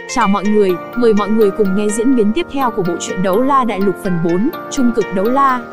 Chào mọi người, mời mọi người cùng nghe diễn biến tiếp theo của bộ truyện Đấu La Đại Lục phần 4, Trung cực đấu la.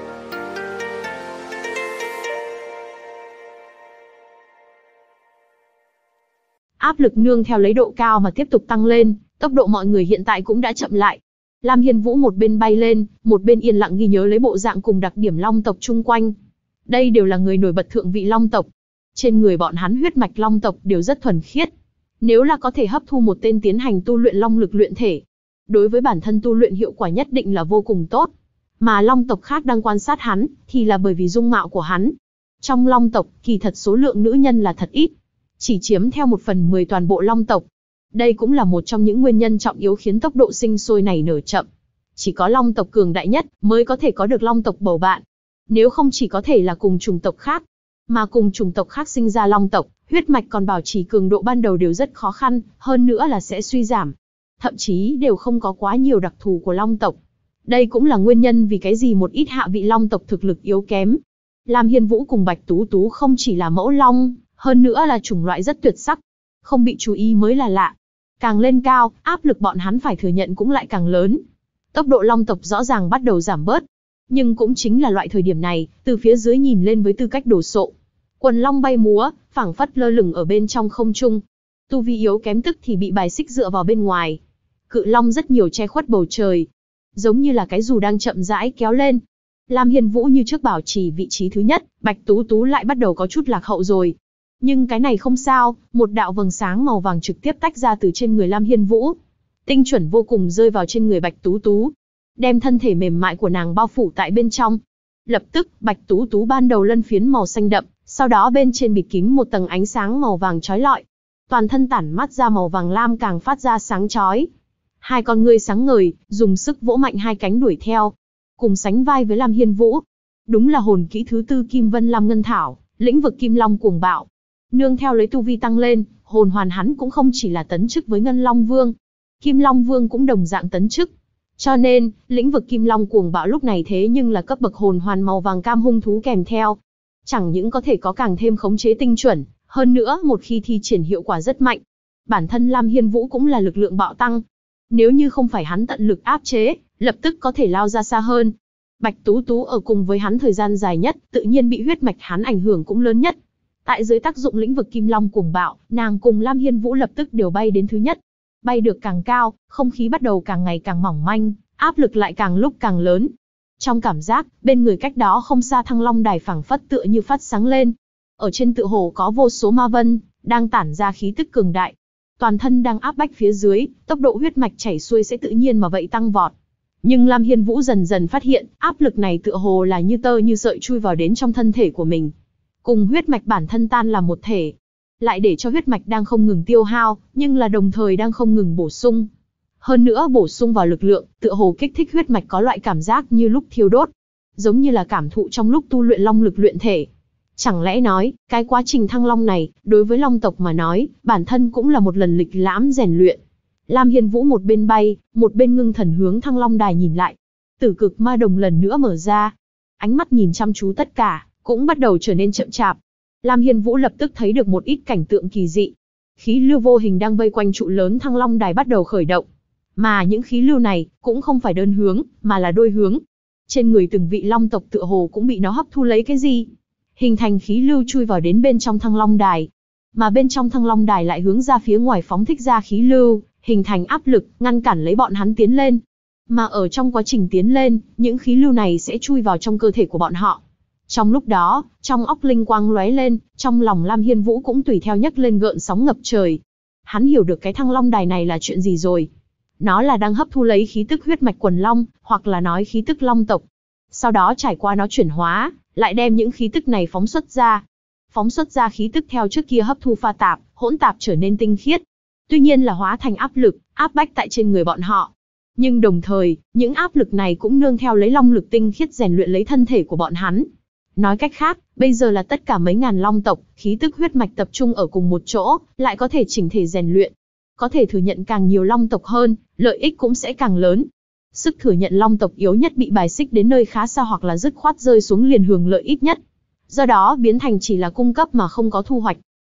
Áp lực nương theo lấy độ cao mà tiếp tục tăng lên, tốc độ mọi người hiện tại cũng đã chậm lại. Lam Hiên Vũ một bên bay lên, một bên yên lặng ghi nhớ lấy bộ dạng cùng đặc điểm long tộc chung quanh. Đây đều là người nổi bật thượng vị long tộc. Trên người bọn hắn huyết mạch long tộc đều rất thuần khiết. Nếu là có thể hấp thu một tên tiến hành tu luyện long lực luyện thể, đối với bản thân tu luyện hiệu quả nhất định là vô cùng tốt. Mà long tộc khác đang quan sát hắn, thì là bởi vì dung mạo của hắn. Trong long tộc, kỳ thật số lượng nữ nhân là thật ít, chỉ chiếm theo 1/10 toàn bộ long tộc. Đây cũng là một trong những nguyên nhân trọng yếu khiến tốc độ sinh sôi nảy nở chậm. Chỉ có long tộc cường đại nhất mới có thể có được long tộc bầu bạn. Nếu không chỉ có thể là cùng chủng tộc khác, mà cùng chủng tộc khác sinh ra long tộc, huyết mạch còn bảo trì cường độ ban đầu đều rất khó khăn, hơn nữa là sẽ suy giảm. Thậm chí đều không có quá nhiều đặc thù của long tộc. Đây cũng là nguyên nhân vì cái gì một ít hạ vị long tộc thực lực yếu kém. Lam Hiên Vũ cùng Bạch Tú Tú không chỉ là mẫu long, hơn nữa là chủng loại rất tuyệt sắc. Không bị chú ý mới là lạ. Càng lên cao, áp lực bọn hắn phải thừa nhận cũng lại càng lớn. Tốc độ long tộc rõ ràng bắt đầu giảm bớt. Nhưng cũng chính là loại thời điểm này, từ phía dưới nhìn lên với tư cách đồ sộ. Quần long bay múa, phảng phất lơ lửng ở bên trong không trung. Tu vi yếu kém tức thì bị bài xích dựa vào bên ngoài. Cự long rất nhiều che khuất bầu trời, giống như là cái dù đang chậm rãi kéo lên. Lam Hiên Vũ như trước bảo trì vị trí thứ nhất, Bạch Tú Tú lại bắt đầu có chút lạc hậu rồi. Nhưng cái này không sao, một đạo vầng sáng màu vàng trực tiếp tách ra từ trên người Lam Hiên Vũ. Tinh chuẩn vô cùng rơi vào trên người Bạch Tú Tú, đem thân thể mềm mại của nàng bao phủ tại bên trong. Lập tức, Bạch Tú Tú ban đầu lân phiến màu xanh đậm, sau đó bên trên bịt kín một tầng ánh sáng màu vàng chói lọi. Toàn thân tản mắt ra màu vàng lam càng phát ra sáng chói. Hai con ngươi sáng ngời, dùng sức vỗ mạnh hai cánh đuổi theo. Cùng sánh vai với Lam Hiên Vũ. Đúng là hồn kỹ thứ 4 Kim Vân Lam Ngân Thảo, lĩnh vực Kim Long cuồng bạo. Nương theo lấy tu vi tăng lên, hồn hoàn hắn cũng không chỉ là tấn chức với Ngân Long Vương. Kim Long Vương cũng đồng dạng tấn chức. Cho nên, lĩnh vực Kim Long cuồng bạo lúc này thế nhưng là cấp bậc hồn hoàn màu vàng cam hung thú kèm theo. Chẳng những có thể có càng thêm khống chế tinh chuẩn, hơn nữa một khi thi triển hiệu quả rất mạnh. Bản thân Lam Hiên Vũ cũng là lực lượng bạo tăng. Nếu như không phải hắn tận lực áp chế, lập tức có thể lao ra xa hơn. Bạch Tú Tú ở cùng với hắn thời gian dài nhất, tự nhiên bị huyết mạch hắn ảnh hưởng cũng lớn nhất. Tại dưới tác dụng lĩnh vực Kim Long cuồng bạo, nàng cùng Lam Hiên Vũ lập tức đều bay đến thứ nhất. Bay được càng cao, không khí bắt đầu càng ngày càng mỏng manh, áp lực lại càng lúc càng lớn. Trong cảm giác, bên người cách đó không xa Thăng Long Đài phảng phất tựa như phát sáng lên. Ở trên tựa hồ có vô số ma vân, đang tản ra khí tức cường đại. Toàn thân đang áp bách phía dưới, tốc độ huyết mạch chảy xuôi sẽ tự nhiên mà vậy tăng vọt. Nhưng Lam Hiên Vũ dần dần phát hiện, áp lực này tựa hồ là như tơ như sợi chui vào đến trong thân thể của mình. Cùng huyết mạch bản thân tan làm một thể. Lại để cho huyết mạch đang không ngừng tiêu hao, nhưng là đồng thời đang không ngừng bổ sung. Hơn nữa bổ sung vào lực lượng, tựa hồ kích thích huyết mạch có loại cảm giác như lúc thiêu đốt. Giống như là cảm thụ trong lúc tu luyện long lực luyện thể. Chẳng lẽ nói, cái quá trình thăng long này, đối với long tộc mà nói, bản thân cũng là một lần lịch lãm rèn luyện. Lam Hiên Vũ một bên bay, một bên ngưng thần hướng Thăng Long Đài nhìn lại. Tử cực ma đồng lần nữa mở ra. Ánh mắt nhìn chăm chú tất cả, cũng bắt đầu trở nên chậm chạp. Lam Hiên Vũ lập tức thấy được một ít cảnh tượng kỳ dị. Khí lưu vô hình đang vây quanh trụ lớn Thăng Long Đài bắt đầu khởi động. Mà những khí lưu này, cũng không phải đơn hướng, mà là đôi hướng. Trên người từng vị long tộc tựa hồ cũng bị nó hấp thu lấy cái gì. Hình thành khí lưu chui vào đến bên trong Thăng Long Đài. Mà bên trong Thăng Long Đài lại hướng ra phía ngoài phóng thích ra khí lưu, hình thành áp lực, ngăn cản lấy bọn hắn tiến lên. Mà ở trong quá trình tiến lên, những khí lưu này sẽ chui vào trong cơ thể của bọn họ. Trong lúc đó, trong óc linh quang lóe lên, trong lòng Lam Hiên Vũ cũng tùy theo nhấc lên gợn sóng ngập trời. Hắn hiểu được cái Thăng Long Đài này là chuyện gì rồi. Nó là đang hấp thu lấy khí tức huyết mạch quần long, hoặc là nói khí tức long tộc. Sau đó trải qua nó chuyển hóa, lại đem những khí tức này phóng xuất ra. Phóng xuất ra khí tức theo trước kia hấp thu pha tạp, hỗn tạp trở nên tinh khiết. Tuy nhiên là hóa thành áp lực, áp bách tại trên người bọn họ. Nhưng đồng thời, những áp lực này cũng nương theo lấy long lực tinh khiết rèn luyện lấy thân thể của bọn hắn. Nói cách khác, bây giờ là tất cả mấy ngàn long tộc, khí tức huyết mạch tập trung ở cùng một chỗ, lại có thể chỉnh thể rèn luyện. Có thể thừa nhận càng nhiều long tộc hơn, lợi ích cũng sẽ càng lớn. Sức thừa nhận long tộc yếu nhất bị bài xích đến nơi khá xa hoặc là dứt khoát rơi xuống liền hưởng lợi ít nhất. Do đó biến thành chỉ là cung cấp mà không có thu hoạch.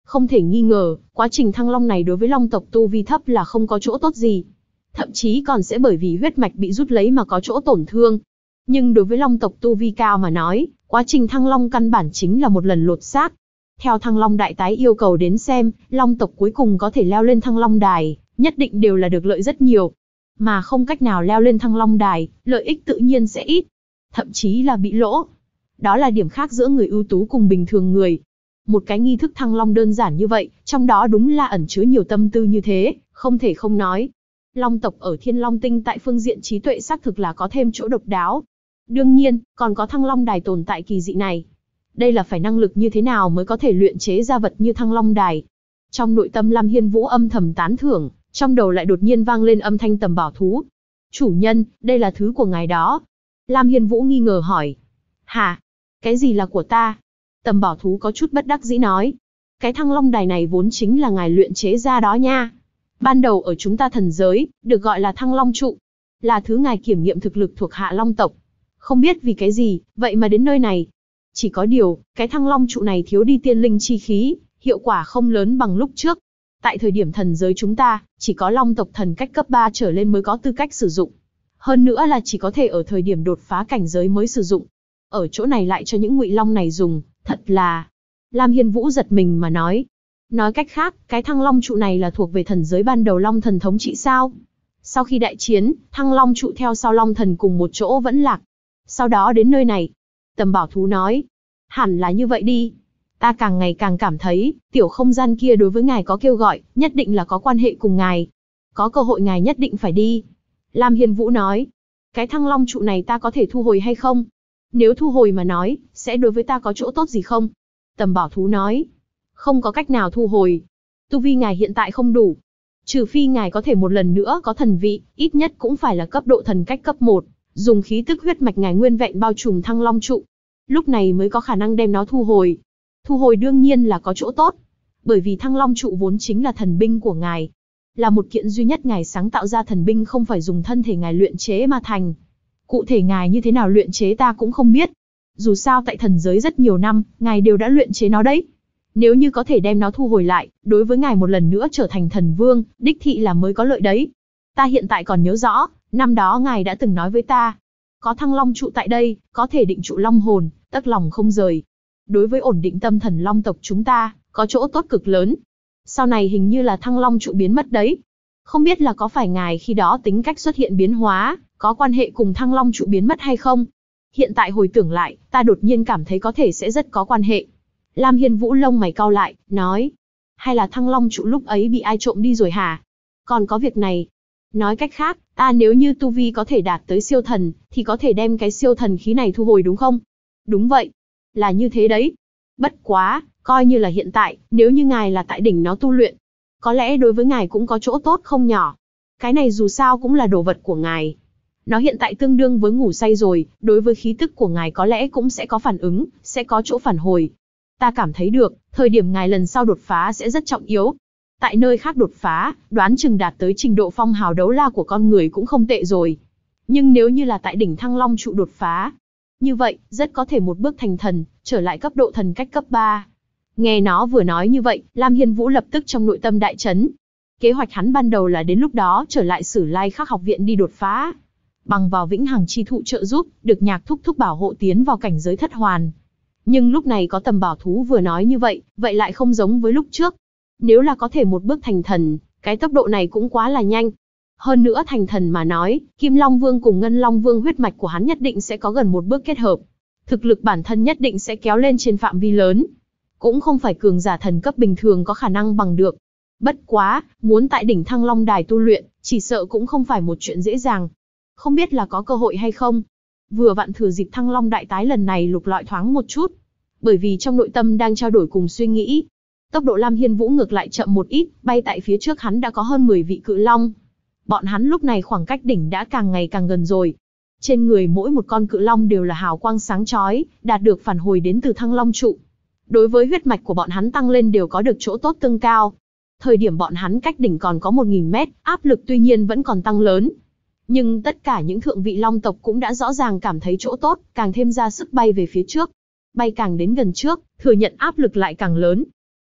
Không thể nghi ngờ, quá trình thăng long này đối với long tộc tu vi thấp là không có chỗ tốt gì. Thậm chí còn sẽ bởi vì huyết mạch bị rút lấy mà có chỗ tổn thương. Nhưng đối với long tộc tu vi cao mà nói, quá trình thăng long căn bản chính là một lần lột xác. Theo thăng long đại tái yêu cầu đến xem, long tộc cuối cùng có thể leo lên thăng long đài, nhất định đều là được lợi rất nhiều. Mà không cách nào leo lên thăng long đài, lợi ích tự nhiên sẽ ít. Thậm chí là bị lỗ. Đó là điểm khác giữa người ưu tú cùng bình thường người. Một cái nghi thức thăng long đơn giản như vậy, trong đó đúng là ẩn chứa nhiều tâm tư như thế, không thể không nói. Long tộc ở Thiên Long Tinh tại phương diện trí tuệ xác thực là có thêm chỗ độc đáo. Đương nhiên, còn có thăng long đài tồn tại kỳ dị này. Đây là phải năng lực như thế nào mới có thể luyện chế ra vật như thăng long đài. Trong nội tâm Lam Hiên Vũ âm thầm tán thưởng, trong đầu lại đột nhiên vang lên âm thanh Tầm Bảo Thú. Chủ nhân, đây là thứ của ngài đó. Lam Hiên Vũ nghi ngờ hỏi. Hả? Cái gì là của ta? Tầm Bảo Thú có chút bất đắc dĩ nói. Cái thăng long đài này vốn chính là ngài luyện chế ra đó nha. Ban đầu ở chúng ta thần giới, được gọi là thăng long trụ. Là thứ ngài kiểm nghiệm thực lực thuộc hạ long tộc. Không biết vì cái gì, vậy mà đến nơi này. Chỉ có điều, cái thăng long trụ này thiếu đi tiên linh chi khí, hiệu quả không lớn bằng lúc trước. Tại thời điểm thần giới chúng ta, chỉ có long tộc thần cách cấp 3 trở lên mới có tư cách sử dụng. Hơn nữa là chỉ có thể ở thời điểm đột phá cảnh giới mới sử dụng. Ở chỗ này lại cho những ngụy long này dùng, thật là... Lam Hiên Vũ giật mình mà nói. Nói cách khác, cái thăng long trụ này là thuộc về thần giới ban đầu long thần thống trị sao? Sau khi đại chiến, thăng long trụ theo sau long thần cùng một chỗ vẫn lạc. Sau đó đến nơi này. Tầm Bảo Thú nói. Hẳn là như vậy đi. Ta càng ngày càng cảm thấy, tiểu không gian kia đối với ngài có kêu gọi, nhất định là có quan hệ cùng ngài. Có cơ hội ngài nhất định phải đi. Lam Hiên Vũ nói. Cái thăng long trụ này ta có thể thu hồi hay không? Nếu thu hồi mà nói, sẽ đối với ta có chỗ tốt gì không? Tầm Bảo Thú nói. Không có cách nào thu hồi. Tu vi ngài hiện tại không đủ. Trừ phi ngài có thể một lần nữa có thần vị, ít nhất cũng phải là cấp độ thần cách cấp 1, dùng khí tức huyết mạch ngài nguyên vẹn bao trùm thăng long trụ. Lúc này mới có khả năng đem nó thu hồi. Thu hồi đương nhiên là có chỗ tốt. Bởi vì thăng long trụ vốn chính là thần binh của ngài. Là một kiện duy nhất ngài sáng tạo ra thần binh không phải dùng thân thể ngài luyện chế mà thành. Cụ thể ngài như thế nào luyện chế ta cũng không biết. Dù sao tại thần giới rất nhiều năm, ngài đều đã luyện chế nó đấy. Nếu như có thể đem nó thu hồi lại, đối với ngài một lần nữa trở thành thần vương, đích thị là mới có lợi đấy. Ta hiện tại còn nhớ rõ, năm đó ngài đã từng nói với ta. Có thăng long trụ tại đây, có thể định trụ long hồn, tất lòng không rời. Đối với ổn định tâm thần long tộc chúng ta, có chỗ tốt cực lớn. Sau này hình như là thăng long trụ biến mất đấy. Không biết là có phải ngài khi đó tính cách xuất hiện biến hóa, có quan hệ cùng thăng long trụ biến mất hay không? Hiện tại hồi tưởng lại, ta đột nhiên cảm thấy có thể sẽ rất có quan hệ. Lam Hiên Vũ lông mày cau lại, nói. Hay là thăng long trụ lúc ấy bị ai trộm đi rồi hả? Còn có việc này. Nói cách khác, ta nếu như tu vi có thể đạt tới siêu thần, thì có thể đem cái siêu thần khí này thu hồi đúng không? Đúng vậy. Là như thế đấy. Bất quá, coi như là hiện tại, nếu như ngài là tại đỉnh nó tu luyện, có lẽ đối với ngài cũng có chỗ tốt không nhỏ. Cái này dù sao cũng là đồ vật của ngài. Nó hiện tại tương đương với ngủ say rồi, đối với khí tức của ngài có lẽ cũng sẽ có phản ứng, sẽ có chỗ phản hồi. Ta cảm thấy được, thời điểm ngài lần sau đột phá sẽ rất trọng yếu. Tại nơi khác đột phá, đoán chừng đạt tới trình độ phong hào đấu la của con người cũng không tệ rồi. Nhưng nếu như là tại đỉnh thăng long trụ đột phá, như vậy, rất có thể một bước thành thần, trở lại cấp độ thần cách cấp 3. Nghe nó vừa nói như vậy, Lam Hiên Vũ lập tức trong nội tâm đại chấn. Kế hoạch hắn ban đầu là đến lúc đó trở lại Sử Lai Khắc học viện đi đột phá. Bằng vào vĩnh hằng chi thụ trợ giúp, được nhạc thúc thúc bảo hộ tiến vào cảnh giới thất hoàn. Nhưng lúc này có Tầm Bảo Thú vừa nói như vậy, vậy lại không giống với lúc trước. Nếu là có thể một bước thành thần, cái tốc độ này cũng quá là nhanh. Hơn nữa thành thần mà nói, Kim Long Vương cùng Ngân Long Vương huyết mạch của hắn nhất định sẽ có gần một bước kết hợp. Thực lực bản thân nhất định sẽ kéo lên trên phạm vi lớn. Cũng không phải cường giả thần cấp bình thường có khả năng bằng được. Bất quá, muốn tại đỉnh Thăng Long Đài tu luyện, chỉ sợ cũng không phải một chuyện dễ dàng. Không biết là có cơ hội hay không. Vừa vặn thừa dịp Thăng Long đại tái lần này lục lọi thoáng một chút. Bởi vì trong nội tâm đang trao đổi cùng suy nghĩ. Tốc độ Lam Hiên Vũ ngược lại chậm một ít, bay tại phía trước hắn đã có hơn 10 vị cự long. Bọn hắn lúc này khoảng cách đỉnh đã càng ngày càng gần rồi. Trên người mỗi một con cự long đều là hào quang sáng chói, đạt được phản hồi đến từ Thăng Long trụ. Đối với huyết mạch của bọn hắn tăng lên đều có được chỗ tốt tương cao. Thời điểm bọn hắn cách đỉnh còn có 1000 mét, áp lực tuy nhiên vẫn còn tăng lớn. Nhưng tất cả những thượng vị long tộc cũng đã rõ ràng cảm thấy chỗ tốt, càng thêm ra sức bay về phía trước. Bay càng đến gần trước, thừa nhận áp lực lại càng lớn.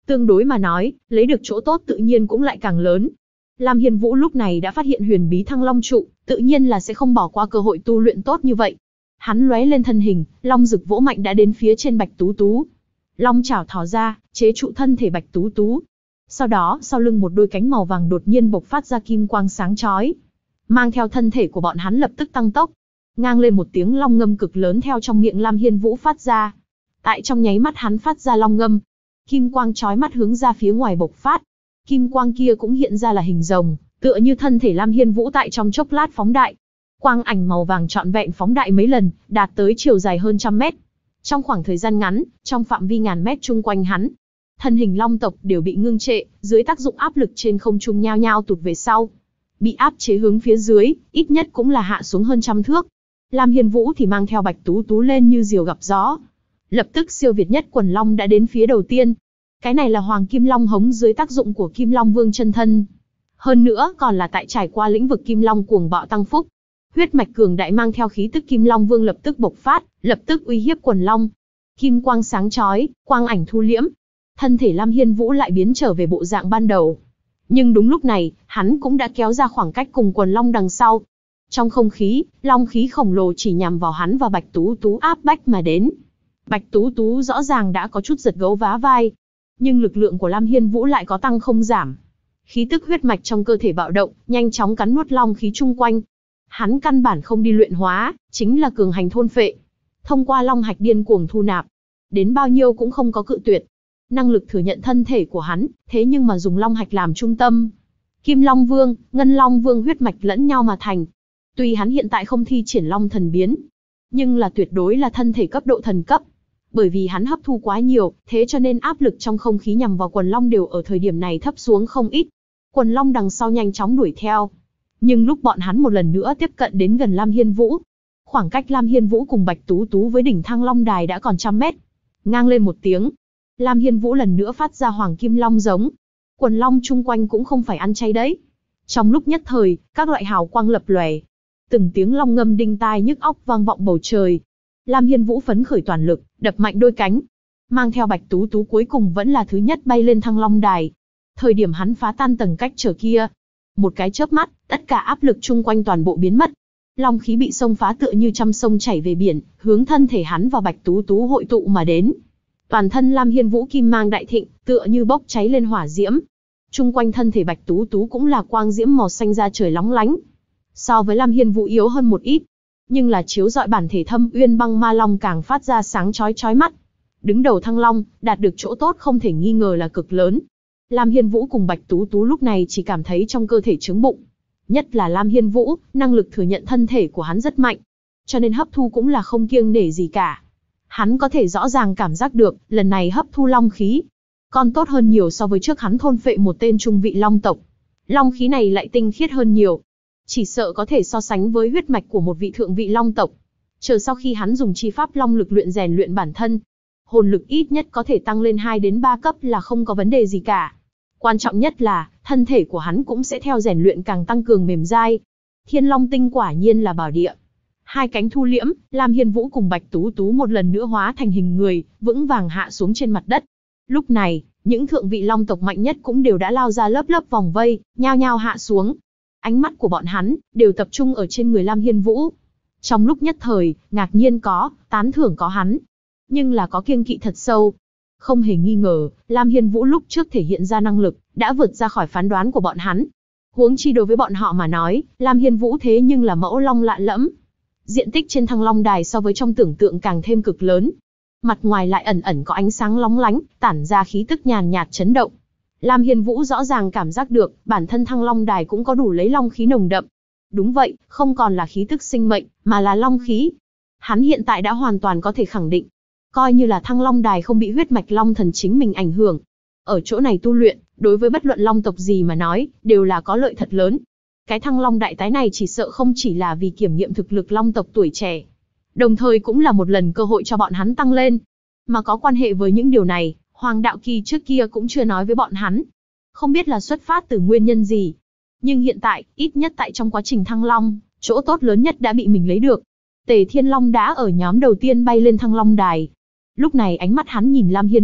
Tương đối mà nói, lấy được chỗ tốt tự nhiên cũng lại càng lớn. Lam Hiên Vũ lúc này đã phát hiện huyền bí Thăng Long trụ, tự nhiên là sẽ không bỏ qua cơ hội tu luyện tốt như vậy. Hắn lóe lên thân hình, long dực vỗ mạnh đã đến phía trên Bạch Tú Tú. Long chảo thò ra, chế trụ thân thể Bạch Tú Tú. Sau đó, sau lưng một đôi cánh màu vàng đột nhiên bộc phát ra kim quang sáng chói, mang theo thân thể của bọn hắn lập tức tăng tốc. Ngang lên một tiếng long ngâm cực lớn theo trong miệng Lam Hiên Vũ phát ra. Tại trong nháy mắt hắn phát ra long ngâm, kim quang chói mắt hướng ra phía ngoài bộc phát. Kim quang kia cũng hiện ra là hình rồng, tựa như thân thể Lam Hiên Vũ tại trong chốc lát phóng đại. Quang ảnh màu vàng trọn vẹn phóng đại mấy lần, đạt tới chiều dài hơn 100 mét. Trong khoảng thời gian ngắn, trong phạm vi ngàn mét chung quanh hắn, thân hình long tộc đều bị ngưng trệ, dưới tác dụng áp lực trên không trung nhao nhao tụt về sau. Bị áp chế hướng phía dưới, ít nhất cũng là hạ xuống hơn 100 thước. Lam Hiên Vũ thì mang theo Bạch Tú Tú lên như diều gặp gió. Lập tức siêu việt nhất quần long đã đến phía đầu tiên. Cái này là Hoàng Kim Long hống dưới tác dụng của Kim Long Vương chân thân. Hơn nữa còn là tại trải qua lĩnh vực Kim Long cuồng bạo tăng phúc. Huyết mạch cường đại mang theo khí tức Kim Long Vương lập tức bộc phát, lập tức uy hiếp quần long. Kim quang sáng chói, quang ảnh thu liễm. Thân thể Lam Hiên Vũ lại biến trở về bộ dạng ban đầu. Nhưng đúng lúc này, hắn cũng đã kéo ra khoảng cách cùng quần long đằng sau. Trong không khí, long khí khổng lồ chỉ nhằm vào hắn và Bạch Tú Tú áp bách mà đến. Bạch Tú Tú rõ ràng đã có chút giật gấu vá vai. Nhưng lực lượng của Lam Hiên Vũ lại có tăng không giảm. Khí tức huyết mạch trong cơ thể bạo động, nhanh chóng cắn nuốt long khí chung quanh. Hắn căn bản không đi luyện hóa, chính là cường hành thôn phệ. Thông qua long hạch điên cuồng thu nạp. Đến bao nhiêu cũng không có cự tuyệt. Năng lực thừa nhận thân thể của hắn, thế nhưng mà dùng long hạch làm trung tâm. Kim Long Vương, Ngân Long Vương huyết mạch lẫn nhau mà thành. Tuy hắn hiện tại không thi triển long thần biến, nhưng là tuyệt đối là thân thể cấp độ thần cấp. Bởi vì hắn hấp thu quá nhiều, thế cho nên áp lực trong không khí nhằm vào quần long đều ở thời điểm này thấp xuống không ít. Quần long đằng sau nhanh chóng đuổi theo. Nhưng lúc bọn hắn một lần nữa tiếp cận đến gần Lam Hiên Vũ, khoảng cách Lam Hiên Vũ cùng Bạch Tú Tú với đỉnh Thăng Long Đài đã còn 100 mét. Ngang lên một tiếng, Lam Hiên Vũ lần nữa phát ra Hoàng Kim Long giống. Quần long chung quanh cũng không phải ăn chay đấy. Trong lúc nhất thời, các loại hào quang lập lòe. Từng tiếng long ngâm đinh tai nhức óc vang vọng bầu trời. Lam Hiên Vũ phấn khởi toàn lực, đập mạnh đôi cánh. Mang theo Bạch Tú Tú cuối cùng vẫn là thứ nhất bay lên Thăng Long Đài. Thời điểm hắn phá tan tầng cách trở kia, một cái chớp mắt, tất cả áp lực chung quanh toàn bộ biến mất. Long khí bị xông phá tựa như trăm sông chảy về biển, hướng thân thể hắn và Bạch Tú Tú hội tụ mà đến. Toàn thân Lam Hiên Vũ kim mang đại thịnh, tựa như bốc cháy lên hỏa diễm. Chung quanh thân thể Bạch Tú Tú cũng là quang diễm màu xanh da trời lóng lánh. So với Lam Hiên Vũ yếu hơn một ít, nhưng là chiếu rọi bản thể Thâm Uyên Băng Ma Long càng phát ra sáng chói chói mắt. Đứng đầu Thăng Long, đạt được chỗ tốt không thể nghi ngờ là cực lớn. Lam Hiên Vũ cùng Bạch Tú Tú lúc này chỉ cảm thấy trong cơ thể trướng bụng. Nhất là Lam Hiên Vũ, năng lực thừa nhận thân thể của hắn rất mạnh, cho nên hấp thu cũng là không kiêng nể gì cả. Hắn có thể rõ ràng cảm giác được, lần này hấp thu long khí, còn tốt hơn nhiều so với trước hắn thôn phệ một tên trung vị long tộc. Long khí này lại tinh khiết hơn nhiều. Chỉ sợ có thể so sánh với huyết mạch của một vị thượng vị long tộc. Chờ sau khi hắn dùng chi pháp long lực luyện rèn luyện bản thân, hồn lực ít nhất có thể tăng lên 2 đến 3 cấp là không có vấn đề gì cả. Quan trọng nhất là, thân thể của hắn cũng sẽ theo rèn luyện càng tăng cường mềm dai. Thiên Long Tinh quả nhiên là bảo địa. Hai cánh thu liễm, Lam Hiên Vũ cùng Bạch Tú Tú một lần nữa hóa thành hình người, vững vàng hạ xuống trên mặt đất. Lúc này, những thượng vị long tộc mạnh nhất cũng đều đã lao ra lớp lớp vòng vây, nhao nhao hạ xuống. Ánh mắt của bọn hắn đều tập trung ở trên người Lam Hiên Vũ. Trong lúc nhất thời, ngạc nhiên có, tán thưởng có hắn, nhưng là có kiêng kỵ thật sâu. Không hề nghi ngờ, Lam Hiên Vũ lúc trước thể hiện ra năng lực, đã vượt ra khỏi phán đoán của bọn hắn. Huống chi đối với bọn họ mà nói, Lam Hiên Vũ thế nhưng là mẫu long lạ lẫm. Diện tích trên Thăng Long Đài so với trong tưởng tượng càng thêm cực lớn. Mặt ngoài lại ẩn ẩn có ánh sáng lóng lánh, tản ra khí tức nhàn nhạt chấn động. Lam Hiên Vũ rõ ràng cảm giác được, bản thân Thăng Long Đài cũng có đủ lấy long khí nồng đậm. Đúng vậy, không còn là khí tức sinh mệnh, mà là long khí. Hắn hiện tại đã hoàn toàn có thể khẳng định, coi như là Thăng Long Đài không bị huyết mạch long thần chính mình ảnh hưởng. Ở chỗ này tu luyện, đối với bất luận long tộc gì mà nói, đều là có lợi thật lớn. Cái Thăng Long đại tái này chỉ sợ không chỉ là vì kiểm nghiệm thực lực long tộc tuổi trẻ, đồng thời cũng là một lần cơ hội cho bọn hắn tăng lên. Mà có quan hệ với những điều này, Hoàng Đạo Kỳ trước kia cũng chưa nói với bọn hắn. Không biết là xuất phát từ nguyên nhân gì. Nhưng hiện tại, ít nhất tại trong quá trình thăng long, chỗ tốt lớn nhất đã bị mình lấy được. Tề Thiên Long đã ở nhóm đầu tiên bay lên Thăng Long Đài. Lúc này ánh mắt hắn nhìn Lam Hiên Vũ,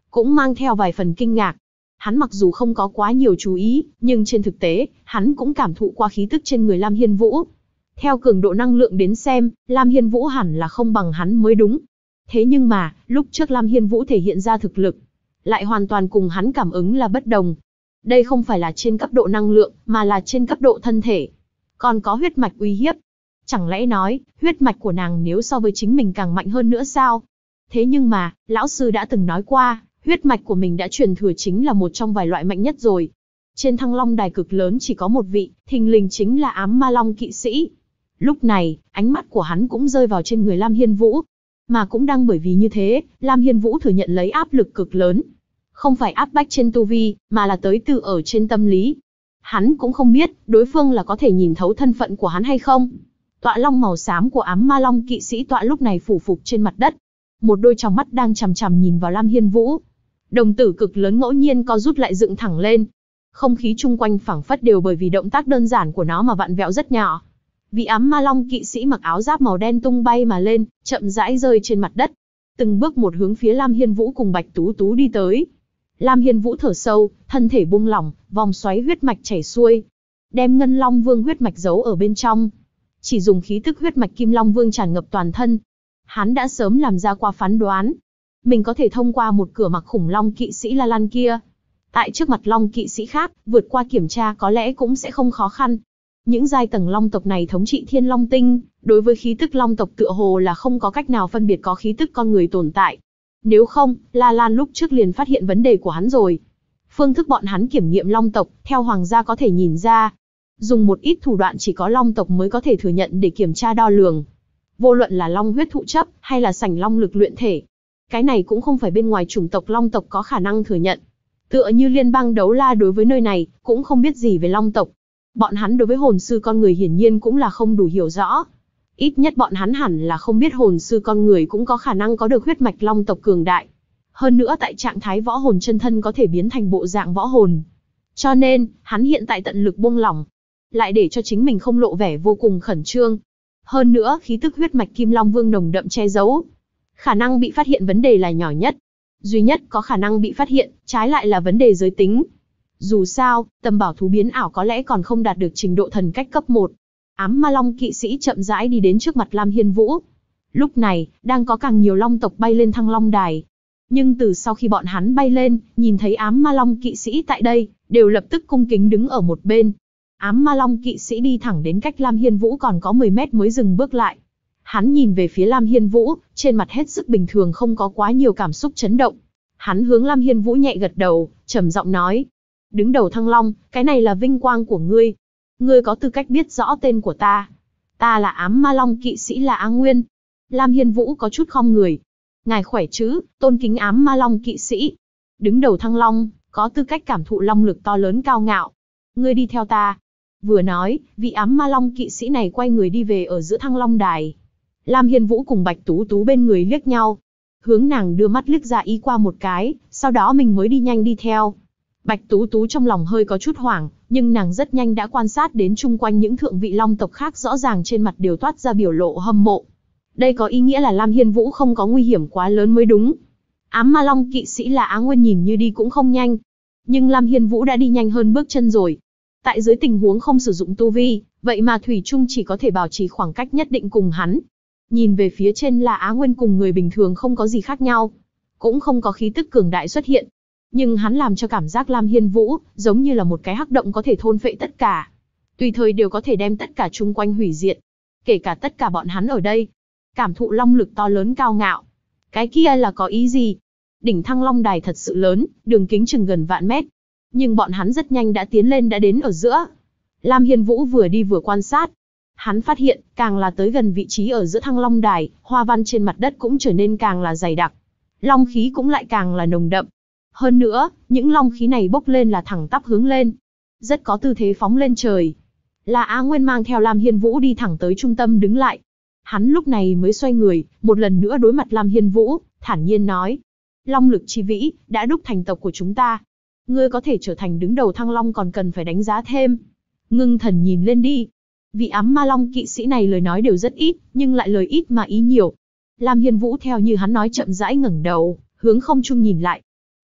cũng mang theo vài phần kinh ngạc. Hắn mặc dù không có quá nhiều chú ý, nhưng trên thực tế, hắn cũng cảm thụ qua khí tức trên người Lam Hiên Vũ. Theo cường độ năng lượng đến xem, Lam Hiên Vũ hẳn là không bằng hắn mới đúng. Thế nhưng mà, lúc trước Lam Hiên Vũ thể hiện ra thực lực, lại hoàn toàn cùng hắn cảm ứng là bất đồng. Đây không phải là trên cấp độ năng lượng, mà là trên cấp độ thân thể. Còn có huyết mạch uy hiếp. Chẳng lẽ nói, huyết mạch của nàng nếu so với chính mình càng mạnh hơn nữa sao? Thế nhưng mà, lão sư đã từng nói qua, huyết mạch của mình đã truyền thừa chính là một trong vài loại mạnh nhất rồi. Trên Thăng Long đài cực lớn chỉ có một vị, thình lình chính là Ám Ma Long kỵ sĩ. Lúc này, ánh mắt của hắn cũng rơi vào trên người Lam Hiên Vũ. Mà cũng đang bởi vì như thế, Lam Hiên Vũ thừa nhận lấy áp lực cực lớn. Không phải áp bách trên tu vi, mà là tới từ ở trên tâm lý. Hắn cũng không biết, đối phương là có thể nhìn thấu thân phận của hắn hay không. Tọa long màu xám của Ám Ma Long kỵ sĩ tọa lúc này phủ phục trên mặt đất. Một đôi tròng mắt đang chằm chằm nhìn vào Lam Hiên Vũ. Đồng tử cực lớn ngẫu nhiên co rút lại dựng thẳng lên. Không khí chung quanh phảng phất đều bởi vì động tác đơn giản của nó mà vặn vẹo rất nhỏ. Vị Ám Ma Long kỵ sĩ mặc áo giáp màu đen tung bay mà lên, chậm rãi rơi trên mặt đất. Từng bước một hướng phía Lam Hiên Vũ cùng Bạch Tú Tú đi tới. Lam Hiên Vũ thở sâu, thân thể buông lỏng, vòng xoáy huyết mạch chảy xuôi, đem Ngân Long Vương huyết mạch giấu ở bên trong. Chỉ dùng khí tức huyết mạch Kim Long Vương tràn ngập toàn thân. Hắn đã sớm làm ra qua phán đoán. Mình có thể thông qua một cửa mặc khủng long kỵ sĩ La Lan kia. Tại trước mặt long kỵ sĩ khác, vượt qua kiểm tra có lẽ cũng sẽ không khó khăn. Những giai tầng long tộc này thống trị Thiên Long Tinh, đối với khí tức long tộc tựa hồ là không có cách nào phân biệt có khí tức con người tồn tại. Nếu không, La Lan lúc trước liền phát hiện vấn đề của hắn rồi. Phương thức bọn hắn kiểm nghiệm long tộc, theo hoàng gia có thể nhìn ra. Dùng một ít thủ đoạn chỉ có long tộc mới có thể thừa nhận để kiểm tra đo lường. Vô luận là long huyết thụ chấp, hay là sảnh long lực luyện thể. Cái này cũng không phải bên ngoài chủng tộc long tộc có khả năng thừa nhận. Tựa như liên bang đấu la đối với nơi này, cũng không biết gì về long tộc. Bọn hắn đối với hồn sư con người hiển nhiên cũng là không đủ hiểu rõ. Ít nhất bọn hắn hẳn là không biết hồn sư con người cũng có khả năng có được huyết mạch long tộc cường đại. Hơn nữa tại trạng thái võ hồn chân thân có thể biến thành bộ dạng võ hồn. Cho nên, hắn hiện tại tận lực buông lỏng. Lại để cho chính mình không lộ vẻ vô cùng khẩn trương. Hơn nữa, khí tức huyết mạch Kim Long Vương nồng đậm che giấu. Khả năng bị phát hiện vấn đề là nhỏ nhất. Duy nhất có khả năng bị phát hiện, trái lại là vấn đề giới tính. Dù sao, tầm bảo thú biến ảo có lẽ còn không đạt được trình độ thần cách cấp 1. Ám Ma Long kỵ sĩ chậm rãi đi đến trước mặt Lam Hiên Vũ. Lúc này, đang có càng nhiều long tộc bay lên Thăng Long đài. Nhưng từ sau khi bọn hắn bay lên, nhìn thấy Ám Ma Long kỵ sĩ tại đây, đều lập tức cung kính đứng ở một bên. Ám Ma Long kỵ sĩ đi thẳng đến cách Lam Hiên Vũ còn có 10 mét mới dừng bước lại. Hắn nhìn về phía Lam Hiên Vũ, trên mặt hết sức bình thường không có quá nhiều cảm xúc chấn động. Hắn hướng Lam Hiên Vũ nhẹ gật đầu, trầm giọng nói. Đứng đầu Thăng Long, cái này là vinh quang của ngươi. Ngươi có tư cách biết rõ tên của ta. Ta là Ám Ma Long kỵ sĩ là Á Nguyên. Lam Hiên Vũ có chút khom người. Ngài khỏe chứ, tôn kính Ám Ma Long kỵ sĩ. Đứng đầu Thăng Long, có tư cách cảm thụ long lực to lớn cao ngạo. Ngươi đi theo ta. Vừa nói, vị Ám Ma Long kỵ sĩ này quay người đi về ở giữa Thăng Long đài. Lam Hiên Vũ cùng Bạch Tú Tú bên người liếc nhau. Hướng nàng đưa mắt liếc ra ý qua một cái, sau đó mình mới đi nhanh đi theo. Bạch Tú Tú trong lòng hơi có chút hoảng, nhưng nàng rất nhanh đã quan sát đến chung quanh những thượng vị long tộc khác rõ ràng trên mặt đều toát ra biểu lộ hâm mộ. Đây có ý nghĩa là Lam Hiên Vũ không có nguy hiểm quá lớn mới đúng. Ám Ma Long kỵ sĩ là Á Nguyên nhìn như đi cũng không nhanh. Nhưng Lam Hiên Vũ đã đi nhanh hơn bước chân rồi. Tại dưới tình huống không sử dụng tu vi, vậy mà Thủy Trung chỉ có thể bảo trì khoảng cách nhất định cùng hắn. Nhìn về phía trên là Á Nguyên cùng người bình thường không có gì khác nhau. Cũng không có khí tức cường đại xuất hiện. Nhưng hắn làm cho cảm giác Lam Hiên Vũ, giống như là một cái hắc động có thể thôn phệ tất cả. Tùy thời đều có thể đem tất cả chung quanh hủy diệt. Kể cả tất cả bọn hắn ở đây. Cảm thụ long lực to lớn cao ngạo. Cái kia là có ý gì? Đỉnh Thăng Long đài thật sự lớn, đường kính chừng gần vạn mét. Nhưng bọn hắn rất nhanh đã tiến lên đã đến ở giữa. Lam Hiên Vũ vừa đi vừa quan sát. Hắn phát hiện, càng là tới gần vị trí ở giữa Thăng Long đài, hoa văn trên mặt đất cũng trở nên càng là dày đặc. Long khí cũng lại càng là nồng đậm. Hơn nữa, những long khí này bốc lên là thẳng tắp hướng lên. Rất có tư thế phóng lên trời. Là Á Nguyên mang theo Lam Hiên Vũ đi thẳng tới trung tâm đứng lại. Hắn lúc này mới xoay người, một lần nữa đối mặt Lam Hiên Vũ, thản nhiên nói. Long lực chi vĩ, đã đúc thành tộc của chúng ta. Ngươi có thể trở thành đứng đầu Thăng Long còn cần phải đánh giá thêm. Ngưng thần nhìn lên đi. Vị Ám Ma Long kỵ sĩ này lời nói đều rất ít, nhưng lại lời ít mà ý nhiều. Lam Hiên Vũ theo như hắn nói chậm rãi ngẩng đầu, hướng không trung nhìn lại.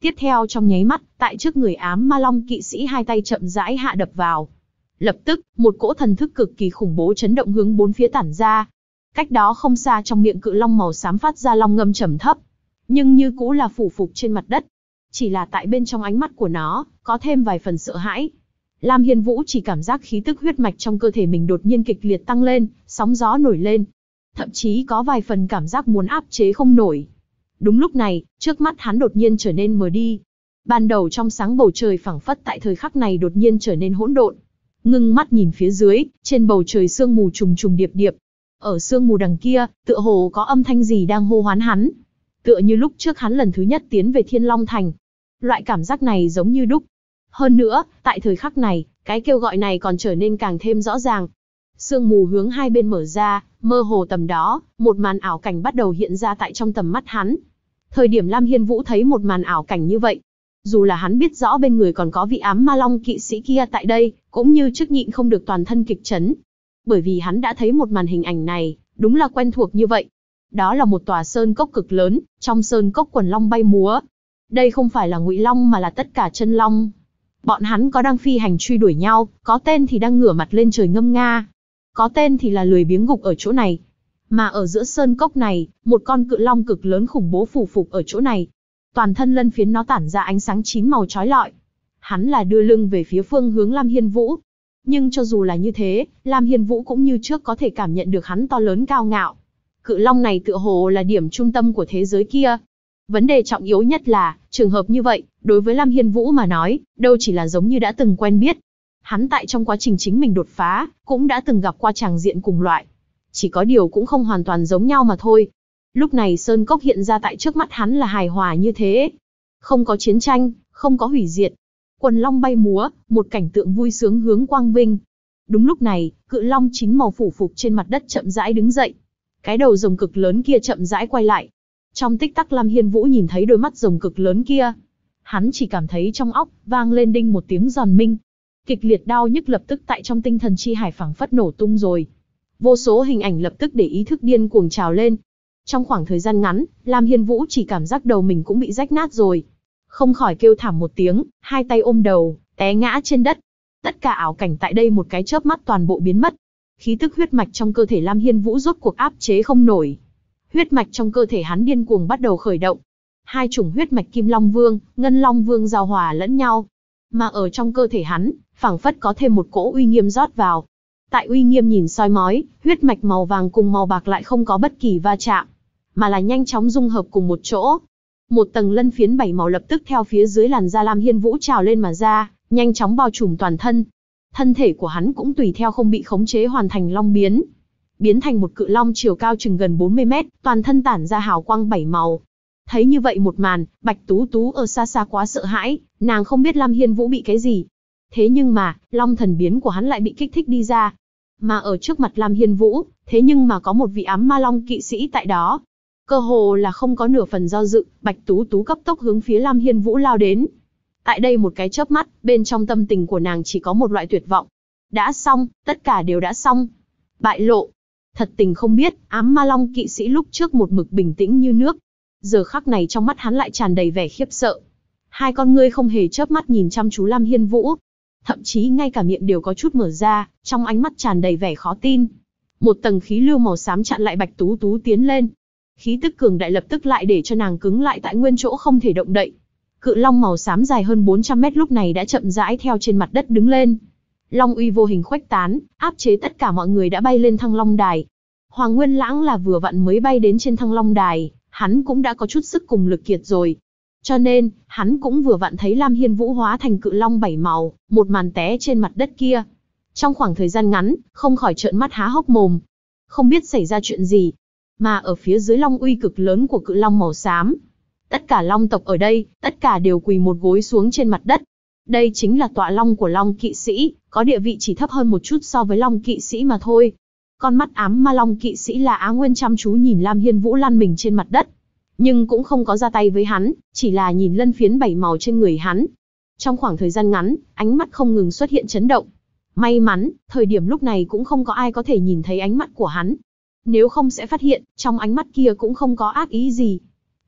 Tiếp theo trong nháy mắt, tại trước người ám ma long kỵ sĩ hai tay chậm rãi hạ đập vào. Lập tức, một cỗ thần thức cực kỳ khủng bố chấn động hướng bốn phía tản ra. Cách đó không xa trong miệng cự long màu xám phát ra long ngâm trầm thấp, nhưng như cũ là phủ phục trên mặt đất. Chỉ là tại bên trong ánh mắt của nó, có thêm vài phần sợ hãi. Lam Hiên Vũ chỉ cảm giác khí tức huyết mạch trong cơ thể mình đột nhiên kịch liệt tăng lên, sóng gió nổi lên. Thậm chí có vài phần cảm giác muốn áp chế không nổi. Đúng lúc này, trước mắt hắn đột nhiên trở nên mờ đi. Ban đầu trong sáng bầu trời phảng phất tại thời khắc này đột nhiên trở nên hỗn độn. Ngưng mắt nhìn phía dưới, trên bầu trời sương mù trùng trùng điệp điệp. Ở sương mù đằng kia, tựa hồ có âm thanh gì đang hô hoán hắn. Tựa như lúc trước hắn lần thứ nhất tiến về Thiên Long Thành. Loại cảm giác này giống như đúc. Hơn nữa, tại thời khắc này, cái kêu gọi này còn trở nên càng thêm rõ ràng. Sương mù hướng hai bên mở ra, mơ hồ tầm đó, một màn ảo cảnh bắt đầu hiện ra tại trong tầm mắt hắn. Thời điểm Lam Hiên Vũ thấy một màn ảo cảnh như vậy, dù là hắn biết rõ bên người còn có vị ám ma long kỵ sĩ kia tại đây, cũng như trước nhịn không được toàn thân kịch chấn. Bởi vì hắn đã thấy một màn hình ảnh này, đúng là quen thuộc như vậy. Đó là một tòa sơn cốc cực lớn, trong sơn cốc quần long bay múa. Đây không phải là ngụy long mà là tất cả chân long. Bọn hắn có đang phi hành truy đuổi nhau, có tên thì đang ngửa mặt lên trời ngâm nga. Có tên thì là lười biếng gục ở chỗ này. Mà ở giữa sơn cốc này, một con cự long cực lớn khủng bố phủ phục ở chỗ này. Toàn thân lân phiến nó tản ra ánh sáng chín màu chói lọi. Hắn là đưa lưng về phía phương hướng Lam Hiên Vũ. Nhưng cho dù là như thế, Lam Hiên Vũ cũng như trước có thể cảm nhận được hắn to lớn cao ngạo. Cự long này tựa hồ là điểm trung tâm của thế giới kia. Vấn đề trọng yếu nhất là, trường hợp như vậy, đối với Lam Hiên Vũ mà nói, đâu chỉ là giống như đã từng quen biết. Hắn tại trong quá trình chính mình đột phá, cũng đã từng gặp qua tràng diện cùng loại. Chỉ có điều cũng không hoàn toàn giống nhau mà thôi. Lúc này sơn cốc hiện ra tại trước mắt hắn là hài hòa như thế. Không có chiến tranh, không có hủy diệt. Quần long bay múa, một cảnh tượng vui sướng hướng quang vinh. Đúng lúc này, cự long chín màu phủ phục trên mặt đất chậm rãi đứng dậy. Cái đầu rồng cực lớn kia chậm rãi quay lại. Trong tích tắc Lam Hiên Vũ nhìn thấy đôi mắt rồng cực lớn kia. Hắn chỉ cảm thấy trong óc vang lên đinh một tiếng giòn minh. Kịch liệt đau nhức lập tức tại trong tinh thần chi hải phảng phất nổ tung rồi. Vô số hình ảnh lập tức để ý thức điên cuồng trào lên. Trong khoảng thời gian ngắn, Lam Hiên Vũ chỉ cảm giác đầu mình cũng bị rách nát rồi. Không khỏi kêu thảm một tiếng, hai tay ôm đầu, té ngã trên đất. Tất cả ảo cảnh tại đây một cái chớp mắt toàn bộ biến mất. Khí tức huyết mạch trong cơ thể Lam Hiên Vũ rốt cuộc áp chế không nổi. Huyết mạch trong cơ thể hắn điên cuồng bắt đầu khởi động. Hai chủng huyết mạch Kim Long Vương, Ngân Long Vương giao hòa lẫn nhau. Mà ở trong cơ thể hắn, phảng phất có thêm một cỗ uy nghiêm rót vào. Tại uy nghiêm nhìn soi mói, huyết mạch màu vàng cùng màu bạc lại không có bất kỳ va chạm, mà là nhanh chóng dung hợp cùng một chỗ. Một tầng lân phiến bảy màu lập tức theo phía dưới làn da Lam Hiên Vũ trào lên mà ra, nhanh chóng bao trùm toàn thân. Thân thể của hắn cũng tùy theo không bị khống chế hoàn thành long biến. Biến thành một cự long chiều cao chừng gần 40 mét, toàn thân tản ra hào quang bảy màu. Thấy như vậy một màn, Bạch Tú Tú ở xa xa quá sợ hãi, nàng không biết Lam Hiên Vũ bị cái gì. Thế nhưng mà, long thần biến của hắn lại bị kích thích đi ra. Mà ở trước mặt Lam Hiên Vũ, thế nhưng mà có một vị ám ma long kỵ sĩ tại đó. Cơ hồ là không có nửa phần do dự, Bạch Tú Tú cấp tốc hướng phía Lam Hiên Vũ lao đến. Tại đây một cái chớp mắt, bên trong tâm tình của nàng chỉ có một loại tuyệt vọng. Đã xong, tất cả đều đã xong. Bại lộ. Thật tình không biết, ám ma long kỵ sĩ lúc trước một mực bình tĩnh như nước. Giờ khắc này trong mắt hắn lại tràn đầy vẻ khiếp sợ. Hai con ngươi không hề chớp mắt nhìn chăm chú Lam Hiên Vũ. Thậm chí ngay cả miệng đều có chút mở ra, trong ánh mắt tràn đầy vẻ khó tin. Một tầng khí lưu màu xám chặn lại Bạch Tú Tú tiến lên. Khí tức cường đại lập tức lại để cho nàng cứng lại tại nguyên chỗ không thể động đậy. Cự long màu xám dài hơn 400 mét lúc này đã chậm rãi theo trên mặt đất đứng lên. Long uy vô hình khuếch tán, áp chế tất cả mọi người đã bay lên Thăng Long Đài. Hoàng Nguyên Lãng là vừa vặn mới bay đến trên Thăng Long Đài, hắn cũng đã có chút sức cùng lực kiệt rồi. Cho nên, hắn cũng vừa vặn thấy Lam Hiên Vũ hóa thành cự long bảy màu, một màn té trên mặt đất kia. Trong khoảng thời gian ngắn, không khỏi trợn mắt há hốc mồm. Không biết xảy ra chuyện gì. Mà ở phía dưới long uy cực lớn của cự long màu xám, tất cả long tộc ở đây, tất cả đều quỳ một gối xuống trên mặt đất. Đây chính là tọa long của long kỵ sĩ, có địa vị chỉ thấp hơn một chút so với long kỵ sĩ mà thôi. Con mắt ám ma long kỵ sĩ là Á Nguyên chăm chú nhìn Lam Hiên Vũ lăn mình trên mặt đất. Nhưng cũng không có ra tay với hắn, chỉ là nhìn lân phiến bảy màu trên người hắn. Trong khoảng thời gian ngắn, ánh mắt không ngừng xuất hiện chấn động. May mắn, thời điểm lúc này cũng không có ai có thể nhìn thấy ánh mắt của hắn. Nếu không sẽ phát hiện, trong ánh mắt kia cũng không có ác ý gì.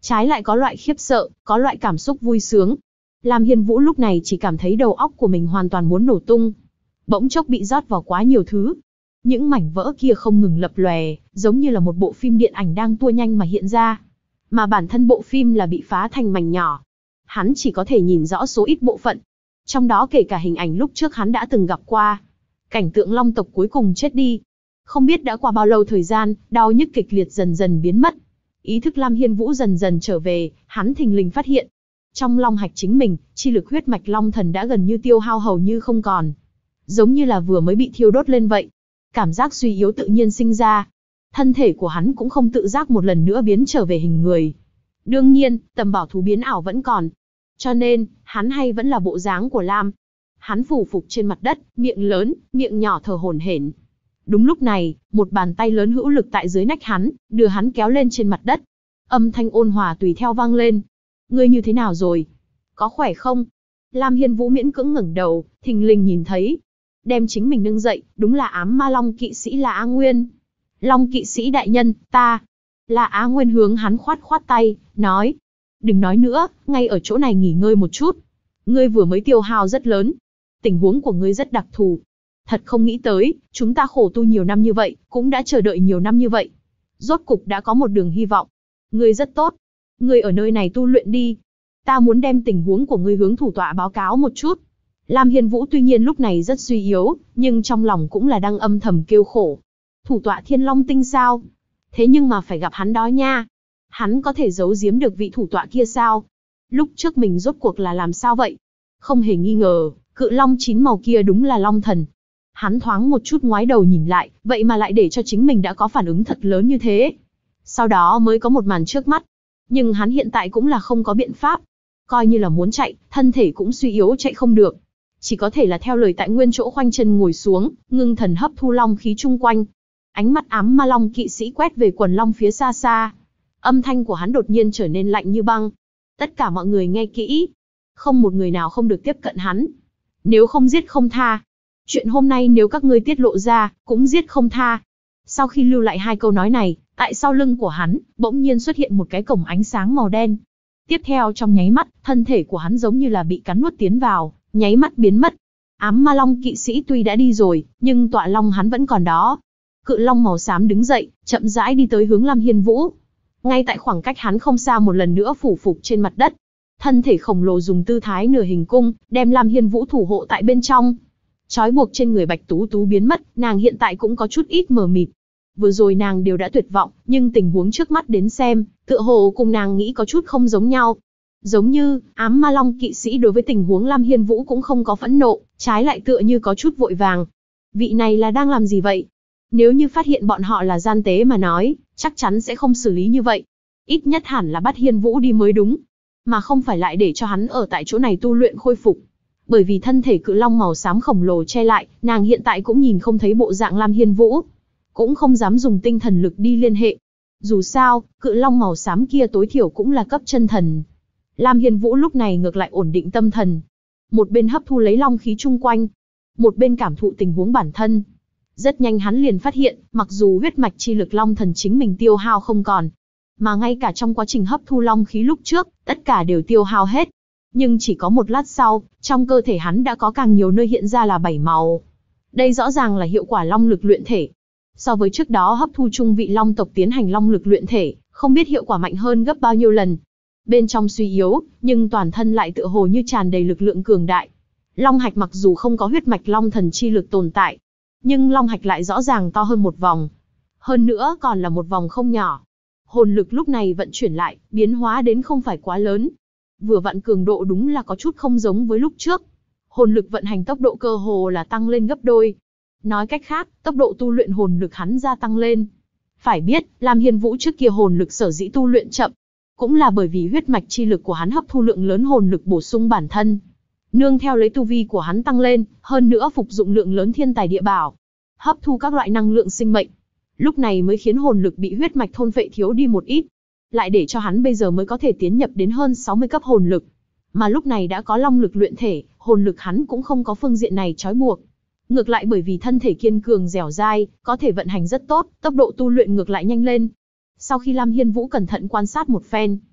trái lại có loại khiếp sợ, có loại cảm xúc vui sướng. Lam Hiên Vũ lúc này chỉ cảm thấy đầu óc của mình hoàn toàn muốn nổ tung. Bỗng chốc bị rót vào quá nhiều thứ. Những mảnh vỡ kia không ngừng lập lòe, giống như là một bộ phim điện ảnh đang tua nhanh mà hiện ra. Mà bản thân bộ phim là bị phá thành mảnh nhỏ. Hắn chỉ có thể nhìn rõ số ít bộ phận. Trong đó kể cả hình ảnh lúc trước hắn đã từng gặp qua. Cảnh tượng long tộc cuối cùng chết đi. Không biết đã qua bao lâu thời gian, đau nhức kịch liệt dần dần biến mất. Ý thức Lam Hiên Vũ dần dần trở về, hắn thình lình phát hiện. Trong long hạch chính mình, chi lực huyết mạch long thần đã gần như tiêu hao hầu như không còn. Giống như là vừa mới bị thiêu đốt lên vậy. Cảm giác suy yếu tự nhiên sinh ra. Thân thể của hắn cũng không tự giác một lần nữa biến trở về hình người. Đương nhiên, tầm bảo thú biến ảo vẫn còn. Cho nên, hắn hay vẫn là bộ dáng của Lam. Hắn phủ phục trên mặt đất, miệng lớn, miệng nhỏ thở hổn hển. Đúng lúc này, một bàn tay lớn hữu lực tại dưới nách hắn, đưa hắn kéo lên trên mặt đất. Âm thanh ôn hòa tùy theo vang lên. Ngươi như thế nào rồi? Có khỏe không? Lam Hiên Vũ miễn cưỡng ngẩng đầu, thình lình nhìn thấy. Đem chính mình nâng dậy, đúng là ám ma long kỵ sĩ là Á Nguyên. Long kỵ sĩ đại nhân, ta. Là Á Nguyên hướng hắn khoát khoát tay, nói. Đừng nói nữa, ngay ở chỗ này nghỉ ngơi một chút. Ngươi vừa mới tiêu hao rất lớn. Tình huống của ngươi rất đặc thù. Thật không nghĩ tới, chúng ta khổ tu nhiều năm như vậy, cũng đã chờ đợi nhiều năm như vậy. Rốt cục đã có một đường hy vọng. Ngươi rất tốt. Ngươi ở nơi này tu luyện đi. Ta muốn đem tình huống của ngươi hướng thủ tọa báo cáo một chút. Lam Hiên Vũ tuy nhiên lúc này rất suy yếu, nhưng trong lòng cũng là đang âm thầm kêu khổ. Thủ tọa Thiên Long Tinh sao? Thế nhưng mà phải gặp hắn đó nha. Hắn có thể giấu giếm được vị thủ tọa kia sao? Lúc trước mình rốt cuộc là làm sao vậy? Không hề nghi ngờ, cự long 9 màu kia đúng là long thần. Hắn thoáng một chút ngoái đầu nhìn lại, vậy mà lại để cho chính mình đã có phản ứng thật lớn như thế. Sau đó mới có một màn trước mắt. Nhưng hắn hiện tại cũng là không có biện pháp. Coi như là muốn chạy, thân thể cũng suy yếu chạy không được. Chỉ có thể là theo lời tại nguyên chỗ khoanh chân ngồi xuống, ngưng thần hấp thu long khí chung quanh. Ánh mắt ám ma long kỵ sĩ quét về quần long phía xa xa. Âm thanh của hắn đột nhiên trở nên lạnh như băng. Tất cả mọi người nghe kỹ. Không một người nào không được tiếp cận hắn. Nếu không giết không tha. Chuyện hôm nay nếu các ngươi tiết lộ ra, cũng giết không tha. Sau khi lưu lại hai câu nói này, tại sau lưng của hắn, bỗng nhiên xuất hiện một cái cổng ánh sáng màu đen. Tiếp theo trong nháy mắt, thân thể của hắn giống như là bị cắn nuốt tiến vào, nháy mắt biến mất. Ám ma long kỵ sĩ tuy đã đi rồi, nhưng tọa long hắn vẫn còn đó. Cự long màu xám đứng dậy, chậm rãi đi tới hướng Lam Hiên Vũ. Ngay tại khoảng cách hắn không xa một lần nữa phủ phục trên mặt đất. Thân thể khổng lồ dùng tư thái nửa hình cung, đem Lam Hiên Vũ thủ hộ tại bên trong. Trói buộc trên người Bạch Tú Tú biến mất, nàng hiện tại cũng có chút ít mờ mịt. Vừa rồi nàng đều đã tuyệt vọng, nhưng tình huống trước mắt đến xem, tựa hồ cùng nàng nghĩ có chút không giống nhau. Giống như, ám ma long kỵ sĩ đối với tình huống Lam Hiên Vũ cũng không có phẫn nộ, trái lại tựa như có chút vội vàng. Vị này là đang làm gì vậy? Nếu như phát hiện bọn họ là gian tế mà nói, chắc chắn sẽ không xử lý như vậy. Ít nhất hẳn là bắt Hiên Vũ đi mới đúng. Mà không phải lại để cho hắn ở tại chỗ này tu luyện khôi phục. Bởi vì thân thể cự long màu xám khổng lồ che lại, nàng hiện tại cũng nhìn không thấy bộ dạng Lam Hiên Vũ. Cũng không dám dùng tinh thần lực đi liên hệ. Dù sao, cự long màu xám kia tối thiểu cũng là cấp chân thần. Lam Hiên Vũ lúc này ngược lại ổn định tâm thần. Một bên hấp thu lấy long khí chung quanh. Một bên cảm thụ tình huống bản thân. Rất nhanh hắn liền phát hiện, mặc dù huyết mạch chi lực long thần chính mình tiêu hao không còn. Mà ngay cả trong quá trình hấp thu long khí lúc trước, tất cả đều tiêu hao hết. Nhưng chỉ có một lát sau, trong cơ thể hắn đã có càng nhiều nơi hiện ra là 7 màu. Đây rõ ràng là hiệu quả long lực luyện thể. So với trước đó hấp thu chung vị long tộc tiến hành long lực luyện thể, không biết hiệu quả mạnh hơn gấp bao nhiêu lần. Bên trong suy yếu, nhưng toàn thân lại tựa hồ như tràn đầy lực lượng cường đại. Long hạch mặc dù không có huyết mạch long thần chi lực tồn tại, nhưng long hạch lại rõ ràng to hơn một vòng. Hơn nữa còn là một vòng không nhỏ. Hồn lực lúc này vận chuyển lại, biến hóa đến không phải quá lớn. Vừa vặn cường độ đúng là có chút không giống với lúc trước. Hồn lực vận hành tốc độ cơ hồ là tăng lên gấp đôi. Nói cách khác, tốc độ tu luyện hồn lực hắn gia tăng lên. Phải biết, Lam Hiên Vũ trước kia hồn lực sở dĩ tu luyện chậm, cũng là bởi vì huyết mạch chi lực của hắn hấp thu lượng lớn hồn lực bổ sung bản thân. Nương theo lấy tu vi của hắn tăng lên, hơn nữa phục dụng lượng lớn thiên tài địa bảo, hấp thu các loại năng lượng sinh mệnh. Lúc này mới khiến hồn lực bị huyết mạch thôn phệ thiếu đi một ít. Lại để cho hắn bây giờ mới có thể tiến nhập đến hơn 60 cấp hồn lực. Mà lúc này đã có long lực luyện thể, hồn lực hắn cũng không có phương diện này trói buộc. Ngược lại bởi vì thân thể kiên cường dẻo dai, có thể vận hành rất tốt, tốc độ tu luyện ngược lại nhanh lên. Sau khi Lam Hiên Vũ cẩn thận quan sát một phen,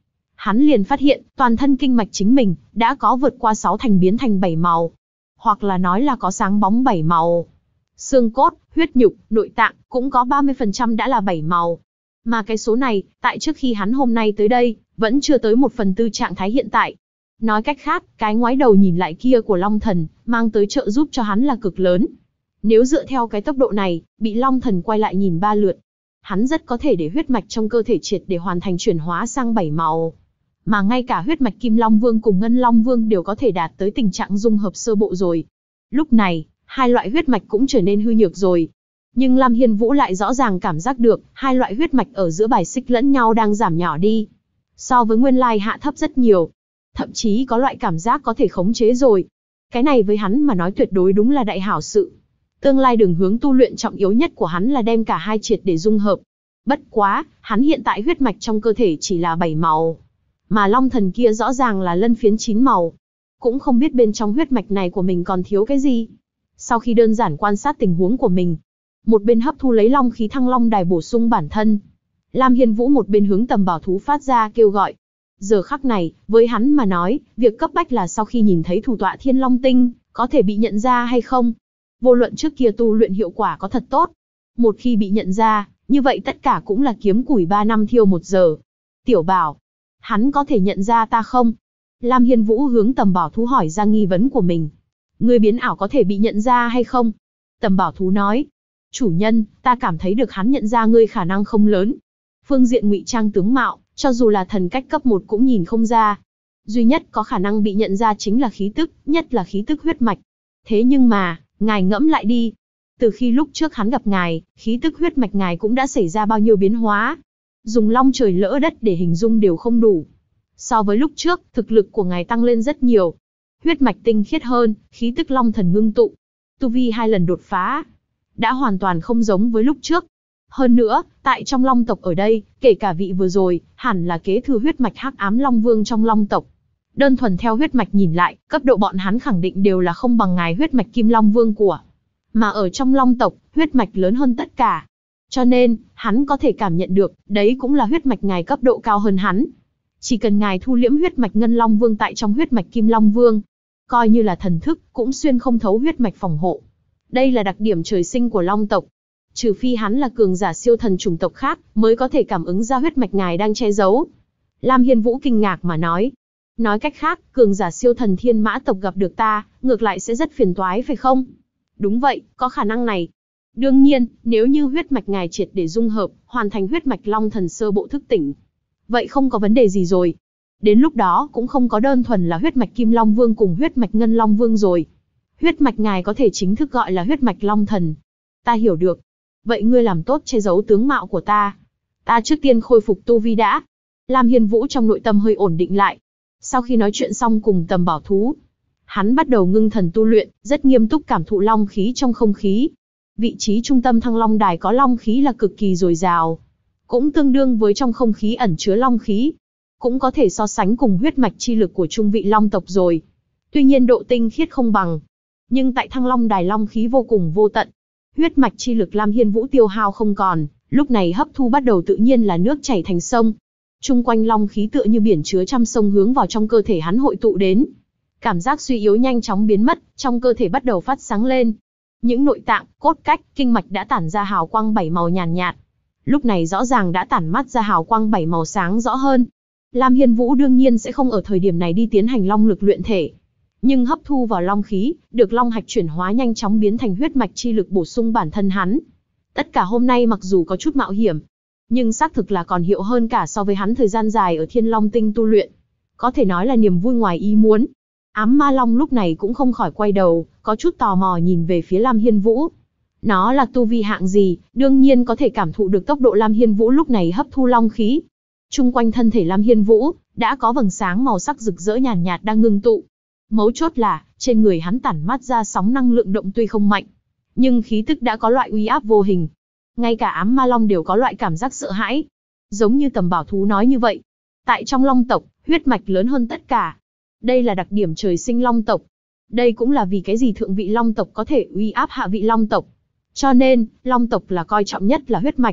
Hắn liền phát hiện, toàn thân kinh mạch chính mình, đã có vượt qua 6 thành biến thành 7 màu. Hoặc là nói là có sáng bóng 7 màu. Xương cốt, huyết nhục, nội tạng, cũng có 30% đã là 7 màu. Mà cái số này, tại trước khi hắn hôm nay tới đây, vẫn chưa tới 1/4 trạng thái hiện tại. Nói cách khác, cái ngoái đầu nhìn lại kia của Long Thần, mang tới trợ giúp cho hắn là cực lớn. Nếu dựa theo cái tốc độ này, bị Long Thần quay lại nhìn 3 lượt, hắn rất có thể để huyết mạch trong cơ thể triệt để hoàn thành chuyển hóa sang 7 màu. Mà ngay cả huyết mạch Kim Long Vương cùng Ngân Long Vương đều có thể đạt tới tình trạng dung hợp sơ bộ rồi. Lúc này, hai loại huyết mạch cũng trở nên hư nhược rồi. Nhưng Lam Hiên Vũ lại rõ ràng cảm giác được, hai loại huyết mạch ở giữa bài xích lẫn nhau đang giảm nhỏ đi. So với nguyên lai hạ thấp rất nhiều. Thậm chí có loại cảm giác có thể khống chế rồi. Cái này với hắn mà nói tuyệt đối đúng là đại hảo sự. Tương lai đường hướng tu luyện trọng yếu nhất của hắn là đem cả hai triệt để dung hợp. Bất quá, hắn hiện tại huyết mạch trong cơ thể chỉ là 7 màu. Mà Long Thần kia rõ ràng là lân phiến 9 màu. Cũng không biết bên trong huyết mạch này của mình còn thiếu cái gì. Sau khi đơn giản quan sát tình huống của mình, một bên hấp thu lấy long khí Thăng Long Đài bổ sung bản thân, Lam Hiên Vũ một bên hướng Tầm Bảo Thú phát ra kêu gọi. Giờ khắc này, với hắn mà nói, việc cấp bách là sau khi nhìn thấy thủ tọa Thiên Long Tinh, có thể bị nhận ra hay không. Vô luận trước kia tu luyện hiệu quả có thật tốt, một khi bị nhận ra, như vậy tất cả cũng là kiếm củi 3 năm thiêu 1 giờ. Tiểu Bảo, hắn có thể nhận ra ta không? Lam Hiên Vũ hướng Tầm Bảo Thú hỏi ra nghi vấn của mình. Người biến ảo có thể bị nhận ra hay không? Tầm Bảo Thú nói. Chủ nhân, ta cảm thấy được hắn nhận ra ngươi khả năng không lớn. Phương diện ngụy trang tướng mạo, cho dù là thần cách cấp 1 cũng nhìn không ra. Duy nhất có khả năng bị nhận ra chính là khí tức, nhất là khí tức huyết mạch. Thế nhưng mà, ngài ngẫm lại đi. Từ khi lúc trước hắn gặp ngài, khí tức huyết mạch ngài cũng đã xảy ra bao nhiêu biến hóa. Dùng long trời lỡ đất để hình dung đều không đủ. So với lúc trước, thực lực của ngài tăng lên rất nhiều. Huyết mạch tinh khiết hơn, khí tức long thần ngưng tụ. Tu vi 2 lần đột phá. Đã hoàn toàn không giống với lúc trước. Hơn nữa, tại trong long tộc ở đây, kể cả vị vừa rồi, hẳn là kế thừa huyết mạch Hắc Ám Long Vương trong long tộc. Đơn thuần theo huyết mạch nhìn lại, cấp độ bọn hắn khẳng định đều là không bằng ngài huyết mạch Kim Long Vương của. Mà ở trong long tộc, huyết mạch lớn hơn tất cả. Cho nên, hắn có thể cảm nhận được, đấy cũng là huyết mạch ngài cấp độ cao hơn hắn. Chỉ cần ngài thu liễm huyết mạch Ngân Long Vương tại trong huyết mạch Kim Long Vương, coi như là thần thức, cũng xuyên không thấu huyết mạch phòng hộ. Đây là đặc điểm trời sinh của long tộc. Trừ phi hắn là cường giả siêu thần chủng tộc khác, mới có thể cảm ứng ra huyết mạch ngài đang che giấu. Lam Hiên Vũ kinh ngạc mà nói. Nói cách khác, cường giả siêu thần Thiên Mã tộc gặp được ta, ngược lại sẽ rất phiền toái phải không? Đúng vậy, có khả năng này. Đương nhiên, nếu như huyết mạch ngài triệt để dung hợp, hoàn thành huyết mạch long thần sơ bộ thức tỉnh, vậy không có vấn đề gì rồi. Đến lúc đó cũng không có đơn thuần là huyết mạch Kim Long Vương cùng huyết mạch Ngân Long Vương rồi. Huyết mạch ngài có thể chính thức gọi là huyết mạch long thần. Ta hiểu được. Vậy ngươi làm tốt che giấu tướng mạo của ta. Ta trước tiên khôi phục tu vi đã. Lam Hiên Vũ trong nội tâm hơi ổn định lại. Sau khi nói chuyện xong cùng Tầm Bảo Thú, hắn bắt đầu ngưng thần tu luyện, rất nghiêm túc cảm thụ long khí trong không khí. Vị trí trung tâm Thăng Long Đài có long khí là cực kỳ dồi dào. Cũng tương đương với trong không khí ẩn chứa long khí. Cũng có thể so sánh cùng huyết mạch chi lực của trung vị long tộc rồi. Tuy nhiên độ tinh khiết không bằng. Nhưng tại Thăng Long Đài long khí vô cùng vô tận. Huyết mạch chi lực Lam Hiên Vũ tiêu hao không còn, lúc này hấp thu bắt đầu tự nhiên là nước chảy thành sông. Trung quanh long khí tựa như biển chứa trăm sông hướng vào trong cơ thể hắn hội tụ đến. Cảm giác suy yếu nhanh chóng biến mất, trong cơ thể bắt đầu phát sáng lên. Những nội tạng, cốt cách, kinh mạch đã tản ra hào quang 7 màu nhàn nhạt. Lúc này rõ ràng đã tản mắt ra hào quang 7 màu sáng rõ hơn. Lam Hiên Vũ đương nhiên sẽ không ở thời điểm này đi tiến hành long lực luyện thể. Nhưng hấp thu vào long khí, được long hạch chuyển hóa nhanh chóng biến thành huyết mạch chi lực bổ sung bản thân hắn. Tất cả hôm nay mặc dù có chút mạo hiểm, nhưng xác thực là còn hiệu hơn cả so với hắn thời gian dài ở Thiên Long Tinh tu luyện. Có thể nói là niềm vui ngoài ý muốn. Ám Ma Long lúc này cũng không khỏi quay đầu, có chút tò mò nhìn về phía Lam Hiên Vũ. Nó là tu vi hạng gì, đương nhiên có thể cảm thụ được tốc độ Lam Hiên Vũ lúc này hấp thu long khí. Trung quanh thân thể Lam Hiên Vũ, đã có vầng sáng màu sắc rực rỡ nhàn nhạt đang ngưng tụ. Mấu chốt là, trên người hắn tản mát ra sóng năng lượng động tuy không mạnh, nhưng khí tức đã có loại uy áp vô hình. Ngay cả Ám Ma Long đều có loại cảm giác sợ hãi. Giống như Tầm Bảo Thú nói như vậy. Tại trong long tộc, huyết mạch lớn hơn tất cả. Đây là đặc điểm trời sinh long tộc. Đây cũng là vì cái gì thượng vị long tộc có thể uy áp hạ vị long tộc. Cho nên, long tộc là coi trọng nhất là huyết mạch.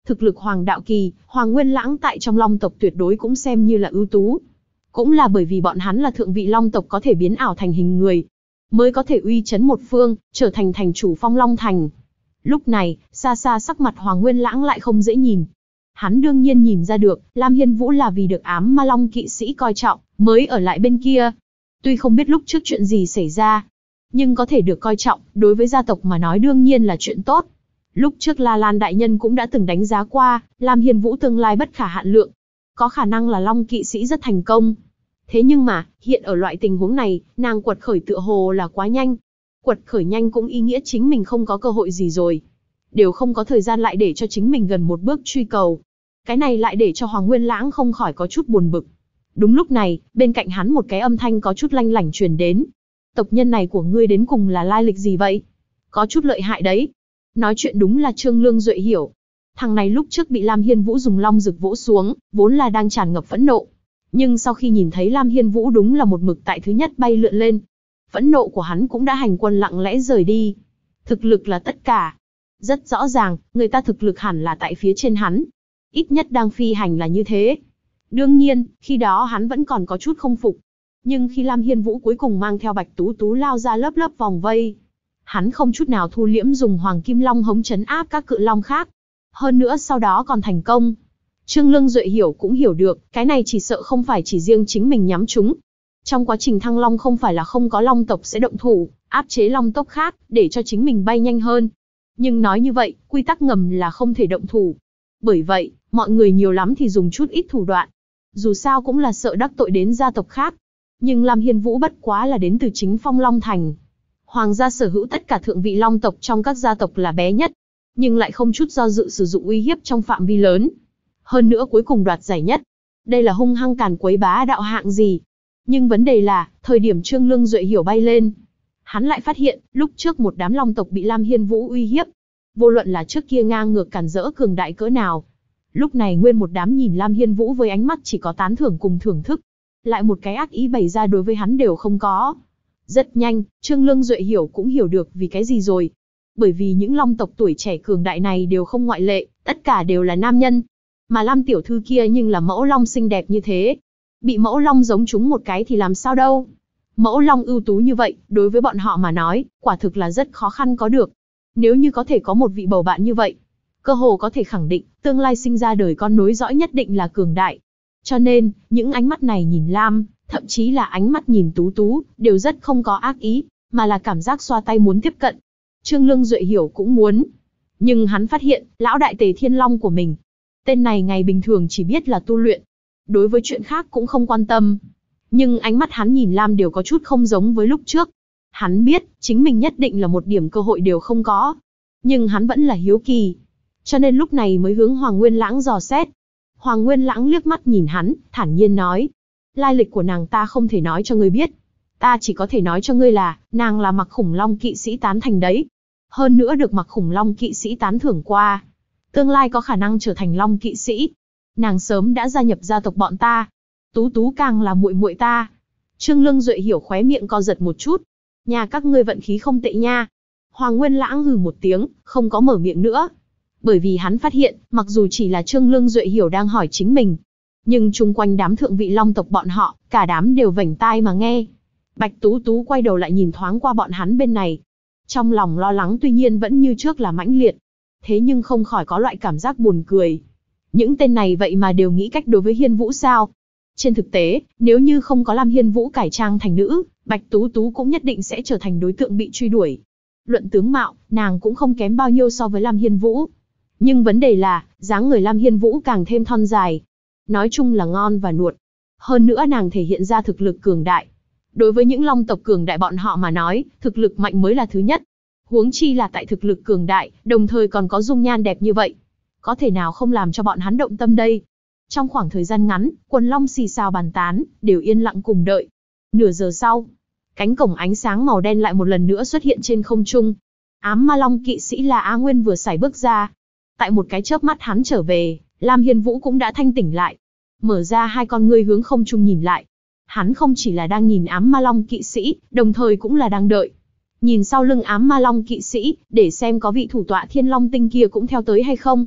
Thực lực Hoàng Đạo Kỳ, Hoàng Nguyên Lãng tại trong Long tộc tuyệt đối cũng xem như là ưu tú. Cũng là bởi vì bọn hắn là thượng vị Long tộc có thể biến ảo thành hình người, mới có thể uy chấn một phương, trở thành thành chủ Phong Long Thành. Lúc này, xa xa sắc mặt Hoàng Nguyên Lãng lại không dễ nhìn. Hắn đương nhiên nhìn ra được, Lam Hiên Vũ là vì được Ám Ma Long kỵ sĩ coi trọng, mới ở lại bên kia. Tuy không biết lúc trước chuyện gì xảy ra, nhưng có thể được coi trọng, đối với gia tộc mà nói đương nhiên là chuyện tốt. Lúc trước La Lan đại nhân cũng đã từng đánh giá qua, Lam Hiên Vũ tương lai bất khả hạn lượng. Có khả năng là Long kỵ sĩ rất thành công. Thế nhưng mà, hiện ở loại tình huống này, nàng quật khởi tựa hồ là quá nhanh. Quật khởi nhanh cũng ý nghĩa chính mình không có cơ hội gì rồi. Đều không có thời gian lại để cho chính mình gần một bước truy cầu. Cái này lại để cho Hoàng Nguyên Lãng không khỏi có chút buồn bực. Đúng lúc này, bên cạnh hắn một cái âm thanh có chút lanh lảnh truyền đến. Tộc nhân này của ngươi đến cùng là lai lịch gì vậy? Có chút lợi hại đấy. Nói chuyện đúng là Trương Lương Duệ hiểu. Thằng này lúc trước bị Lam Hiên Vũ dùng long rực vỗ xuống, vốn là đang tràn ngập phẫn nộ. Nhưng sau khi nhìn thấy Lam Hiên Vũ đúng là một mực tại thứ nhất bay lượn lên, phẫn nộ của hắn cũng đã hành quân lặng lẽ rời đi. Thực lực là tất cả. Rất rõ ràng, người ta thực lực hẳn là tại phía trên hắn. Ít nhất đang phi hành là như thế. Đương nhiên, khi đó hắn vẫn còn có chút không phục. Nhưng khi Lam Hiên Vũ cuối cùng mang theo Bạch Tú Tú lao ra lớp lớp vòng vây, hắn không chút nào thu liễm dùng Hoàng Kim Long hống trấn áp các cự long khác. Hơn nữa sau đó còn thành công. Trương Lương Duệ hiểu cũng hiểu được, cái này chỉ sợ không phải chỉ riêng chính mình nhắm chúng. Trong quá trình thăng long không phải là không có long tộc sẽ động thủ, áp chế long tộc khác, để cho chính mình bay nhanh hơn. Nhưng nói như vậy, quy tắc ngầm là không thể động thủ. Bởi vậy, mọi người nhiều lắm thì dùng chút ít thủ đoạn. Dù sao cũng là sợ đắc tội đến gia tộc khác. Nhưng Lam Hiên Vũ bất quá là đến từ chính Phong Long Thành. Hoàng gia sở hữu tất cả thượng vị long tộc trong các gia tộc là bé nhất, nhưng lại không chút do dự sử dụng uy hiếp trong phạm vi lớn. Hơn nữa cuối cùng đoạt giải nhất. Đây là hung hăng càn quấy bá đạo hạng gì? Nhưng vấn đề là, thời điểm Trương Lương Duệ hiểu bay lên, hắn lại phát hiện, lúc trước một đám long tộc bị Lam Hiên Vũ uy hiếp. Vô luận là trước kia ngang ngược càn rỡ cường đại cỡ nào. Lúc này nguyên một đám nhìn Lam Hiên Vũ với ánh mắt chỉ có tán thưởng cùng thưởng thức. Lại một cái ác ý bày ra đối với hắn đều không có. Rất nhanh, Trương Lương Duệ hiểu cũng hiểu được vì cái gì rồi. Bởi vì những long tộc tuổi trẻ cường đại này đều không ngoại lệ, tất cả đều là nam nhân. Mà Lam tiểu thư kia nhưng là mẫu long xinh đẹp như thế. Bị mẫu long giống chúng một cái thì làm sao đâu. Mẫu long ưu tú như vậy, đối với bọn họ mà nói, quả thực là rất khó khăn có được. Nếu như có thể có một vị bầu bạn như vậy, cơ hồ có thể khẳng định, tương lai sinh ra đời con nối dõi nhất định là cường đại. Cho nên, những ánh mắt này nhìn Lam, thậm chí là ánh mắt nhìn Tú Tú, đều rất không có ác ý, mà là cảm giác xoa tay muốn tiếp cận. Trương Lương Duệ hiểu cũng muốn. Nhưng hắn phát hiện, lão đại Tề Thiên Long của mình, tên này ngày bình thường chỉ biết là tu luyện. Đối với chuyện khác cũng không quan tâm. Nhưng ánh mắt hắn nhìn Lam đều có chút không giống với lúc trước. Hắn biết, chính mình nhất định là một điểm cơ hội đều không có. Nhưng hắn vẫn là hiếu kỳ. Cho nên lúc này mới hướng Hoàng Nguyên Lãng dò xét. Hoàng Nguyên Lãng liếc mắt nhìn hắn, thản nhiên nói. Lai lịch của nàng ta không thể nói cho ngươi biết. Ta chỉ có thể nói cho ngươi là, nàng là Mặc Khủng Long kỵ sĩ tán thành đấy. Hơn nữa được Mặc Khủng Long kỵ sĩ tán thưởng qua. Tương lai có khả năng trở thành Long kỵ sĩ. Nàng sớm đã gia nhập gia tộc bọn ta. Tú Tú càng là muội muội ta. Trương Lương Duệ hiểu khóe miệng co giật một chút. Nhà các ngươi vận khí không tệ nha. Hoàng Nguyên Lãng hừ một tiếng, không có mở miệng nữa. Bởi vì hắn phát hiện, mặc dù chỉ là Trương Lương Duệ hiểu đang hỏi chính mình, nhưng chung quanh đám thượng vị long tộc bọn họ, cả đám đều vểnh tai mà nghe. Bạch Tú Tú quay đầu lại nhìn thoáng qua bọn hắn bên này. Trong lòng lo lắng tuy nhiên vẫn như trước là mãnh liệt. Thế nhưng không khỏi có loại cảm giác buồn cười. Những tên này vậy mà đều nghĩ cách đối với Hiên Vũ sao? Trên thực tế, nếu như không có Lam Hiên Vũ cải trang thành nữ, Bạch Tú Tú cũng nhất định sẽ trở thành đối tượng bị truy đuổi. Luận tướng mạo, nàng cũng không kém bao nhiêu so với Lam Hiên Vũ. Nhưng vấn đề là, dáng người Lam Hiên Vũ càng thêm thon dài. Nói chung là ngon và nuột. Hơn nữa nàng thể hiện ra thực lực cường đại. Đối với những long tộc cường đại bọn họ mà nói, thực lực mạnh mới là thứ nhất. Huống chi là tại thực lực cường đại, đồng thời còn có dung nhan đẹp như vậy. Có thể nào không làm cho bọn hắn động tâm đây? Trong khoảng thời gian ngắn, quần long xì xào bàn tán, đều yên lặng cùng đợi. Nửa giờ sau, cánh cổng ánh sáng màu đen lại một lần nữa xuất hiện trên không trung. Ám Ma Long kỵ sĩ là Á Nguyên vừa sải bước ra. Tại một cái chớp mắt hắn trở về, Lam Hiên Vũ cũng đã thanh tỉnh lại. Mở ra hai con ngươi hướng không trung nhìn lại. Hắn không chỉ là đang nhìn Ám Ma Long kỵ sĩ, đồng thời cũng là đang đợi. Nhìn sau lưng Ám Ma Long kỵ sĩ, để xem có vị thủ tọa Thiên Long tinh kia cũng theo tới hay không.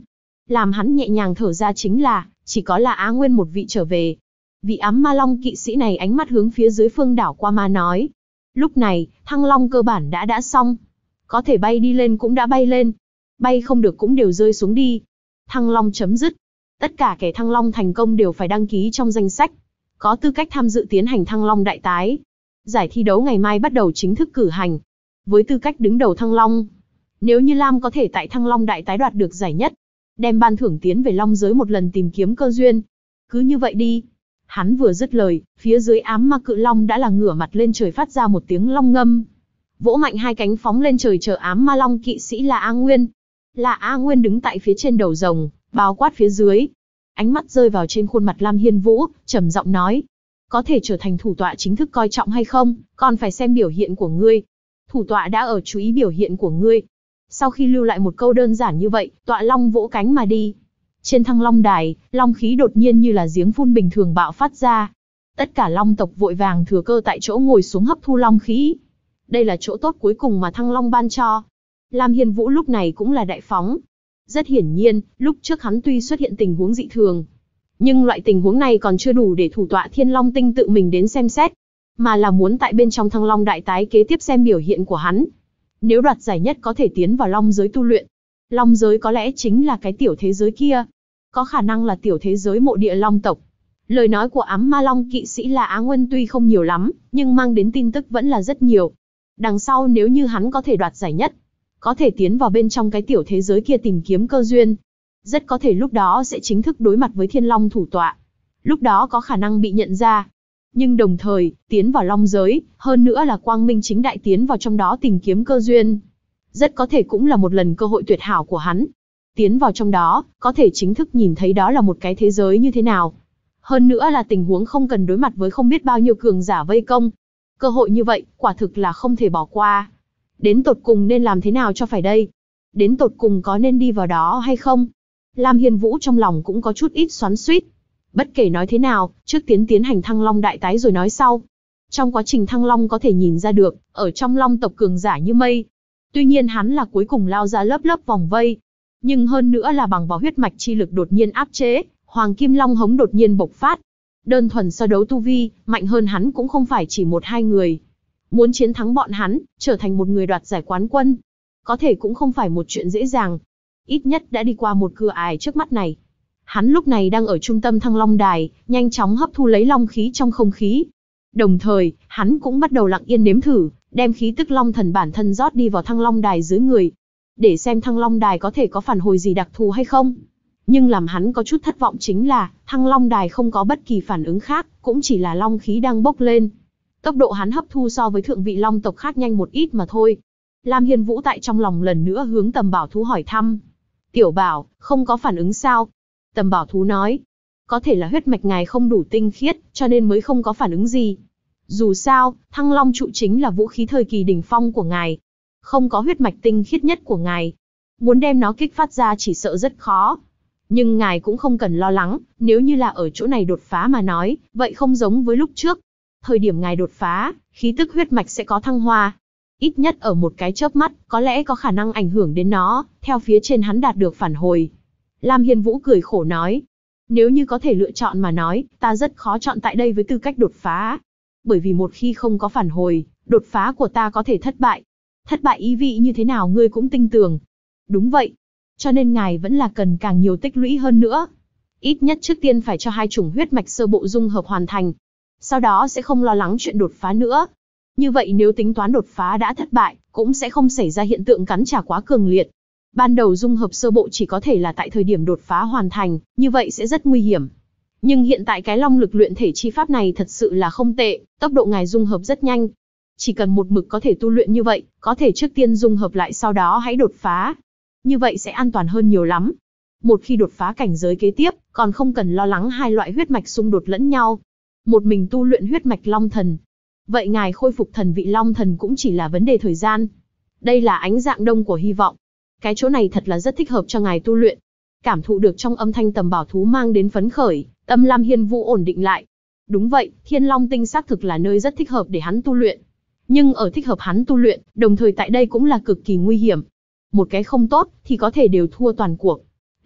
Làm hắn nhẹ nhàng thở ra chính là, chỉ có là Á Nguyên một vị trở về. Vị ám ma long kỵ sĩ này ánh mắt hướng phía dưới phương đảo qua ma nói. Lúc này, thăng long cơ bản đã xong. Có thể bay đi lên cũng đã bay lên. Bay không được cũng đều rơi xuống đi. Thăng long chấm dứt. Tất cả kẻ thăng long thành công đều phải đăng ký trong danh sách. Có tư cách tham dự tiến hành thăng long đại tái. Giải thi đấu ngày mai bắt đầu chính thức cử hành. Với tư cách đứng đầu thăng long, nếu như Lam có thể tại thăng long đại tái đoạt được giải nhất, đem ban thưởng tiến về long giới một lần tìm kiếm cơ duyên. Cứ như vậy đi. Hắn vừa dứt lời, phía dưới ám ma cự long đã là ngửa mặt lên trời phát ra một tiếng long ngâm. Vỗ mạnh hai cánh phóng lên trời chờ ám ma long kỵ sĩ là A Nguyên. Là A Nguyên đứng tại phía trên đầu rồng, bao quát phía dưới. Ánh mắt rơi vào trên khuôn mặt Lam Hiên Vũ, trầm giọng nói. Có thể trở thành thủ tọa chính thức coi trọng hay không, còn phải xem biểu hiện của ngươi. Thủ tọa đã ở chú ý biểu hiện của ngươi. Sau khi lưu lại một câu đơn giản như vậy, tọa long vỗ cánh mà đi. Trên thăng long đài, long khí đột nhiên như là giếng phun bình thường bạo phát ra. Tất cả long tộc vội vàng thừa cơ tại chỗ ngồi xuống hấp thu long khí. Đây là chỗ tốt cuối cùng mà thăng long ban cho. Lam Hiên Vũ lúc này cũng là đại phóng. Rất hiển nhiên, lúc trước hắn tuy xuất hiện tình huống dị thường, nhưng loại tình huống này còn chưa đủ để thủ tọa Thiên Long Tinh tự mình đến xem xét, mà là muốn tại bên trong thăng long đại tái kế tiếp xem biểu hiện của hắn. Nếu đoạt giải nhất có thể tiến vào long giới tu luyện. Long giới có lẽ chính là cái tiểu thế giới kia. Có khả năng là tiểu thế giới mộ địa long tộc. Lời nói của ám ma long kỵ sĩ là Á Nguyên tuy không nhiều lắm, nhưng mang đến tin tức vẫn là rất nhiều. Đằng sau nếu như hắn có thể đoạt giải nhất, có thể tiến vào bên trong cái tiểu thế giới kia tìm kiếm cơ duyên. Rất có thể lúc đó sẽ chính thức đối mặt với Thiên Long thủ tọa. Lúc đó có khả năng bị nhận ra. Nhưng đồng thời, tiến vào long giới, hơn nữa là quang minh chính đại tiến vào trong đó tìm kiếm cơ duyên. Rất có thể cũng là một lần cơ hội tuyệt hảo của hắn. Tiến vào trong đó, có thể chính thức nhìn thấy đó là một cái thế giới như thế nào. Hơn nữa là tình huống không cần đối mặt với không biết bao nhiêu cường giả vây công. Cơ hội như vậy, quả thực là không thể bỏ qua. Đến tột cùng nên làm thế nào cho phải đây? Đến tột cùng có nên đi vào đó hay không? Lam Hiên Vũ trong lòng cũng có chút ít xoắn xuýt. Bất kể nói thế nào, trước tiến hành thăng long đại tái rồi nói sau. Trong quá trình thăng long có thể nhìn ra được, ở trong long tộc cường giả như mây. Tuy nhiên hắn là cuối cùng lao ra lớp vòng vây. Nhưng hơn nữa là bằng vào huyết mạch chi lực đột nhiên áp chế, Hoàng Kim Long hống đột nhiên bộc phát. Đơn thuần so đấu tu vi, mạnh hơn hắn cũng không phải chỉ một hai người. Muốn chiến thắng bọn hắn, trở thành một người đoạt giải quán quân, có thể cũng không phải một chuyện dễ dàng. Ít nhất đã đi qua một cửa ải trước mắt này. Hắn lúc này đang ở trung tâm thăng long đài, nhanh chóng hấp thu lấy long khí trong không khí. Đồng thời, hắn cũng bắt đầu lặng yên nếm thử, đem khí tức long thần bản thân rót đi vào thăng long đài dưới người. Để xem thăng long đài có thể có phản hồi gì đặc thù hay không. Nhưng làm hắn có chút thất vọng chính là, thăng long đài không có bất kỳ phản ứng khác, cũng chỉ là long khí đang bốc lên. Tốc độ hắn hấp thu so với thượng vị long tộc khác nhanh một ít mà thôi. Lam Hiên Vũ tại trong lòng lần nữa hướng Tầm Bảo Thú hỏi thăm. Tiểu Bảo, không có phản ứng sao? Tầm Bảo Thú nói. Có thể là huyết mạch ngài không đủ tinh khiết, cho nên mới không có phản ứng gì. Dù sao, thăng long trụ chính là vũ khí thời kỳ đỉnh phong của ngài. Không có huyết mạch tinh khiết nhất của ngài. Muốn đem nó kích phát ra chỉ sợ rất khó. Nhưng ngài cũng không cần lo lắng, nếu như là ở chỗ này đột phá mà nói, vậy không giống với lúc trước. Thời điểm ngài đột phá, khí tức huyết mạch sẽ có thăng hoa. Ít nhất ở một cái chớp mắt, có lẽ có khả năng ảnh hưởng đến nó, theo phía trên hắn đạt được phản hồi. Lam Hiên Vũ cười khổ nói. Nếu như có thể lựa chọn mà nói, ta rất khó chọn tại đây với tư cách đột phá. Bởi vì một khi không có phản hồi, đột phá của ta có thể thất bại. Thất bại ý vị như thế nào ngươi cũng tinh tường. Đúng vậy. Cho nên ngài vẫn là cần càng nhiều tích lũy hơn nữa. Ít nhất trước tiên phải cho hai chủng huyết mạch sơ bộ dung hợp hoàn thành. Sau đó sẽ không lo lắng chuyện đột phá nữa. Như vậy nếu tính toán đột phá đã thất bại, cũng sẽ không xảy ra hiện tượng cắn trả quá cường liệt. Ban đầu dung hợp sơ bộ chỉ có thể là tại thời điểm đột phá hoàn thành, như vậy sẽ rất nguy hiểm. Nhưng hiện tại cái long lực luyện thể chi pháp này thật sự là không tệ, tốc độ ngài dung hợp rất nhanh. Chỉ cần một mực có thể tu luyện như vậy, có thể trước tiên dung hợp lại sau đó hãy đột phá. Như vậy sẽ an toàn hơn nhiều lắm. Một khi đột phá cảnh giới kế tiếp, còn không cần lo lắng hai loại huyết mạch xung đột lẫn nhau. Một mình tu luyện huyết mạch long thần. Vậy ngài khôi phục thần vị long thần cũng chỉ là vấn đề thời gian. Đây là ánh dạng đông của hy vọng. Cái chỗ này thật là rất thích hợp cho ngài tu luyện. Cảm thụ được trong âm thanh Tầm Bảo Thú mang đến phấn khởi, tâm Lam Hiên Vũ ổn định lại. Đúng vậy, Thiên Long Tinh xác thực là nơi rất thích hợp để hắn tu luyện. Nhưng ở thích hợp hắn tu luyện, đồng thời tại đây cũng là cực kỳ nguy hiểm. Một cái không tốt, thì có thể đều thua toàn cuộc.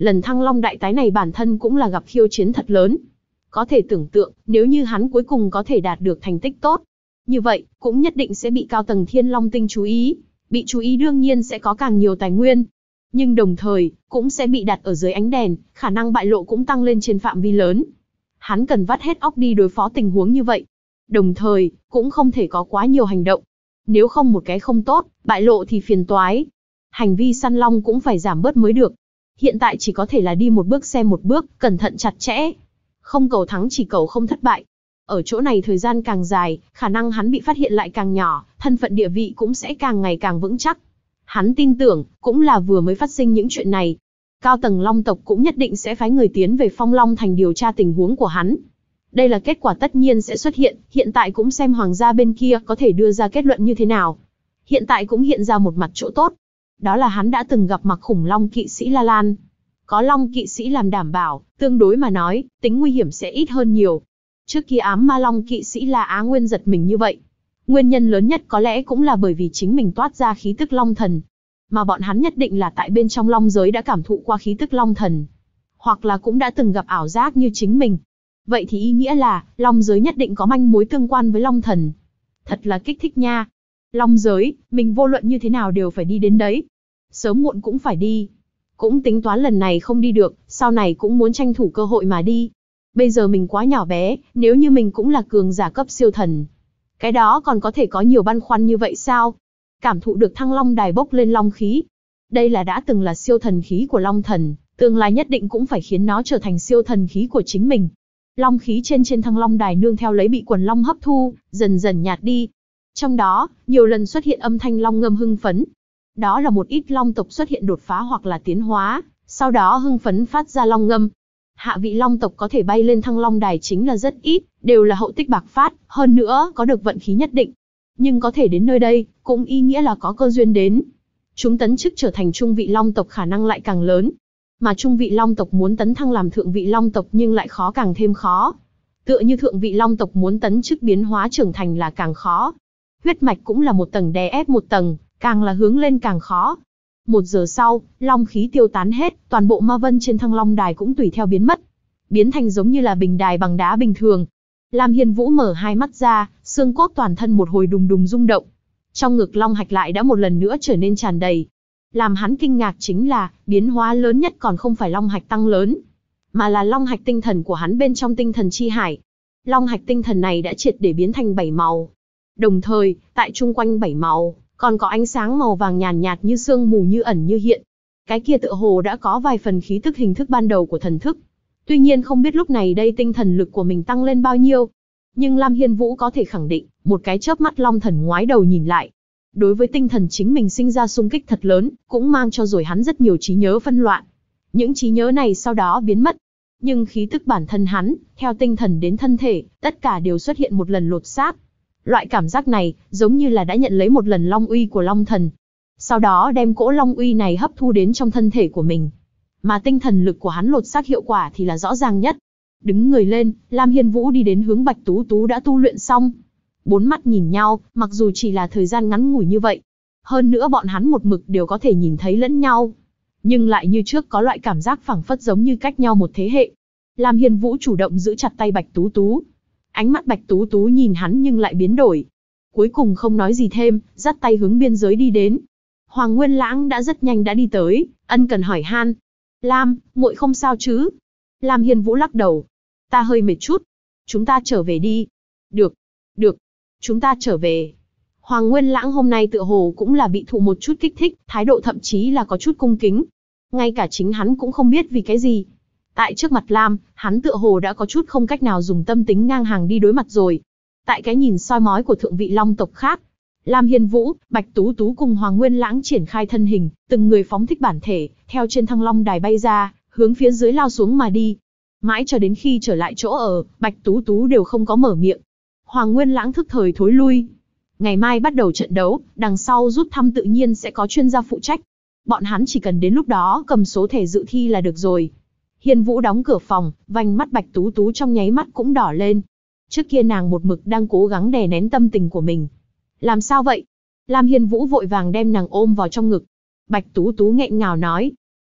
Lần thăng long đại tái này bản thân cũng là gặp khiêu chiến thật lớn. Có thể tưởng tượng, nếu như hắn cuối cùng có thể đạt được thành tích tốt, như vậy, cũng nhất định sẽ bị cao tầng Thiên Long Tinh chú ý. Bị chú ý đương nhiên sẽ có càng nhiều tài nguyên. Nhưng đồng thời, cũng sẽ bị đặt ở dưới ánh đèn, khả năng bại lộ cũng tăng lên trên phạm vi lớn. Hắn cần vắt hết óc đi đối phó tình huống như vậy. Đồng thời, cũng không thể có quá nhiều hành động. Nếu không một cái không tốt, bại lộ thì phiền toái. Hành vi săn long cũng phải giảm bớt mới được. Hiện tại chỉ có thể là đi một bước xem một bước, cẩn thận chặt chẽ. Không cầu thắng chỉ cầu không thất bại. Ở chỗ này thời gian càng dài, khả năng hắn bị phát hiện lại càng nhỏ, thân phận địa vị cũng sẽ càng ngày càng vững chắc. Hắn tin tưởng, cũng là vừa mới phát sinh những chuyện này. Cao tầng Long tộc cũng nhất định sẽ phái người tiến về Phong Long Thành điều tra tình huống của hắn. Đây là kết quả tất nhiên sẽ xuất hiện, hiện tại cũng xem hoàng gia bên kia có thể đưa ra kết luận như thế nào. Hiện tại cũng hiện ra một mặt chỗ tốt. Đó là hắn đã từng gặp mặc khủng long kỵ sĩ La Lan. Có long kỵ sĩ làm đảm bảo, tương đối mà nói, tính nguy hiểm sẽ ít hơn nhiều. Trước kia ám ma long kỵ sĩ La Á Nguyên giật mình như vậy. Nguyên nhân lớn nhất có lẽ cũng là bởi vì chính mình toát ra khí tức long thần. Mà bọn hắn nhất định là tại bên trong long giới đã cảm thụ qua khí tức long thần. Hoặc là cũng đã từng gặp ảo giác như chính mình. Vậy thì ý nghĩa là, long giới nhất định có manh mối tương quan với long thần. Thật là kích thích nha. Long giới, mình vô luận như thế nào đều phải đi đến đấy. Sớm muộn cũng phải đi. Cũng tính toán lần này không đi được, sau này cũng muốn tranh thủ cơ hội mà đi. Bây giờ mình quá nhỏ bé, nếu như mình cũng là cường giả cấp siêu thần. Cái đó còn có thể có nhiều băn khoăn như vậy sao? Cảm thụ được thăng long đài bốc lên long khí. Đây là đã từng là siêu thần khí của long thần, tương lai nhất định cũng phải khiến nó trở thành siêu thần khí của chính mình. Long khí trên thăng long đài nương theo lấy bị quần long hấp thu, dần dần nhạt đi. Trong đó, nhiều lần xuất hiện âm thanh long ngâm hưng phấn. Đó là một ít long tộc xuất hiện đột phá hoặc là tiến hóa, sau đó hưng phấn phát ra long ngâm. Hạ vị long tộc có thể bay lên thăng long đài chính là rất ít, đều là hậu tích bạc phát, hơn nữa có được vận khí nhất định. Nhưng có thể đến nơi đây, cũng ý nghĩa là có cơ duyên đến. Chúng tấn chức trở thành trung vị long tộc khả năng lại càng lớn. Mà trung vị long tộc muốn tấn thăng làm thượng vị long tộc nhưng lại khó càng thêm khó. Tựa như thượng vị long tộc muốn tấn chức biến hóa trưởng thành là càng khó. Huyết mạch cũng là một tầng đè ép một tầng, càng là hướng lên càng khó. 1 giờ sau, long khí tiêu tán hết, toàn bộ ma vân trên thăng long đài cũng tùy theo biến mất. Biến thành giống như là bình đài bằng đá bình thường. Lam Hiên Vũ mở hai mắt ra, xương cốt toàn thân một hồi đùng đùng rung động. Trong ngực long hạch lại đã một lần nữa trở nên tràn đầy. Làm hắn kinh ngạc chính là, biến hóa lớn nhất còn không phải long hạch tăng lớn, mà là long hạch tinh thần của hắn bên trong tinh thần chi hải. Long hạch tinh thần này đã triệt để biến thành 7 màu. Đồng thời, tại chung quanh 7 màu, còn có ánh sáng màu vàng nhàn nhạt như sương mù như ẩn như hiện. Cái kia tựa hồ đã có vài phần khí tức hình thức ban đầu của thần thức. Tuy nhiên không biết lúc này đây tinh thần lực của mình tăng lên bao nhiêu. Nhưng Lam Hiên Vũ có thể khẳng định, một cái chớp mắt long thần ngoái đầu nhìn lại. Đối với tinh thần chính mình sinh ra xung kích thật lớn, cũng mang cho rồi hắn rất nhiều trí nhớ phân loạn. Những trí nhớ này sau đó biến mất. Nhưng khí tức bản thân hắn, theo tinh thần đến thân thể, tất cả đều xuất hiện một lần lột xác. Loại cảm giác này, giống như là đã nhận lấy một lần long uy của long thần. Sau đó đem cỗ long uy này hấp thu đến trong thân thể của mình. Mà tinh thần lực của hắn lột xác hiệu quả thì là rõ ràng nhất. Đứng người lên, Lam Hiên Vũ đi đến hướng Bạch Tú Tú đã tu luyện xong. 4 mắt nhìn nhau, mặc dù chỉ là thời gian ngắn ngủi như vậy. Hơn nữa bọn hắn một mực đều có thể nhìn thấy lẫn nhau. Nhưng lại như trước có loại cảm giác phảng phất giống như cách nhau một thế hệ. Lam Hiên Vũ chủ động giữ chặt tay Bạch Tú Tú. Ánh mắt Bạch Tú Tú nhìn hắn nhưng lại biến đổi. Cuối cùng không nói gì thêm, dắt tay hướng biên giới đi đến. Hoàng Nguyên Lãng đã rất nhanh đã đi tới, ân cần hỏi han. Lam, muội không sao chứ? Lam Hiên Vũ lắc đầu. Ta hơi mệt chút. Chúng ta trở về đi. Được, được. Chúng ta trở về. Hoàng Nguyên Lãng hôm nay tựa hồ cũng là bị thụ một chút kích thích, thái độ thậm chí là có chút cung kính. Ngay cả chính hắn cũng không biết vì cái gì. Tại trước mặt Lam, hắn tựa hồ đã có chút không cách nào dùng tâm tính ngang hàng đi đối mặt rồi. Tại cái nhìn soi mói của thượng vị long tộc khác, Lam Hiên Vũ, Bạch Tú Tú cùng Hoàng Nguyên Lãng triển khai thân hình, từng người phóng thích bản thể, theo trên thăng long đài bay ra, hướng phía dưới lao xuống mà đi. Mãi cho đến khi trở lại chỗ ở, Bạch Tú Tú đều không có mở miệng. Hoàng Nguyên Lãng thức thời thối lui. Ngày mai bắt đầu trận đấu, đằng sau rút thăm tự nhiên sẽ có chuyên gia phụ trách. Bọn hắn chỉ cần đến lúc đó cầm số thẻ dự thi là được rồi. Hiên Vũ đóng cửa phòng, vành mắt Bạch Tú Tú trong nháy mắt cũng đỏ lên. Trước kia nàng một mực đang cố gắng đè nén tâm tình của mình. Làm sao vậy? Lam Hiên Vũ vội vàng đem nàng ôm vào trong ngực. Bạch Tú Tú nghẹn ngào nói.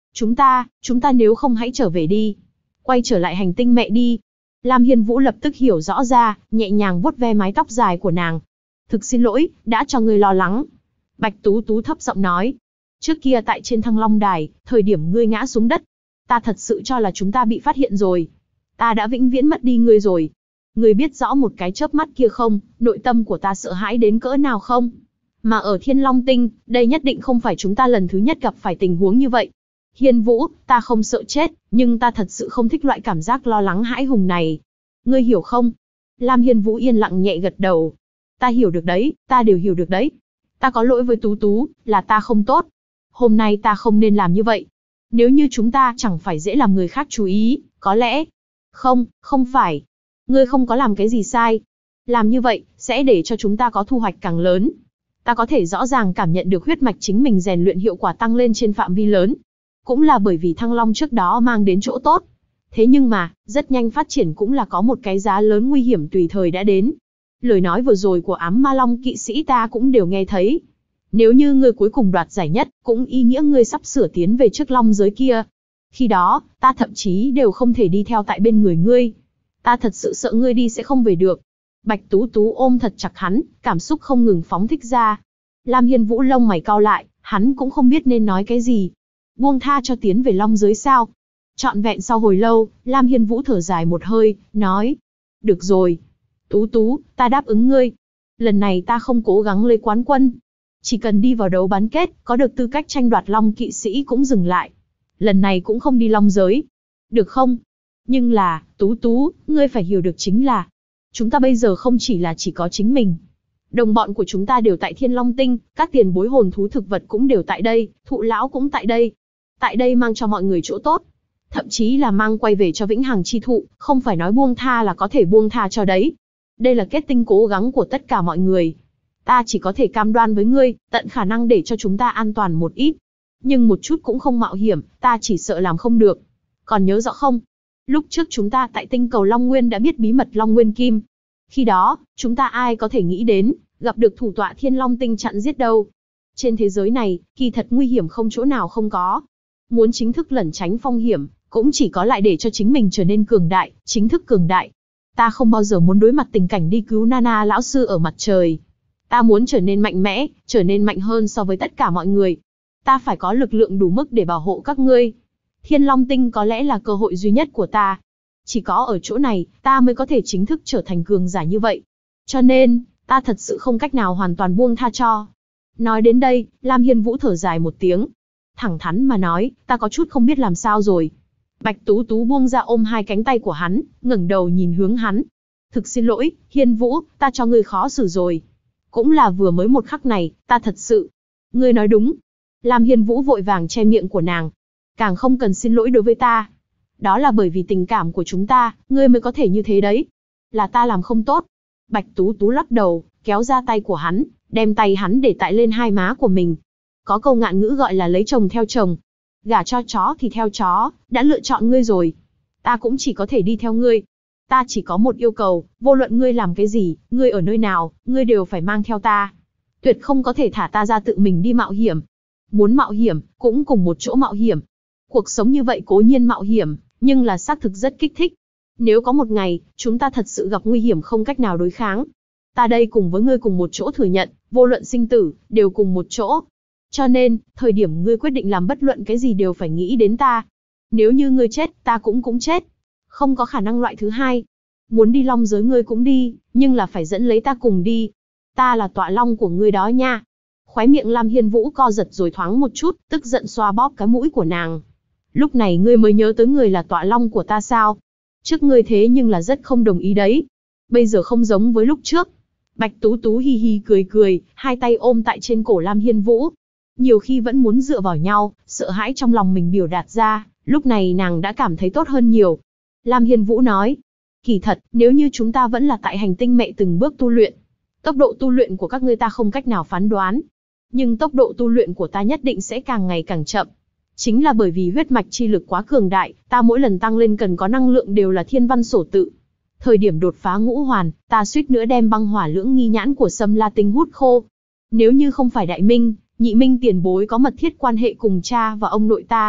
Chúng ta nếu không hãy trở về đi. Quay trở lại hành tinh mẹ đi. Lam Hiên Vũ lập tức hiểu rõ ra, nhẹ nhàng vuốt ve mái tóc dài của nàng. Thực xin lỗi, đã cho ngươi lo lắng. Bạch Tú Tú thấp giọng nói. Trước kia tại trên Thăng Long Đài, thời điểm ngươi ngã xuống đất, ta thật sự cho là chúng ta bị phát hiện rồi. Ta đã vĩnh viễn mất đi ngươi rồi. Ngươi biết rõ một cái chớp mắt kia không, nội tâm của ta sợ hãi đến cỡ nào không? Mà ở Thiên Long Tinh, đây nhất định không phải chúng ta lần thứ nhất gặp phải tình huống như vậy. Hiên Vũ, ta không sợ chết, nhưng ta thật sự không thích loại cảm giác lo lắng hãi hùng này. Ngươi hiểu không? Lam Hiên Vũ yên lặng nhẹ gật đầu. Ta hiểu được đấy, ta đều hiểu được đấy. Ta có lỗi với Tú Tú, là ta không tốt. Hôm nay ta không nên làm như vậy. Nếu như chúng ta chẳng phải dễ làm người khác chú ý, có lẽ... Không phải. Ngươi không có làm cái gì sai. Làm như vậy, sẽ để cho chúng ta có thu hoạch càng lớn. Ta có thể rõ ràng cảm nhận được huyết mạch chính mình rèn luyện hiệu quả tăng lên trên phạm vi lớn. Cũng là bởi vì Thăng Long trước đó mang đến chỗ tốt. Thế nhưng mà, rất nhanh phát triển cũng là có một cái giá lớn nguy hiểm tùy thời đã đến. Lời nói vừa rồi của Ám Ma Long kỵ sĩ ta cũng đều nghe thấy. Nếu như ngươi cuối cùng đoạt giải nhất, cũng ý nghĩa ngươi sắp sửa tiến về trước long giới kia. Khi đó, ta thậm chí đều không thể đi theo tại bên người ngươi. Ta thật sự sợ ngươi đi sẽ không về được. Bạch Tú Tú ôm thật chặt hắn, cảm xúc không ngừng phóng thích ra. Lam Hiên Vũ lông mày cau lại, hắn cũng không biết nên nói cái gì. Buông tha cho tiến về long giới sao? Trọn vẹn sau hồi lâu, Lam Hiên Vũ thở dài một hơi, nói. Được rồi. Tú Tú, ta đáp ứng ngươi. Lần này ta không cố gắng lấy quán quân. Chỉ cần đi vào đấu bán kết, có được tư cách tranh đoạt long kỵ sĩ cũng dừng lại. Lần này cũng không đi long giới. Được không? Nhưng là, Tú Tú, ngươi phải hiểu được chính là, chúng ta bây giờ không chỉ có chính mình. Đồng bọn của chúng ta đều tại Thiên Long Tinh, các tiền bối hồn thú thực vật cũng đều tại đây, thụ lão cũng tại đây. Tại đây mang cho mọi người chỗ tốt. Thậm chí là mang quay về cho vĩnh hằng chi thụ, không phải nói buông tha là có thể buông tha cho đấy. Đây là kết tinh cố gắng của tất cả mọi người. Ta chỉ có thể cam đoan với ngươi, tận khả năng để cho chúng ta an toàn một ít. Nhưng một chút cũng không mạo hiểm, ta chỉ sợ làm không được. Còn nhớ rõ không? Lúc trước chúng ta tại tinh cầu Long Nguyên đã biết bí mật Long Nguyên Kim. Khi đó, chúng ta ai có thể nghĩ đến, gặp được thủ tọa Thiên Long Tinh chặn giết đâu. Trên thế giới này, kỳ thật nguy hiểm không chỗ nào không có. Muốn chính thức lẩn tránh phong hiểm, cũng chỉ có lại để cho chính mình trở nên cường đại, chính thức cường đại. Ta không bao giờ muốn đối mặt tình cảnh đi cứu Nana lão sư ở mặt trời. Ta muốn trở nên mạnh mẽ, trở nên mạnh hơn so với tất cả mọi người. Ta phải có lực lượng đủ mức để bảo hộ các ngươi. Thiên Long Tinh có lẽ là cơ hội duy nhất của ta. Chỉ có ở chỗ này, ta mới có thể chính thức trở thành cường giả như vậy. Cho nên, ta thật sự không cách nào hoàn toàn buông tha cho. Nói đến đây, Lam Hiên Vũ thở dài một tiếng. Thẳng thắn mà nói, ta có chút không biết làm sao rồi. Bạch Tú Tú buông ra ôm hai cánh tay của hắn, ngẩng đầu nhìn hướng hắn. Thực xin lỗi, Hiên Vũ, ta cho ngươi khó xử rồi. Cũng là vừa mới một khắc này, ta thật sự. Ngươi nói đúng. Lam Hiên Vũ vội vàng che miệng của nàng. Càng không cần xin lỗi đối với ta. Đó là bởi vì tình cảm của chúng ta, ngươi mới có thể như thế đấy. Là ta làm không tốt. Bạch Tú Tú lắc đầu, kéo ra tay của hắn, đem tay hắn để tại lên hai má của mình. Có câu ngạn ngữ gọi là lấy chồng theo chồng. Gả cho chó thì theo chó, đã lựa chọn ngươi rồi. Ta cũng chỉ có thể đi theo ngươi. Ta chỉ có một yêu cầu, vô luận ngươi làm cái gì, ngươi ở nơi nào, ngươi đều phải mang theo ta. Tuyệt không có thể thả ta ra tự mình đi mạo hiểm. Muốn mạo hiểm, cũng cùng một chỗ mạo hiểm. Cuộc sống như vậy cố nhiên mạo hiểm, nhưng là xác thực rất kích thích. Nếu có một ngày, chúng ta thật sự gặp nguy hiểm không cách nào đối kháng. Ta đây cùng với ngươi cùng một chỗ thừa nhận, vô luận sinh tử, đều cùng một chỗ. Cho nên, thời điểm ngươi quyết định làm bất luận cái gì đều phải nghĩ đến ta. Nếu như ngươi chết, ta cũng chết. Không có khả năng loại thứ hai. Muốn đi long giới ngươi cũng đi, nhưng là phải dẫn lấy ta cùng đi. Ta là tọa long của ngươi đó nha. Khóe miệng Lam Hiên Vũ co giật rồi thoáng một chút, tức giận xoa bóp cái mũi của nàng. Lúc này ngươi mới nhớ tới người là tọa long của ta sao? Trước ngươi thế nhưng là rất không đồng ý đấy. Bây giờ không giống với lúc trước. Bạch Tú Tú hi hi cười cười, hai tay ôm tại trên cổ Lam Hiên Vũ. Nhiều khi vẫn muốn dựa vào nhau, sợ hãi trong lòng mình biểu đạt ra, lúc này nàng đã cảm thấy tốt hơn nhiều. Lam Hiên Vũ nói, kỳ thật, nếu như chúng ta vẫn là tại hành tinh mẹ từng bước tu luyện, tốc độ tu luyện của các ngươi ta không cách nào phán đoán. Nhưng tốc độ tu luyện của ta nhất định sẽ càng ngày càng chậm. Chính là bởi vì huyết mạch chi lực quá cường đại, ta mỗi lần tăng lên cần có năng lượng đều là thiên văn sổ tự. Thời điểm đột phá ngũ hoàn, ta suýt nữa đem băng hỏa lưỡng nghi nhãn của Sâm La Tinh hút khô. Nếu như không phải Đại Minh, Nhị Minh tiền bối có mật thiết quan hệ cùng cha và ông nội ta,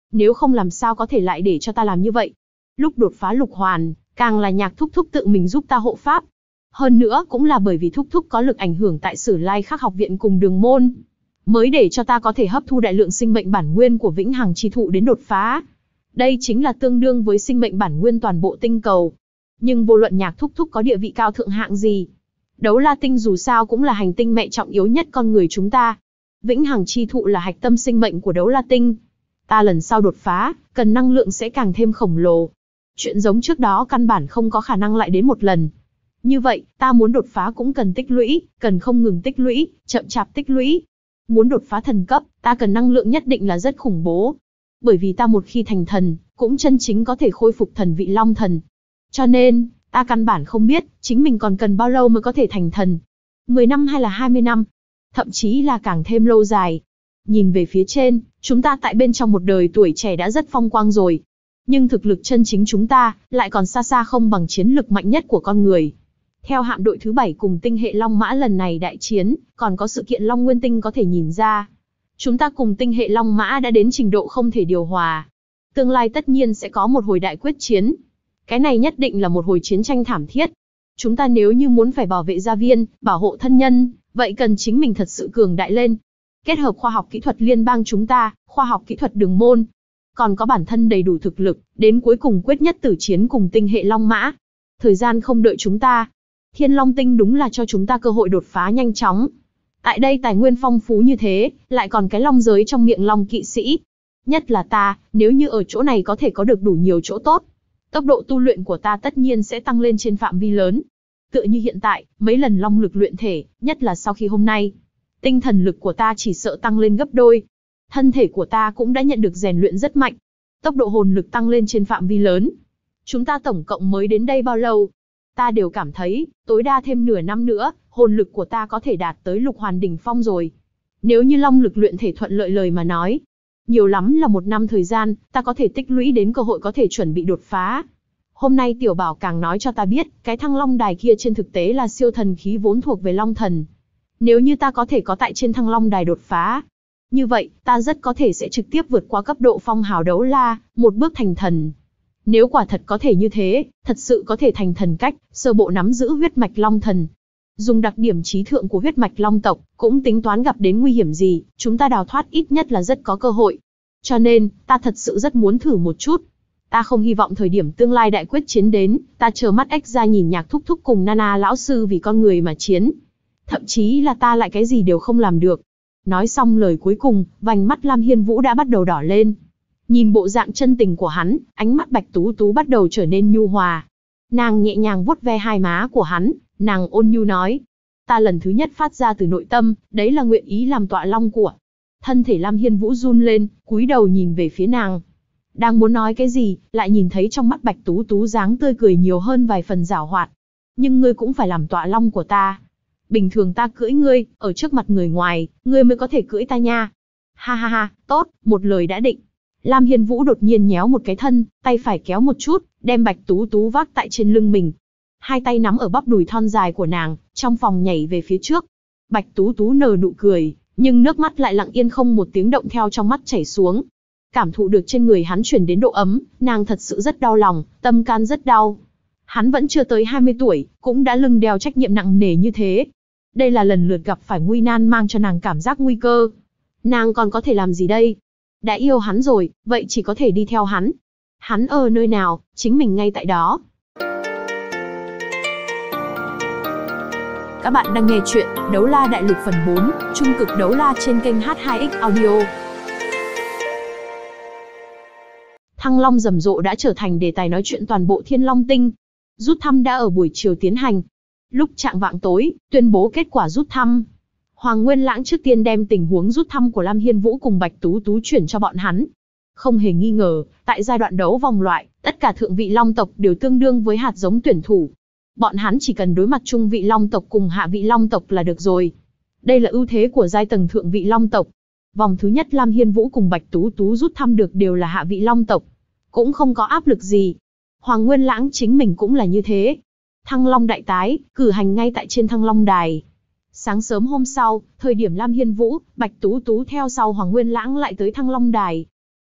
Nếu không làm sao có thể lại để cho ta làm như vậy. Lúc đột phá lục hoàn, càng là Nhạc thúc thúc tự mình giúp ta hộ pháp. Hơn nữa cũng là bởi vì thúc thúc có lực ảnh hưởng tại Sử Lai Khắc học viện cùng Đường môn, mới để cho ta có thể hấp thu đại lượng sinh mệnh bản nguyên của Vĩnh Hằng chi thụ đến đột phá. Đây chính là tương đương với sinh mệnh bản nguyên toàn bộ tinh cầu. Nhưng vô luận Nhạc thúc thúc có địa vị cao thượng hạng gì, Đấu La Tinh dù sao cũng là hành tinh mẹ trọng yếu nhất con người chúng ta. Vĩnh Hằng chi thụ là hạch tâm sinh mệnh của Đấu La Tinh. Ta lần sau đột phá, cần năng lượng sẽ càng thêm khổng lồ. Chuyện giống trước đó căn bản không có khả năng lại đến một lần. Như vậy, ta muốn đột phá cũng cần tích lũy, cần không ngừng tích lũy, chậm chạp tích lũy. Muốn đột phá thần cấp, ta cần năng lượng nhất định là rất khủng bố. Bởi vì ta một khi thành thần, cũng chân chính có thể khôi phục thần vị Long Thần. Cho nên, ta căn bản không biết, chính mình còn cần bao lâu mới có thể thành thần. 10 năm hay là 20 năm? Thậm chí là càng thêm lâu dài. Nhìn về phía trên, chúng ta tại bên trong một đời tuổi trẻ đã rất phong quang rồi. Nhưng thực lực chân chính chúng ta, lại còn xa xa không bằng chiến lực mạnh nhất của con người. Theo hạm đội thứ 7 cùng tinh hệ Long Mã lần này đại chiến, còn có sự kiện Long Nguyên Tinh có thể nhìn ra. Chúng ta cùng tinh hệ Long Mã đã đến trình độ không thể điều hòa. Tương lai tất nhiên sẽ có một hồi đại quyết chiến. Cái này nhất định là một hồi chiến tranh thảm thiết. Chúng ta nếu như muốn phải bảo vệ gia viên, bảo hộ thân nhân, vậy cần chính mình thật sự cường đại lên. Kết hợp khoa học kỹ thuật liên bang chúng ta, khoa học kỹ thuật Đường môn, còn có bản thân đầy đủ thực lực, đến cuối cùng quyết nhất tử chiến cùng tinh hệ Long Mã. Thời gian không đợi chúng ta. Thiên Long Tinh đúng là cho chúng ta cơ hội đột phá nhanh chóng. Tại đây tài nguyên phong phú như thế, lại còn cái long giới trong miệng Long kỵ sĩ. Nhất là ta, nếu như ở chỗ này có thể có được đủ nhiều chỗ tốt, tốc độ tu luyện của ta tất nhiên sẽ tăng lên trên phạm vi lớn. Tựa như hiện tại, mấy lần long lực luyện thể, nhất là sau khi hôm nay, tinh thần lực của ta chỉ sợ tăng lên gấp đôi. Thân thể của ta cũng đã nhận được rèn luyện rất mạnh. Tốc độ hồn lực tăng lên trên phạm vi lớn. Chúng ta tổng cộng mới đến đây bao lâu? Ta đều cảm thấy, tối đa thêm nửa năm nữa, hồn lực của ta có thể đạt tới lục hoàn đỉnh phong rồi. Nếu như long lực luyện thể thuận lợi lời mà nói, nhiều lắm là 1 năm thời gian, ta có thể tích lũy đến cơ hội có thể chuẩn bị đột phá. Hôm nay Tiểu Bảo càng nói cho ta biết, cái thăng long đài kia trên thực tế là siêu thần khí vốn thuộc về Long Thần. Nếu như ta có thể có tại trên thăng long đài đột phá, như vậy, ta rất có thể sẽ trực tiếp vượt qua cấp độ phong hào đấu la, một bước thành thần. Nếu quả thật có thể như thế, thật sự có thể thành thần cách, sơ bộ nắm giữ huyết mạch Long Thần. Dùng đặc điểm trí thượng của huyết mạch Long tộc, cũng tính toán gặp đến nguy hiểm gì, chúng ta đào thoát ít nhất là rất có cơ hội. Cho nên, ta thật sự rất muốn thử một chút. Ta không hy vọng thời điểm tương lai đại quyết chiến đến, ta chờ mắt ếch ra nhìn Nhạc thúc thúc cùng Nana lão sư vì con người mà chiến. Thậm chí là ta lại cái gì đều không làm được. Nói xong lời cuối cùng, vành mắt Lam Hiên Vũ đã bắt đầu đỏ lên. Nhìn bộ dạng chân tình của hắn, ánh mắt Bạch Tú Tú bắt đầu trở nên nhu hòa. Nàng nhẹ nhàng vuốt ve hai má của hắn, nàng ôn nhu nói. Ta lần thứ nhất phát ra từ nội tâm, đấy là nguyện ý làm tọa long của. Thân thể Lam Hiên Vũ run lên, cúi đầu nhìn về phía nàng. Đang muốn nói cái gì, lại nhìn thấy trong mắt Bạch Tú Tú dáng tươi cười nhiều hơn vài phần giảo hoạt. Nhưng ngươi cũng phải làm tọa long của ta. Bình thường ta cưỡi ngươi, ở trước mặt người ngoài, ngươi mới có thể cưỡi ta nha. Ha ha ha, tốt, một lời đã định. Lam Hiên Vũ đột nhiên nhéo một cái thân, tay phải kéo một chút, đem Bạch Tú Tú vác tại trên lưng mình. Hai tay nắm ở bắp đùi thon dài của nàng, trong phòng nhảy về phía trước. Bạch Tú Tú nở nụ cười, nhưng nước mắt lại lặng yên không một tiếng động theo trong mắt chảy xuống. Cảm thụ được trên người hắn chuyển đến độ ấm, nàng thật sự rất đau lòng, tâm can rất đau. Hắn vẫn chưa tới 20 tuổi, cũng đã lưng đeo trách nhiệm nặng nề như thế. Đây là lần lượt gặp phải nguy nan mang cho nàng cảm giác nguy cơ. Nàng còn có thể làm gì đây? Đã yêu hắn rồi, vậy chỉ có thể đi theo hắn. Hắn ở nơi nào, chính mình ngay tại đó. Các bạn đang nghe chuyện Đấu La Đại Lục phần 4, Trung cực đấu la trên kênh H2X Audio. Thăng Long rầm rộ đã trở thành đề tài nói chuyện toàn bộ Thiên Long Tinh. Rút thăm đã ở buổi chiều tiến hành. Lúc chạng vạng tối, tuyên bố kết quả rút thăm. Hoàng Nguyên Lãng trước tiên đem tình huống rút thăm của Lam Hiên Vũ cùng Bạch Tú Tú chuyển cho bọn hắn. Không hề nghi ngờ, tại giai đoạn đấu vòng loại, tất cả thượng vị Long tộc đều tương đương với hạt giống tuyển thủ. Bọn hắn chỉ cần đối mặt trung vị Long tộc cùng hạ vị Long tộc là được rồi. Đây là ưu thế của giai tầng thượng vị Long tộc. Vòng thứ nhất Lam Hiên Vũ cùng Bạch Tú Tú rút thăm được đều là hạ vị Long tộc. Cũng không có áp lực gì. Hoàng Nguyên Lãng chính mình cũng là như thế. Thăng Long đại tái, cử hành ngay tại trên Thăng Long đài. Sáng sớm hôm sau, thời điểm Lam Hiên Vũ, Bạch Tú Tú theo sau Hoàng Nguyên Lãng lại tới Thăng Long đài.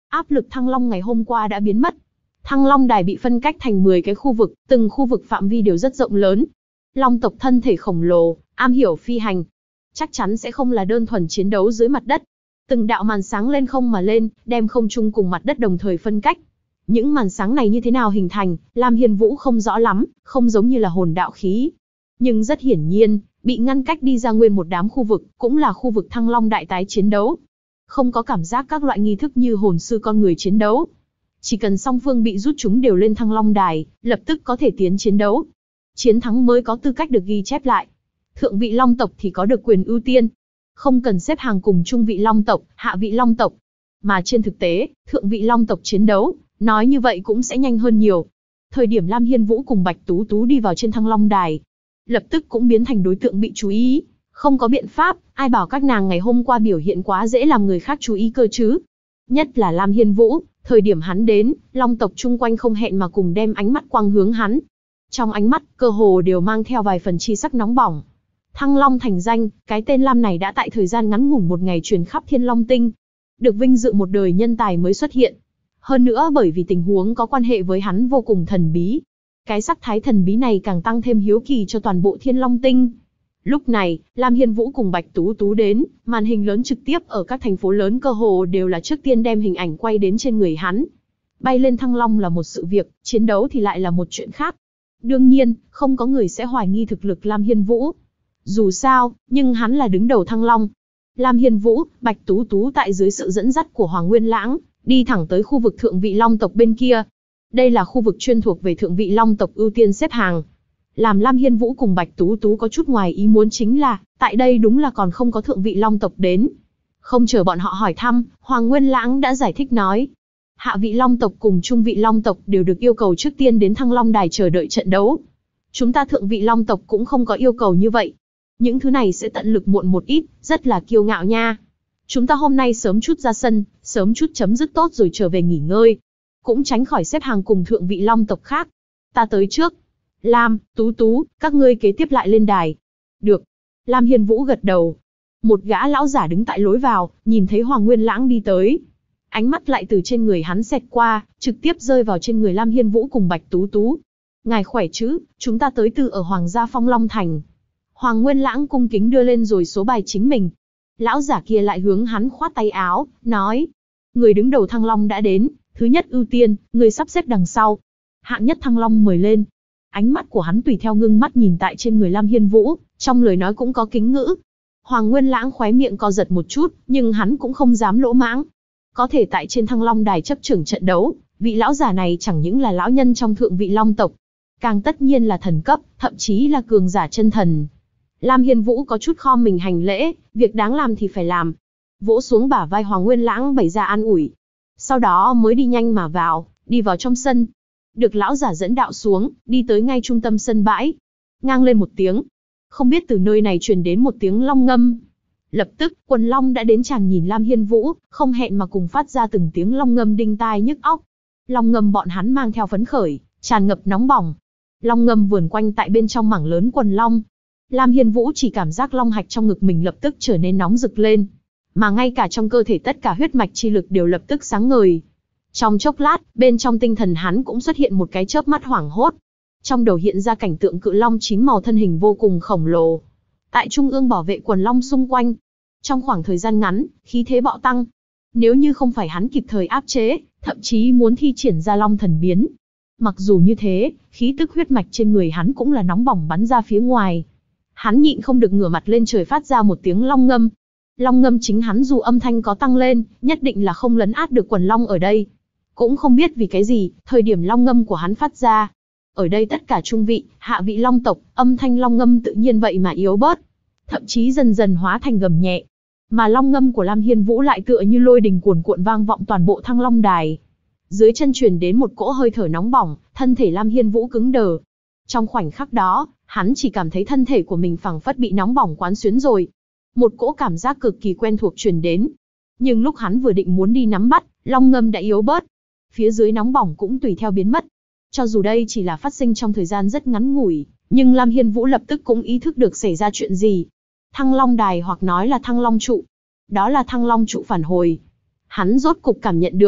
Áp lực Thăng Long ngày hôm qua đã biến mất. Thăng Long đài bị phân cách thành 10 cái khu vực, từng khu vực phạm vi đều rất rộng lớn. Long tộc thân thể khổng lồ, am hiểu phi hành. Chắc chắn sẽ không là đơn thuần chiến đấu dưới mặt đất. Từng đạo màn sáng lên không mà lên, đem không trung cùng mặt đất đồng thời phân cách. Những màn sáng này như thế nào hình thành, Lam Hiên Vũ không rõ lắm, không giống như là hồn đạo khí. Nhưng rất hiển nhiên, bị ngăn cách đi ra nguyên một đám khu vực, cũng là khu vực Thăng Long đại tái chiến đấu. Không có cảm giác các loại nghi thức như hồn sư con người chiến đấu. Chỉ cần song phương bị rút chúng đều lên Thăng Long đài, lập tức có thể tiến chiến đấu. Chiến thắng mới có tư cách được ghi chép lại. Thượng vị Long tộc thì có được quyền ưu tiên. Không cần xếp hàng cùng trung vị Long tộc, hạ vị Long tộc. Mà trên thực tế, thượng vị Long tộc chiến đấu, nói như vậy cũng sẽ nhanh hơn nhiều. Thời điểm Lam Hiên Vũ cùng Bạch Tú Tú đi vào trên Thăng Long đài, lập tức cũng biến thành đối tượng bị chú ý. Không có biện pháp, ai bảo các nàng ngày hôm qua biểu hiện quá dễ làm người khác chú ý cơ chứ. Nhất là Lam Hiên Vũ, thời điểm hắn đến, Long tộc chung quanh không hẹn mà cùng đem ánh mắt quang hướng hắn. Trong ánh mắt, cơ hồ đều mang theo vài phần chi sắc nóng bỏng. Thăng Long thành danh, cái tên Lam này đã tại thời gian ngắn ngủn một ngày truyền khắp Thiên Long Tinh. Được vinh dự một đời nhân tài mới xuất hiện. Hơn nữa bởi vì tình huống có quan hệ với hắn vô cùng thần bí. Cái sắc thái thần bí này càng tăng thêm hiếu kỳ cho toàn bộ Thiên Long Tinh. Lúc này, Lam Hiên Vũ cùng Bạch Tú Tú đến, màn hình lớn trực tiếp ở các thành phố lớn cơ hồ đều là trước tiên đem hình ảnh quay đến trên người hắn. Bay lên Thăng Long là một sự việc, chiến đấu thì lại là một chuyện khác. Đương nhiên, không có người sẽ hoài nghi thực lực Lam Hiên Vũ. Dù sao, nhưng hắn là đứng đầu Thăng Long. Lam Hiên Vũ, Bạch Tú Tú tại dưới sự dẫn dắt của Hoàng Nguyên Lãng, đi thẳng tới khu vực thượng vị Long tộc bên kia. Đây là khu vực chuyên thuộc về thượng vị Long tộc ưu tiên xếp hàng. Làm Lam Hiên Vũ cùng Bạch Tú Tú có chút ngoài ý muốn chính là, tại đây đúng là còn không có thượng vị Long tộc đến. Không chờ bọn họ hỏi thăm, Hoàng Nguyên Lãng đã giải thích nói. Hạ vị Long tộc cùng trung vị Long tộc đều được yêu cầu trước tiên đến Thăng Long đài chờ đợi trận đấu. Chúng ta thượng vị Long tộc cũng không có yêu cầu như vậy. Những thứ này sẽ tận lực muộn một ít, rất là kiêu ngạo nha. Chúng ta hôm nay sớm chút ra sân, sớm chút chấm dứt tốt rồi trở về nghỉ ngơi. Cũng tránh khỏi xếp hàng cùng thượng vị Long tộc khác. Ta tới trước. Lam, Tú Tú, các ngươi kế tiếp lại lên đài. Được. Lam Hiên Vũ gật đầu. Một gã lão giả đứng tại lối vào, nhìn thấy Hoàng Nguyên Lãng đi tới. Ánh mắt lại từ trên người hắn xẹt qua, trực tiếp rơi vào trên người Lam Hiên Vũ cùng Bạch Tú Tú. Ngài khỏe chứ, chúng ta tới từ ở Hoàng gia Phong Long Thành. Hoàng Nguyên Lãng cung kính đưa lên rồi số bài chính mình. Lão giả kia lại hướng hắn khoát tay áo, nói. Người đứng đầu Thăng Long đã đến, thứ nhất ưu tiên, người sắp xếp đằng sau. Hạng nhất Thăng Long mời lên. Ánh mắt của hắn tùy theo ngưng mắt nhìn tại trên người Lam Hiên Vũ, trong lời nói cũng có kính ngữ. Hoàng Nguyên Lãng khóe miệng co giật một chút, nhưng hắn cũng không dám lỗ mãng. Có thể tại trên Thăng Long đài chấp trưởng trận đấu, vị lão giả này chẳng những là lão nhân trong thượng vị Long tộc, càng tất nhiên là thần cấp, thậm chí là cường giả chân thần. Lam Hiên Vũ có chút khom mình hành lễ, việc đáng làm thì phải làm. Vỗ xuống bả vai Hoàng Nguyên Lãng bày ra an ủi. Sau đó mới đi nhanh mà vào, đi vào trong sân. Được lão giả dẫn đạo xuống, đi tới ngay trung tâm sân bãi. Ngang lên một tiếng. Không biết từ nơi này truyền đến một tiếng long ngâm. Lập tức, quần long đã đến chàng nhìn Lam Hiên Vũ, không hẹn mà cùng phát ra từng tiếng long ngâm đinh tai nhức óc. Long ngâm bọn hắn mang theo phấn khởi, tràn ngập nóng bỏng. Long ngâm vườn quanh tại bên trong mảng lớn quần long. Lam Hiên Vũ chỉ cảm giác long hạch trong ngực mình lập tức trở nên nóng rực lên. Mà ngay cả trong cơ thể tất cả huyết mạch chi lực đều lập tức sáng ngời. Trong chốc lát, bên trong tinh thần hắn cũng xuất hiện một cái chớp mắt hoảng hốt. Trong đầu hiện ra cảnh tượng cự long chín màu thân hình vô cùng khổng lồ. Tại trung ương bảo vệ quần long xung quanh. Trong khoảng thời gian ngắn, khí thế bạo tăng. Nếu như không phải hắn kịp thời áp chế, thậm chí muốn thi triển ra long thần biến. Mặc dù như thế, khí tức huyết mạch trên người hắn cũng là nóng bỏng bắn ra phía ngoài. Hắn nhịn không được ngửa mặt lên trời phát ra một tiếng long ngâm. Long ngâm chính hắn dù âm thanh có tăng lên, nhất định là không lấn át được quần long ở đây. Cũng không biết vì cái gì, thời điểm long ngâm của hắn phát ra. Ở đây tất cả trung vị, hạ vị long tộc, âm thanh long ngâm tự nhiên vậy mà yếu bớt. Thậm chí dần dần hóa thành gầm nhẹ. Mà long ngâm của Lam Hiên Vũ lại tựa như lôi đình cuồn cuộn vang vọng toàn bộ Thăng Long đài. Dưới chân truyền đến một cỗ hơi thở nóng bỏng, thân thể Lam Hiên Vũ cứng đờ. Trong khoảnh khắc đó, hắn chỉ cảm thấy thân thể của mình phảng phất bị nóng bỏng quán xuyến rồi. Một cỗ cảm giác cực kỳ quen thuộc truyền đến. Nhưng lúc hắn vừa định muốn đi nắm bắt, long ngâm đã yếu bớt. Phía dưới nóng bỏng cũng tùy theo biến mất. Cho dù đây chỉ là phát sinh trong thời gian rất ngắn ngủi, nhưng Lam Hiên Vũ lập tức cũng ý thức được xảy ra chuyện gì. Thăng Long đài hoặc nói là Thăng Long trụ. Đó là Thăng Long trụ phản hồi. Hắn rốt cục cảm nhận được.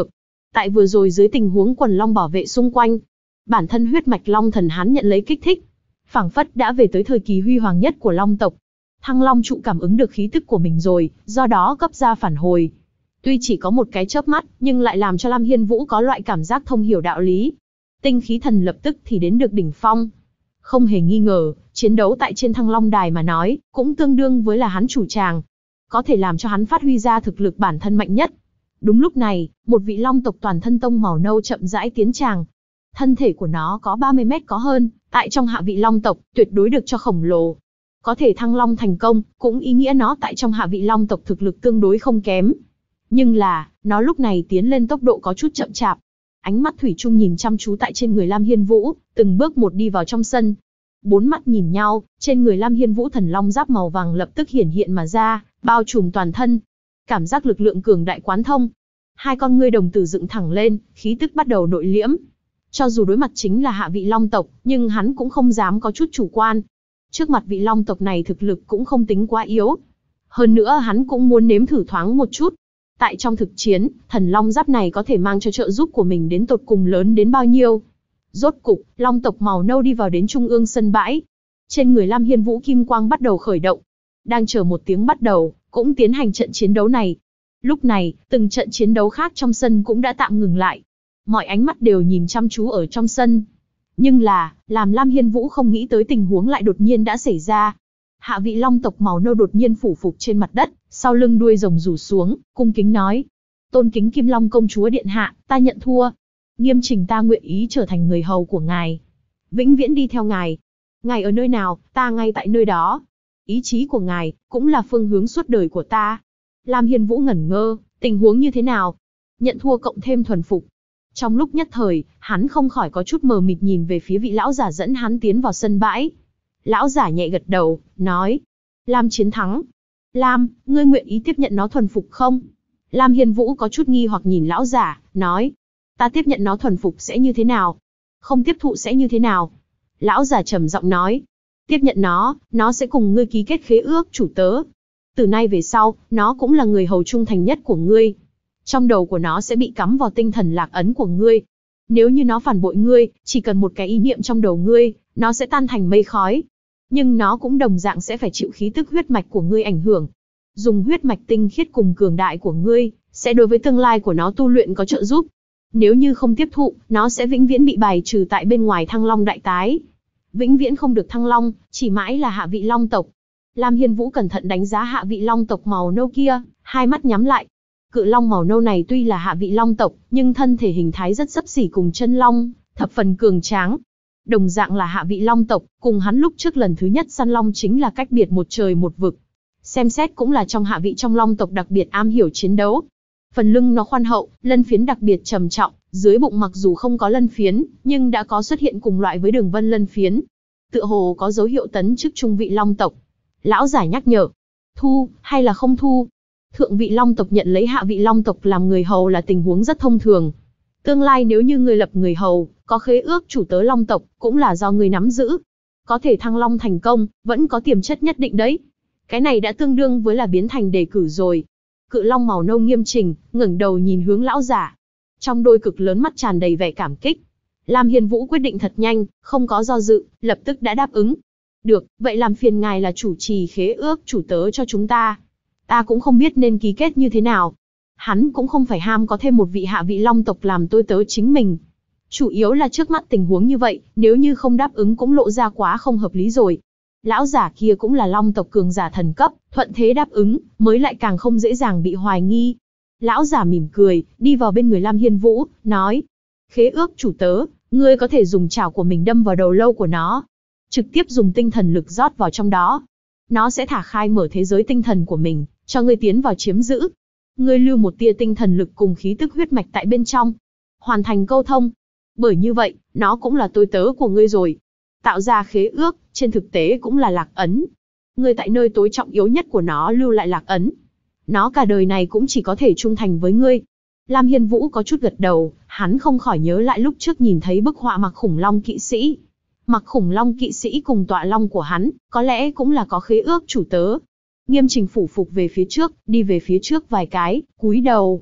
Tại vừa rồi dưới tình huống quần long bảo vệ xung quanh, bản thân huyết mạch long thần hắn nhận lấy kích thích, phảng phất đã về tới thời kỳ huy hoàng nhất của long tộc. Thăng Long trụ cảm ứng được khí tức của mình rồi, do đó cấp ra phản hồi. Tuy chỉ có một cái chớp mắt, nhưng lại làm cho Lam Hiên Vũ có loại cảm giác thông hiểu đạo lý. Tinh khí thần lập tức thì đến được đỉnh phong. Không hề nghi ngờ, chiến đấu tại trên Thăng Long đài mà nói, cũng tương đương với là hắn chủ tràng. Có thể làm cho hắn phát huy ra thực lực bản thân mạnh nhất. Đúng lúc này, một vị long tộc toàn thân tông màu nâu chậm rãi tiến tràng. Thân thể của nó có 30 mét có hơn, tại trong hạ vị long tộc, tuyệt đối được cho khổng lồ. Có thể thăng long thành công, cũng ý nghĩa nó tại trong hạ vị long tộc thực lực tương đối không kém. Nhưng là, nó lúc này tiến lên tốc độ có chút chậm chạp. Ánh mắt thủy chung nhìn chăm chú tại trên người Lam Hiên Vũ, từng bước một đi vào trong sân. Bốn mắt nhìn nhau, trên người Lam Hiên Vũ thần long giáp màu vàng lập tức hiển hiện mà ra, bao trùm toàn thân. Cảm giác lực lượng cường đại quán thông. Hai con ngươi đồng tử dựng thẳng lên, khí tức bắt đầu nội liễm. Cho dù đối mặt chính là hạ vị long tộc, nhưng hắn cũng không dám có chút chủ quan. Trước mặt vị long tộc này thực lực cũng không tính quá yếu. Hơn nữa hắn cũng muốn nếm thử thoáng một chút. Tại trong thực chiến, thần long giáp này có thể mang cho trợ giúp của mình đến tột cùng lớn đến bao nhiêu. Rốt cục, long tộc màu nâu đi vào đến trung ương sân bãi. Trên người Lam Hiên Vũ kim quang bắt đầu khởi động. Đang chờ một tiếng bắt đầu, cũng tiến hành trận chiến đấu này. Lúc này, từng trận chiến đấu khác trong sân cũng đã tạm ngừng lại. Mọi ánh mắt đều nhìn chăm chú ở trong sân. Nhưng là, làm Lam Hiên Vũ không nghĩ tới tình huống lại đột nhiên đã xảy ra. Hạ vị long tộc màu nâu đột nhiên phủ phục trên mặt đất, sau lưng đuôi rồng rủ xuống, cung kính nói. Tôn kính Kim Long công chúa điện hạ, ta nhận thua. Nghiêm Trình ta nguyện ý trở thành người hầu của ngài. Vĩnh viễn đi theo ngài. Ngài ở nơi nào, ta ngay tại nơi đó. Ý chí của ngài, cũng là phương hướng suốt đời của ta. Lam Hiên Vũ ngẩn ngơ, tình huống như thế nào? Nhận thua cộng thêm thuần phục. Trong lúc nhất thời, hắn không khỏi có chút mờ mịt nhìn về phía vị lão giả dẫn hắn tiến vào sân bãi. Lão giả nhẹ gật đầu, nói. Lam chiến thắng. Lam, ngươi nguyện ý tiếp nhận nó thuần phục không? Lam Hiên Vũ có chút nghi hoặc nhìn lão giả, nói. Ta tiếp nhận nó thuần phục sẽ như thế nào? Không tiếp thụ sẽ như thế nào? Lão giả trầm giọng nói. Tiếp nhận nó sẽ cùng ngươi ký kết khế ước chủ tớ. Từ nay về sau, nó cũng là người hầu trung thành nhất của ngươi. Trong đầu của nó sẽ bị cắm vào tinh thần lạc ấn của ngươi. Nếu như nó phản bội ngươi, chỉ cần một cái ý niệm trong đầu ngươi, nó sẽ tan thành mây khói. Nhưng nó cũng đồng dạng sẽ phải chịu khí tức huyết mạch của ngươi ảnh hưởng. Dùng huyết mạch tinh khiết cùng cường đại của ngươi, sẽ đối với tương lai của nó tu luyện có trợ giúp. Nếu như không tiếp thụ, nó sẽ vĩnh viễn bị bài trừ tại bên ngoài Thăng Long đại tái. Vĩnh viễn không được thăng long, chỉ mãi là hạ vị long tộc. Lam Hiên Vũ cẩn thận đánh giá hạ vị long tộc màu nâu kia, hai mắt nhắm lại. Cự long màu nâu này tuy là hạ vị long tộc, nhưng thân thể hình thái rất xấp xỉ cùng chân long, thập phần cường tráng. Đồng dạng là hạ vị long tộc, cùng hắn lúc trước lần thứ nhất săn long chính là cách biệt một trời một vực. Xem xét cũng là trong hạ vị trong long tộc đặc biệt am hiểu chiến đấu. Phần lưng nó khoan hậu, lân phiến đặc biệt trầm trọng, dưới bụng mặc dù không có lân phiến, nhưng đã có xuất hiện cùng loại với đường vân lân phiến. Tựa hồ có dấu hiệu tấn chức trung vị long tộc. Lão giả nhắc nhở, thu, hay là không thu? Thượng vị long tộc nhận lấy hạ vị long tộc làm người hầu là tình huống rất thông thường. Tương lai nếu như người lập người hầu, có khế ước chủ tớ long tộc, cũng là do người nắm giữ. Có thể thăng long thành công, vẫn có tiềm chất nhất định đấy. Cái này đã tương đương với là biến thành đề cử rồi. Cự long màu nâu Nghiêm Trình, ngẩng đầu nhìn hướng lão giả. Trong đôi cực lớn mắt tràn đầy vẻ cảm kích. Lam Hiên Vũ quyết định thật nhanh, không có do dự, lập tức đã đáp ứng. Được, vậy làm phiền ngài là chủ trì khế ước chủ tớ cho chúng ta. Ta cũng không biết nên ký kết như thế nào. Hắn cũng không phải ham có thêm một vị hạ vị long tộc làm tôi tớ chính mình. Chủ yếu là trước mắt tình huống như vậy, nếu như không đáp ứng cũng lộ ra quá không hợp lý rồi. Lão giả kia cũng là long tộc cường giả thần cấp, thuận thế đáp ứng, mới lại càng không dễ dàng bị hoài nghi. Lão giả mỉm cười, đi vào bên người Lam Hiên Vũ, nói. Khế ước chủ tớ, ngươi có thể dùng chảo của mình đâm vào đầu lâu của nó. Trực tiếp dùng tinh thần lực rót vào trong đó. Nó sẽ thả khai mở thế giới tinh thần của mình, cho ngươi tiến vào chiếm giữ. Ngươi lưu một tia tinh thần lực cùng khí tức huyết mạch tại bên trong. Hoàn thành câu thông. Bởi như vậy, nó cũng là tôi tớ của ngươi rồi. Tạo ra khế ước, trên thực tế cũng là lạc ấn. Ngươi tại nơi tối trọng yếu nhất của nó lưu lại lạc ấn. Nó cả đời này cũng chỉ có thể trung thành với ngươi. Lam Hiên Vũ có chút gật đầu, hắn không khỏi nhớ lại lúc trước nhìn thấy bức họa mặc khủng long kỵ sĩ. Mặc khủng long kỵ sĩ cùng tọa long của hắn, có lẽ cũng là có khế ước chủ tớ. Nghiêm Trình phủ phục về phía trước, đi về phía trước vài cái, cúi đầu.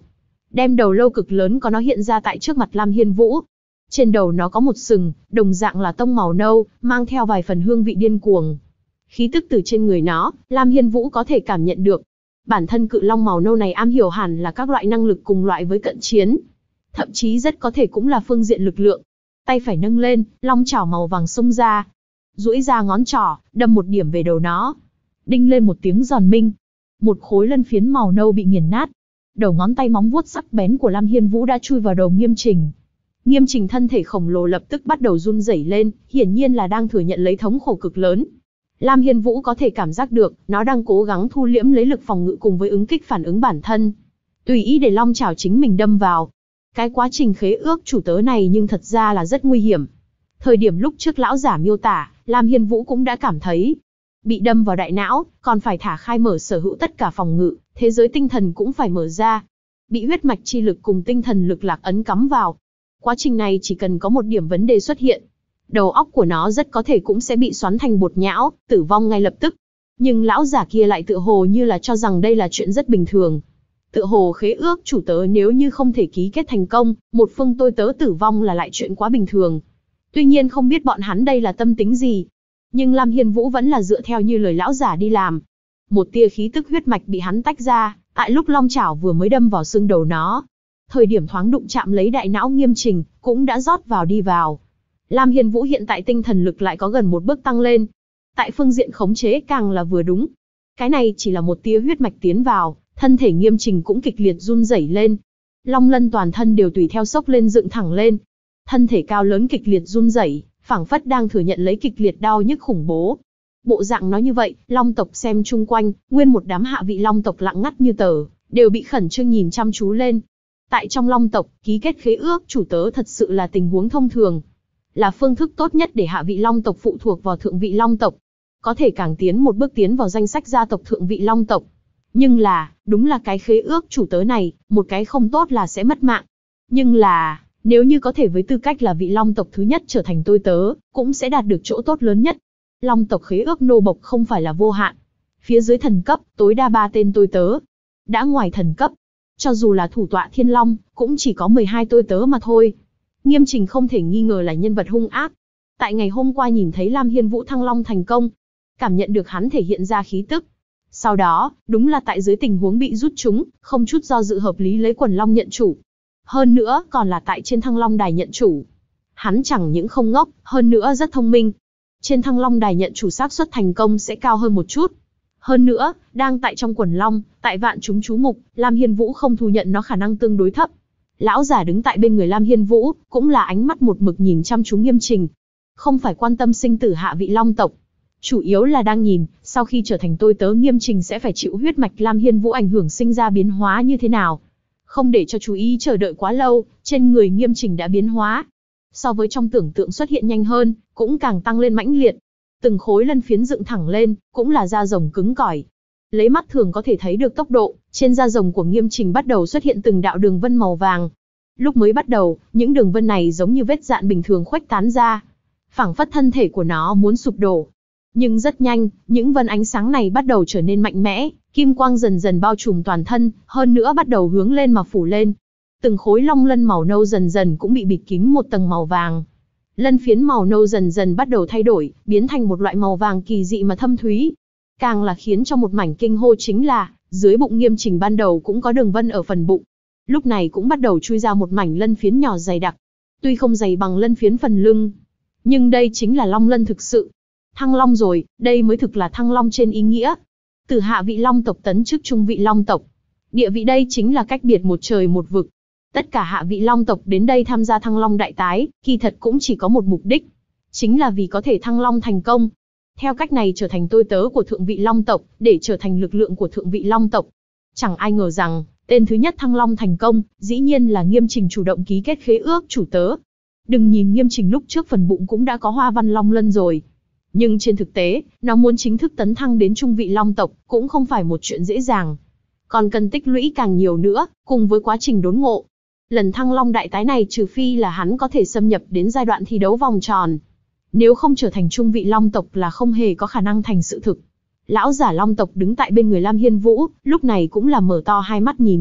đem đầu lâu cực lớn có nó hiện ra tại trước mặt Lam Hiên Vũ. Trên đầu nó có một sừng, đồng dạng là tông màu nâu, mang theo vài phần hương vị điên cuồng. Khí tức từ trên người nó, Lam Hiên Vũ có thể cảm nhận được. Bản thân cự long màu nâu này am hiểu hẳn là các loại năng lực cùng loại với cận chiến. Thậm chí rất có thể cũng là phương diện lực lượng. Tay phải nâng lên, long chảo màu vàng xông ra. Duỗi ra ngón trỏ, đâm một điểm về đầu nó. Đinh lên một tiếng giòn minh. Một khối lân phiến màu nâu bị nghiền nát. Đầu ngón tay móng vuốt sắc bén của Lam Hiên Vũ đã chui vào đầu Nghiêm Trình. Nghiêm Trình thân thể khổng lồ lập tức bắt đầu run rẩy lên, hiển nhiên là đang thừa nhận lấy thống khổ cực lớn. Lam Hiên Vũ có thể cảm giác được, nó đang cố gắng thu liễm lấy lực phòng ngự cùng với ứng kích phản ứng bản thân. Tùy ý để long chảo chính mình đâm vào. Cái quá trình khế ước chủ tớ này nhưng thật ra là rất nguy hiểm. Thời điểm lúc trước lão giả miêu tả, Lam Hiên Vũ cũng đã cảm thấy. Bị đâm vào đại não, còn phải thả khai mở sở hữu tất cả phòng ngự, thế giới tinh thần cũng phải mở ra. Bị huyết mạch chi lực cùng tinh thần lực lạc ấn cắm vào. Quá trình này chỉ cần có một điểm vấn đề xuất hiện. Đầu óc của nó rất có thể cũng sẽ bị xoắn thành bột nhão, tử vong ngay lập tức. Nhưng lão giả kia lại tựa hồ như là cho rằng đây là chuyện rất bình thường. Tựa hồ khế ước chủ tớ nếu như không thể ký kết thành công, một phương tôi tớ tử vong là lại chuyện quá bình thường. Tuy nhiên không biết bọn hắn đây là tâm tính gì. Nhưng Lam Hiên Vũ vẫn là dựa theo như lời lão giả đi làm. Một tia khí tức huyết mạch bị hắn tách ra, tại lúc long chảo vừa mới đâm vào xương đầu nó. Thời điểm thoáng đụng chạm lấy đại não Nghiêm Trình, cũng đã rót vào đi vào. Lam Hiên Vũ hiện tại tinh thần lực lại có gần một bước tăng lên. Tại phương diện khống chế càng là vừa đúng. Cái này chỉ là một tia huyết mạch tiến vào, thân thể Nghiêm Trình cũng kịch liệt run rẩy lên. Long lân toàn thân đều tùy theo sốc lên dựng thẳng lên. Thân thể cao lớn kịch liệt run rẩy, phảng phất đang thừa nhận lấy kịch liệt đau nhức khủng bố. Bộ dạng nói như vậy, long tộc xem chung quanh, nguyên một đám hạ vị long tộc lặng ngắt như tờ, đều bị khẩn trương nhìn chăm chú lên. Tại trong long tộc, ký kết khế ước chủ tớ thật sự là tình huống thông thường. Là phương thức tốt nhất để hạ vị long tộc phụ thuộc vào thượng vị long tộc. Có thể càng tiến một bước tiến vào danh sách gia tộc thượng vị long tộc. Nhưng là, đúng là cái khế ước chủ tớ này, một cái không tốt là sẽ mất mạng. Nhưng là, nếu như có thể với tư cách là vị long tộc thứ nhất trở thành tôi tớ, cũng sẽ đạt được chỗ tốt lớn nhất. Long tộc khế ước nô bộc không phải là vô hạn. Phía dưới thần cấp, tối đa 3 tên tôi tớ. Đã ngoài thần cấp, cho dù là thủ tọa thiên long, cũng chỉ có 12 tôi tớ mà thôi. Nghiêm Trình không thể nghi ngờ là nhân vật hung ác. Tại ngày hôm qua nhìn thấy Lam Hiên Vũ thăng long thành công, cảm nhận được hắn thể hiện ra khí tức. Sau đó, đúng là tại dưới tình huống bị rút trúng, không chút do dự hợp lý lấy quần long nhận chủ. Hơn nữa, còn là tại trên thăng long đài nhận chủ. Hắn chẳng những không ngốc, hơn nữa rất thông minh. Trên thăng long đài nhận chủ xác suất thành công sẽ cao hơn một chút. Hơn nữa, đang tại trong quần long, tại vạn chúng chú mục, Lam Hiên Vũ không thu nhận nó khả năng tương đối thấp. Lão giả đứng tại bên người Lam Hiên Vũ, cũng là ánh mắt một mực nhìn chăm chú Nghiêm Trình. Không phải quan tâm sinh tử hạ vị long tộc. Chủ yếu là đang nhìn, sau khi trở thành tôi tớ Nghiêm Trình sẽ phải chịu huyết mạch Lam Hiên Vũ ảnh hưởng sinh ra biến hóa như thế nào. Không để cho chú ý chờ đợi quá lâu, trên người Nghiêm Trình đã biến hóa. So với trong tưởng tượng xuất hiện nhanh hơn, cũng càng tăng lên mãnh liệt. Từng khối lân phiến dựng thẳng lên, cũng là da rồng cứng cỏi. Lấy mắt thường có thể thấy được tốc độ, trên da rồng của Nghiêm Trình bắt đầu xuất hiện từng đạo đường vân màu vàng. Lúc mới bắt đầu, những đường vân này giống như vết dạn bình thường khuếch tán ra. Phảng phất thân thể của nó muốn sụp đổ. Nhưng rất nhanh, những vân ánh sáng này bắt đầu trở nên mạnh mẽ, kim quang dần dần bao trùm toàn thân, hơn nữa bắt đầu hướng lên mà phủ lên. Từng khối long lân màu nâu dần dần cũng bị bịt kín một tầng màu vàng. Lân phiến màu nâu dần dần bắt đầu thay đổi, biến thành một loại màu vàng kỳ dị mà thâm thúy. Càng là khiến cho một mảnh kinh hô chính là, dưới bụng Nghiêm Trình ban đầu cũng có đường vân ở phần bụng. Lúc này cũng bắt đầu chui ra một mảnh lân phiến nhỏ dày đặc. Tuy không dày bằng lân phiến phần lưng, nhưng đây chính là long lân thực sự. Thăng long rồi, đây mới thực là thăng long trên ý nghĩa. Từ hạ vị long tộc tấn chức trung vị long tộc. Địa vị đây chính là cách biệt một trời một vực. Tất cả hạ vị long tộc đến đây tham gia thăng long đại tái, kỳ thật cũng chỉ có một mục đích. Chính là vì có thể thăng long thành công. Theo cách này trở thành tôi tớ của thượng vị long tộc, để trở thành lực lượng của thượng vị long tộc. Chẳng ai ngờ rằng, tên thứ nhất thăng long thành công, dĩ nhiên là Nghiêm Trình chủ động ký kết khế ước chủ tớ. Đừng nhìn Nghiêm Trình lúc trước phần bụng cũng đã có hoa văn long lân rồi. Nhưng trên thực tế, nó muốn chính thức tấn thăng đến trung vị long tộc, cũng không phải một chuyện dễ dàng. Còn cần tích lũy càng nhiều nữa, cùng với quá trình đốn ngộ. Lần thăng long đại tái này trừ phi là hắn có thể xâm nhập đến giai đoạn thi đấu vòng tròn. Nếu không trở thành trung vị long tộc là không hề có khả năng thành sự thực. Lão giả long tộc đứng tại bên người Lam Hiên Vũ, lúc này cũng là mở to hai mắt nhìn.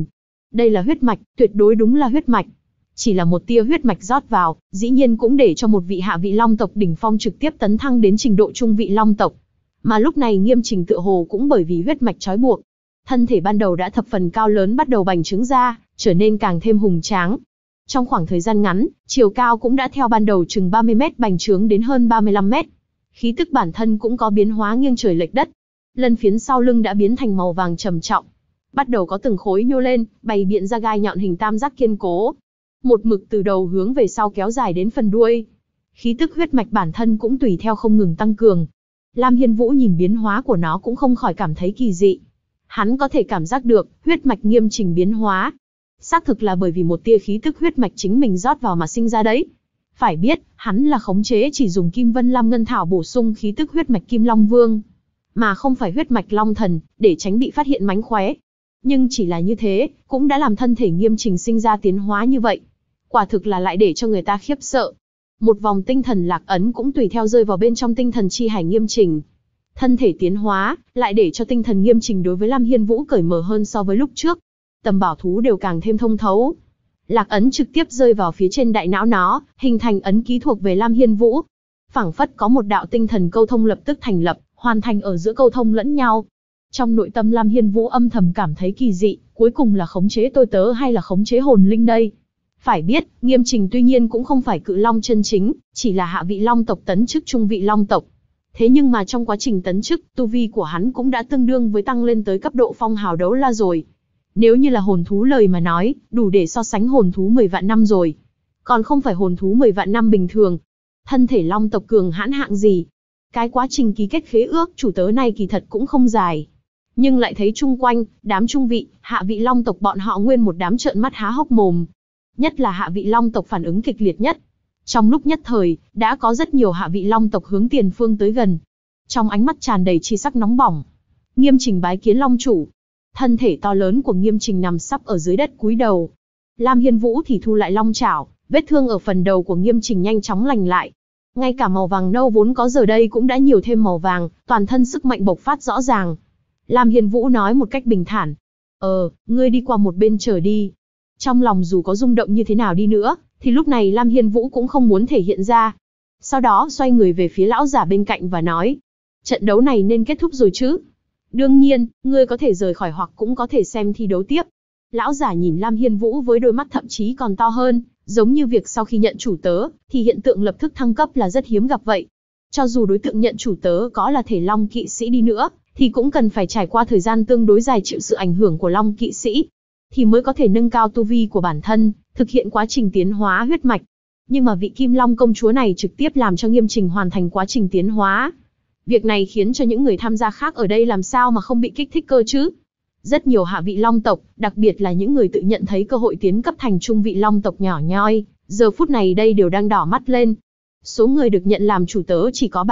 Đây là huyết mạch, tuyệt đối đúng là huyết mạch. Chỉ là một tia huyết mạch rót vào, dĩ nhiên cũng để cho một vị hạ vị long tộc đỉnh phong trực tiếp tấn thăng đến trình độ trung vị long tộc. Mà lúc này Nghiêm Trình tựa hồ cũng bởi vì huyết mạch trói buộc, thân thể ban đầu đã thập phần cao lớn bắt đầu bành trướng ra, trở nên càng thêm hùng tráng. Trong khoảng thời gian ngắn, chiều cao cũng đã theo ban đầu chừng 30 mét bành trướng đến hơn 35 mét. Khí tức bản thân cũng có biến hóa nghiêng trời lệch đất. Lân phiến sau lưng đã biến thành màu vàng trầm trọng, bắt đầu có từng khối nhô lên, bày biện ra gai nhọn hình tam giác kiên cố. Một mực từ đầu hướng về sau kéo dài đến phần đuôi. Khí tức huyết mạch bản thân cũng tùy theo không ngừng tăng cường. Lam Hiên Vũ nhìn biến hóa của nó cũng không khỏi cảm thấy kỳ dị. Hắn có thể cảm giác được, huyết mạch Nghiêm Trình biến hóa. Xác thực là bởi vì một tia khí tức huyết mạch chính mình rót vào mà sinh ra đấy. Phải biết, hắn là khống chế chỉ dùng Kim Vân Lam Ngân Thảo bổ sung khí tức huyết mạch Kim Long Vương, mà không phải huyết mạch Long Thần, để tránh bị phát hiện mánh khóe. Nhưng chỉ là như thế, cũng đã làm thân thể Nghiêm Trình sinh ra tiến hóa như vậy. Quả thực là lại để cho người ta khiếp sợ. Một vòng tinh thần lạc ấn cũng tùy theo rơi vào bên trong tinh thần chi hải Nghiêm Trình. Thân thể tiến hóa, lại để cho tinh thần Nghiêm Trình đối với Lam Hiên Vũ cởi mở hơn so với lúc trước. Tầm bảo thú đều càng thêm thông thấu. Lạc ấn trực tiếp rơi vào phía trên đại não nó, hình thành ấn ký thuộc về Lam Hiên Vũ. Phảng phất có một đạo tinh thần câu thông lập tức thành lập, hoàn thành ở giữa câu thông lẫn nhau. Trong nội tâm Lam Hiên Vũ âm thầm cảm thấy kỳ dị, cuối cùng là khống chế tôi tớ hay là khống chế hồn linh đây? Phải biết, Nghiêm Trình tuy nhiên cũng không phải cự long chân chính, chỉ là hạ vị long tộc tấn chức trung vị long tộc. Thế nhưng mà trong quá trình tấn chức, tu vi của hắn cũng đã tương đương với tăng lên tới cấp độ phong hào đấu la rồi. Nếu như là hồn thú lời mà nói, đủ để so sánh hồn thú 10 vạn năm rồi. Còn không phải hồn thú 10 vạn năm bình thường. Thân thể long tộc cường hãn hạng gì? Cái quá trình ký kết khế ước chủ tớ này kỳ thật cũng không dài. Nhưng lại thấy chung quanh, đám trung vị, hạ vị long tộc bọn họ nguyên một đám trợn mắt há hốc mồm. Nhất là hạ vị long tộc phản ứng kịch liệt nhất. Trong lúc nhất thời, đã có rất nhiều hạ vị long tộc hướng tiền phương tới gần. Trong ánh mắt tràn đầy chi sắc nóng bỏng. Nghiêm Trình bái kiến long chủ. Thân thể to lớn của Nghiêm Trình nằm sấp ở dưới đất cúi đầu. Lam Hiên Vũ thì thu lại long chảo, vết thương ở phần đầu của Nghiêm Trình nhanh chóng lành lại. Ngay cả màu vàng nâu vốn có giờ đây cũng đã nhiều thêm màu vàng, toàn thân sức mạnh bộc phát rõ ràng. Lam Hiên Vũ nói một cách bình thản. Ngươi đi qua một bên chờ đi. Trong lòng dù có rung động như thế nào đi nữa, thì lúc này Lam Hiên Vũ cũng không muốn thể hiện ra. Sau đó xoay người về phía lão giả bên cạnh và nói. Trận đấu này nên kết thúc rồi chứ? Đương nhiên, ngươi có thể rời khỏi hoặc cũng có thể xem thi đấu tiếp. Lão giả nhìn Lam Hiên Vũ với đôi mắt thậm chí còn to hơn, giống như việc sau khi nhận chủ tớ, thì hiện tượng lập tức thăng cấp là rất hiếm gặp vậy. Cho dù đối tượng nhận chủ tớ có là thể long kỵ sĩ đi nữa, thì cũng cần phải trải qua thời gian tương đối dài chịu sự ảnh hưởng của long kỵ sĩ, thì mới có thể nâng cao tu vi của bản thân, thực hiện quá trình tiến hóa huyết mạch. Nhưng mà vị Kim Long công chúa này trực tiếp làm cho Nghiêm Trình hoàn thành quá trình tiến hóa. Việc này khiến cho những người tham gia khác ở đây làm sao mà không bị kích thích cơ chứ? Rất nhiều hạ vị long tộc, đặc biệt là những người tự nhận thấy cơ hội tiến cấp thành trung vị long tộc nhỏ nhoi, giờ phút này đây đều đang đỏ mắt lên. Số người được nhận làm chủ tớ chỉ có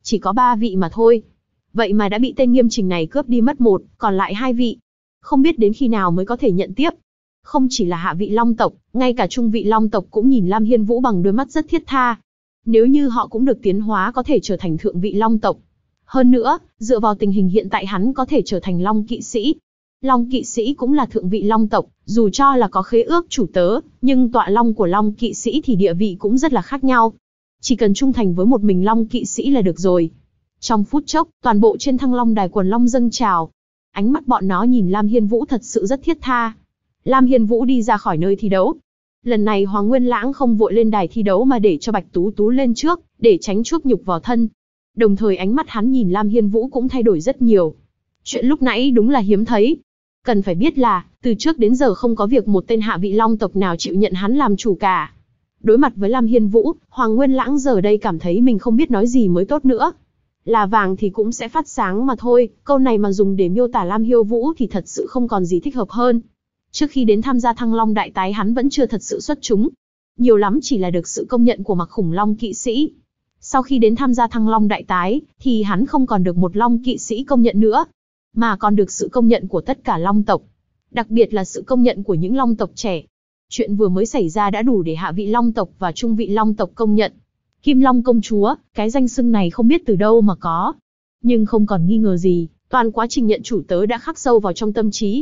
3 vị mà thôi. Vậy mà đã bị tên Nghiêm Trình này cướp đi mất một, còn lại 2 vị. Không biết đến khi nào mới có thể nhận tiếp. Không chỉ là hạ vị long tộc, ngay cả trung vị long tộc cũng nhìn Lam Hiên Vũ bằng đôi mắt rất thiết tha. Nếu như họ cũng được tiến hóa có thể trở thành thượng vị long tộc. Hơn nữa, dựa vào tình hình hiện tại hắn có thể trở thành long kỵ sĩ. Long kỵ sĩ cũng là thượng vị long tộc, dù cho là có khế ước chủ tớ, nhưng tọa long của long kỵ sĩ thì địa vị cũng rất là khác nhau. Chỉ cần trung thành với một mình long kỵ sĩ là được rồi. Trong phút chốc, toàn bộ trên Thăng Long đài quần long dâng trào. Ánh mắt bọn nó nhìn Lam Hiên Vũ thật sự rất thiết tha. Lam Hiên Vũ đi ra khỏi nơi thi đấu. Lần này Hoàng Nguyên Lãng không vội lên đài thi đấu mà để cho Bạch Tú Tú lên trước, để tránh chuốc nhục vào thân. Đồng thời ánh mắt hắn nhìn Lam Hiên Vũ cũng thay đổi rất nhiều. Chuyện lúc nãy đúng là hiếm thấy. Cần phải biết là, từ trước đến giờ không có việc một tên hạ vị long tộc nào chịu nhận hắn làm chủ cả. Đối mặt với Lam Hiên Vũ, Hoàng Nguyên Lãng giờ đây cảm thấy mình không biết nói gì mới tốt nữa. Là vàng thì cũng sẽ phát sáng mà thôi, câu này mà dùng để miêu tả Lam Hiên Vũ thì thật sự không còn gì thích hợp hơn. Trước khi đến tham gia Thăng Long đại tái hắn vẫn chưa thật sự xuất chúng. Nhiều lắm chỉ là được sự công nhận của Mặc Khủng Long kỵ sĩ. Sau khi đến tham gia Thăng Long đại tái, thì hắn không còn được một Long kỵ sĩ công nhận nữa, mà còn được sự công nhận của tất cả Long tộc. Đặc biệt là sự công nhận của những Long tộc trẻ. Chuyện vừa mới xảy ra đã đủ để hạ vị Long tộc và trung vị Long tộc công nhận. Kim Long công chúa, cái danh xưng này không biết từ đâu mà có. Nhưng không còn nghi ngờ gì, toàn quá trình nhận chủ tớ đã khắc sâu vào trong tâm trí.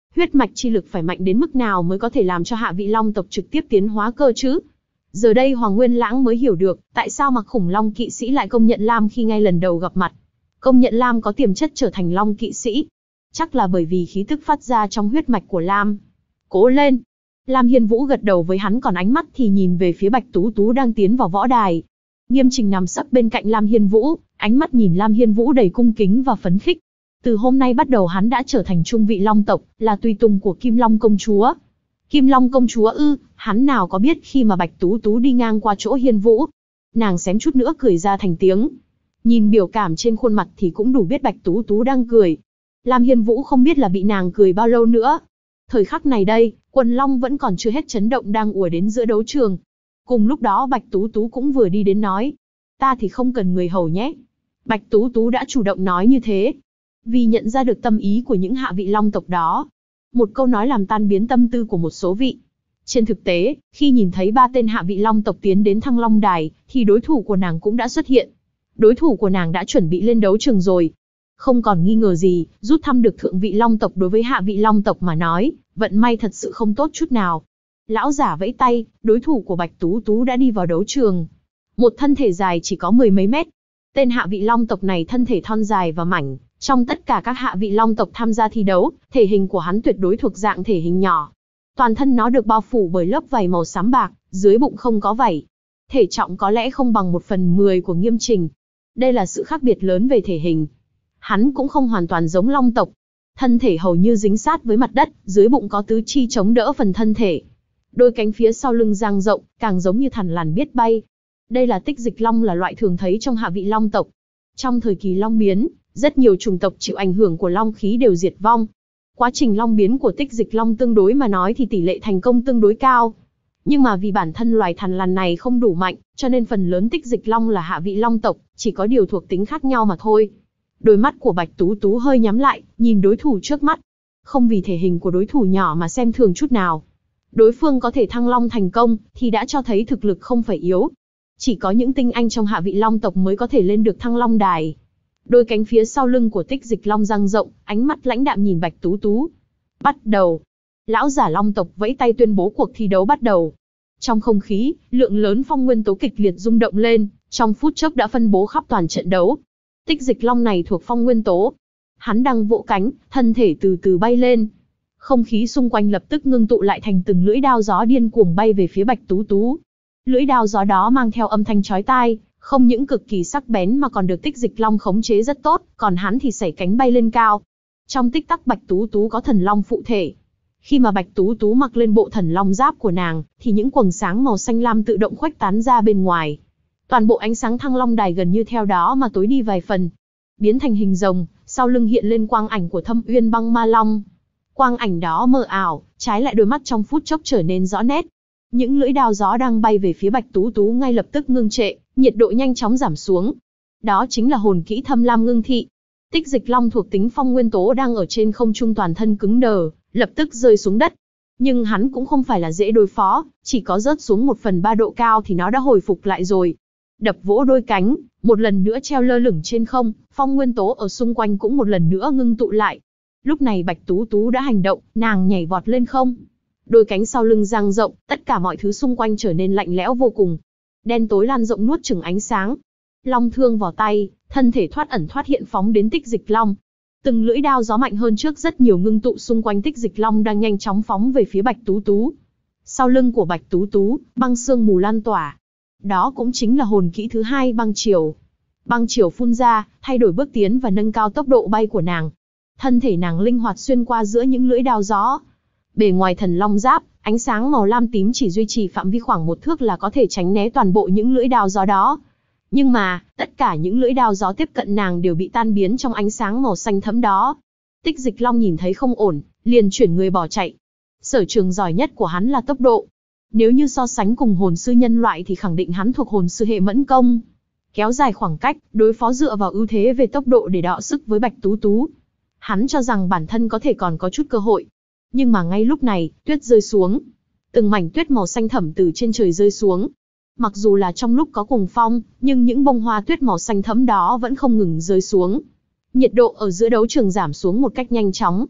Huyết mạch chi lực phải mạnh đến mức nào mới có thể làm cho hạ vị long tộc trực tiếp tiến hóa cơ chứ? Giờ đây Hoàng Nguyên Lãng mới hiểu được, tại sao mà khủng long kỵ sĩ lại công nhận Lam khi ngay lần đầu gặp mặt. Công nhận Lam có tiềm chất trở thành long kỵ sĩ. Chắc là bởi vì khí tức phát ra trong huyết mạch của Lam. Cố lên! Lam Hiên Vũ gật đầu với hắn, còn ánh mắt thì nhìn về phía Bạch Tú Tú đang tiến vào võ đài. Nghiêm Trình nằm sấp bên cạnh Lam Hiên Vũ, ánh mắt nhìn Lam Hiên Vũ đầy cung kính và phấn khích. Từ hôm nay bắt đầu hắn đã trở thành trung vị long tộc, là tùy tùng của Kim Long công chúa. Kim Long công chúa ư? Hắn nào có biết khi mà Bạch Tú Tú đi ngang qua chỗ Hiên Vũ, nàng xém chút nữa cười ra thành tiếng. Nhìn biểu cảm trên khuôn mặt thì cũng đủ biết Bạch Tú Tú đang cười. Lam Hiên Vũ không biết là bị nàng cười bao lâu nữa. Thời khắc này đây, quần long vẫn còn chưa hết chấn động đang ùa đến giữa đấu trường. Cùng lúc đó Bạch Tú Tú cũng vừa đi đến nói, ta thì không cần người hầu nhé. Bạch Tú Tú đã chủ động nói như thế, vì nhận ra được tâm ý của những hạ vị long tộc đó. Một câu nói làm tan biến tâm tư của một số vị. Trên thực tế, khi nhìn thấy 3 tên hạ vị long tộc tiến đến Thăng Long Đài, thì đối thủ của nàng cũng đã xuất hiện. Đối thủ của nàng đã chuẩn bị lên đấu trường rồi. Không còn nghi ngờ gì, rút thăm được thượng vị long tộc đối với hạ vị long tộc mà nói, vận may thật sự không tốt chút nào. Lão giả vẫy tay, đối thủ của Bạch Tú Tú đã đi vào đấu trường. Một thân thể dài chỉ có 10 mấy mét. Tên hạ vị long tộc này thân thể thon dài và mảnh. Trong tất cả các hạ vị long tộc tham gia thi đấu, thể hình của hắn tuyệt đối thuộc dạng thể hình nhỏ. Toàn thân nó được bao phủ bởi lớp vảy màu xám bạc, dưới bụng không có vảy. Thể trọng có lẽ không bằng 1/10 của Nghiêm Trình. Đây là sự khác biệt lớn về thể hình. Hắn cũng không hoàn toàn giống long tộc. Thân thể hầu như dính sát với mặt đất, dưới bụng có tứ chi chống đỡ phần thân thể. Đôi cánh phía sau lưng dang rộng, càng giống như thằn lằn biết bay. Đây là tích dịch long, là loại thường thấy trong hạ vị long tộc. Trong thời kỳ long biến, rất nhiều chủng tộc chịu ảnh hưởng của long khí đều diệt vong. Quá trình long biến của tích dịch long tương đối mà nói thì tỷ lệ thành công tương đối cao. Nhưng mà vì bản thân loài thằn lằn này không đủ mạnh, cho nên phần lớn tích dịch long là hạ vị long tộc, chỉ có điều thuộc tính khác nhau mà thôi. Đôi mắt của Bạch Tú Tú hơi nhắm lại, nhìn đối thủ trước mắt. Không vì thể hình của đối thủ nhỏ mà xem thường chút nào. Đối phương có thể thăng long thành công, thì đã cho thấy thực lực không phải yếu. Chỉ có những tinh anh trong hạ vị long tộc mới có thể lên được Thăng Long Đài. Đôi cánh phía sau lưng của tích dịch long dang rộng, ánh mắt lãnh đạm nhìn Bạch Tú Tú. Bắt đầu. Lão giả long tộc vẫy tay tuyên bố cuộc thi đấu bắt đầu. Trong không khí, lượng lớn phong nguyên tố kịch liệt rung động lên, trong phút chốc đã phân bố khắp toàn trận đấu. Tích dịch long này thuộc phong nguyên tố. Hắn đang vỗ cánh, thân thể từ từ bay lên. Không khí xung quanh lập tức ngưng tụ lại thành từng lưỡi đao gió điên cuồng bay về phía Bạch Tú Tú. Lưỡi đao gió đó mang theo âm thanh chói tai, không những cực kỳ sắc bén mà còn được tích dịch long khống chế rất tốt, còn hắn thì sẩy cánh bay lên cao. Trong tích tắc Bạch Tú Tú có thần long phụ thể. Khi mà Bạch Tú Tú mặc lên bộ thần long giáp của nàng, thì những quầng sáng màu xanh lam tự động khuếch tán ra bên ngoài. Toàn bộ ánh sáng Thăng Long Đài gần như theo đó mà tối đi vài phần, biến thành hình rồng, sau lưng hiện lên quang ảnh của Thâm Uyên Băng Ma Long. Quang ảnh đó mờ ảo, trái lại đôi mắt trong phút chốc trở nên rõ nét. Những lưỡi đao gió đang bay về phía Bạch Tú Tú ngay lập tức ngưng trệ, nhiệt độ nhanh chóng giảm xuống. Đó chính là hồn kỹ Thâm Lam Ngưng Thị. Tích dịch long thuộc tính phong nguyên tố đang ở trên không trung toàn thân cứng đờ, lập tức rơi xuống đất. Nhưng hắn cũng không phải là dễ đối phó, chỉ có rớt xuống 1/3 độ cao thì nó đã hồi phục lại rồi. Đập vỗ đôi cánh, một lần nữa treo lơ lửng trên không, phong nguyên tố ở xung quanh cũng một lần nữa ngưng tụ lại. Lúc này Bạch Tú Tú đã hành động, nàng nhảy vọt lên không. Đôi cánh sau lưng dang rộng, tất cả mọi thứ xung quanh trở nên lạnh lẽo vô cùng. Đen tối lan rộng nuốt chửng ánh sáng. Long thương vào tay, thân thể thoát ẩn thoát hiện phóng đến tích dịch long. Từng lưỡi đao gió mạnh hơn trước rất nhiều ngưng tụ xung quanh tích dịch long đang nhanh chóng phóng về phía Bạch Tú Tú. Sau lưng của Bạch Tú Tú, băng sương mù lan tỏa. Đó cũng chính là hồn kỹ thứ hai, băng chiều. Băng chiều phun ra, thay đổi bước tiến và nâng cao tốc độ bay của nàng. Thân thể nàng linh hoạt xuyên qua giữa những lưỡi đao gió. Bề ngoài thần long giáp, ánh sáng màu lam tím chỉ duy trì phạm vi khoảng 1 thước là có thể tránh né toàn bộ những lưỡi đao gió đó. Nhưng mà, tất cả những lưỡi đao gió tiếp cận nàng đều bị tan biến trong ánh sáng màu xanh thẫm đó. Tích dịch long nhìn thấy không ổn, liền chuyển người bỏ chạy. Sở trường giỏi nhất của hắn là tốc độ. Nếu như so sánh cùng hồn sư nhân loại thì khẳng định hắn thuộc hồn sư hệ mẫn công. Kéo dài khoảng cách, đối phó dựa vào ưu thế về tốc độ để đọ sức với Bạch Tú Tú. Hắn cho rằng bản thân có thể còn có chút cơ hội. Nhưng mà ngay lúc này, tuyết rơi xuống. Từng mảnh tuyết màu xanh thẫm từ trên trời rơi xuống. Mặc dù là trong lúc có cuồng phong, nhưng những bông hoa tuyết màu xanh thẫm đó vẫn không ngừng rơi xuống. Nhiệt độ ở giữa đấu trường giảm xuống một cách nhanh chóng.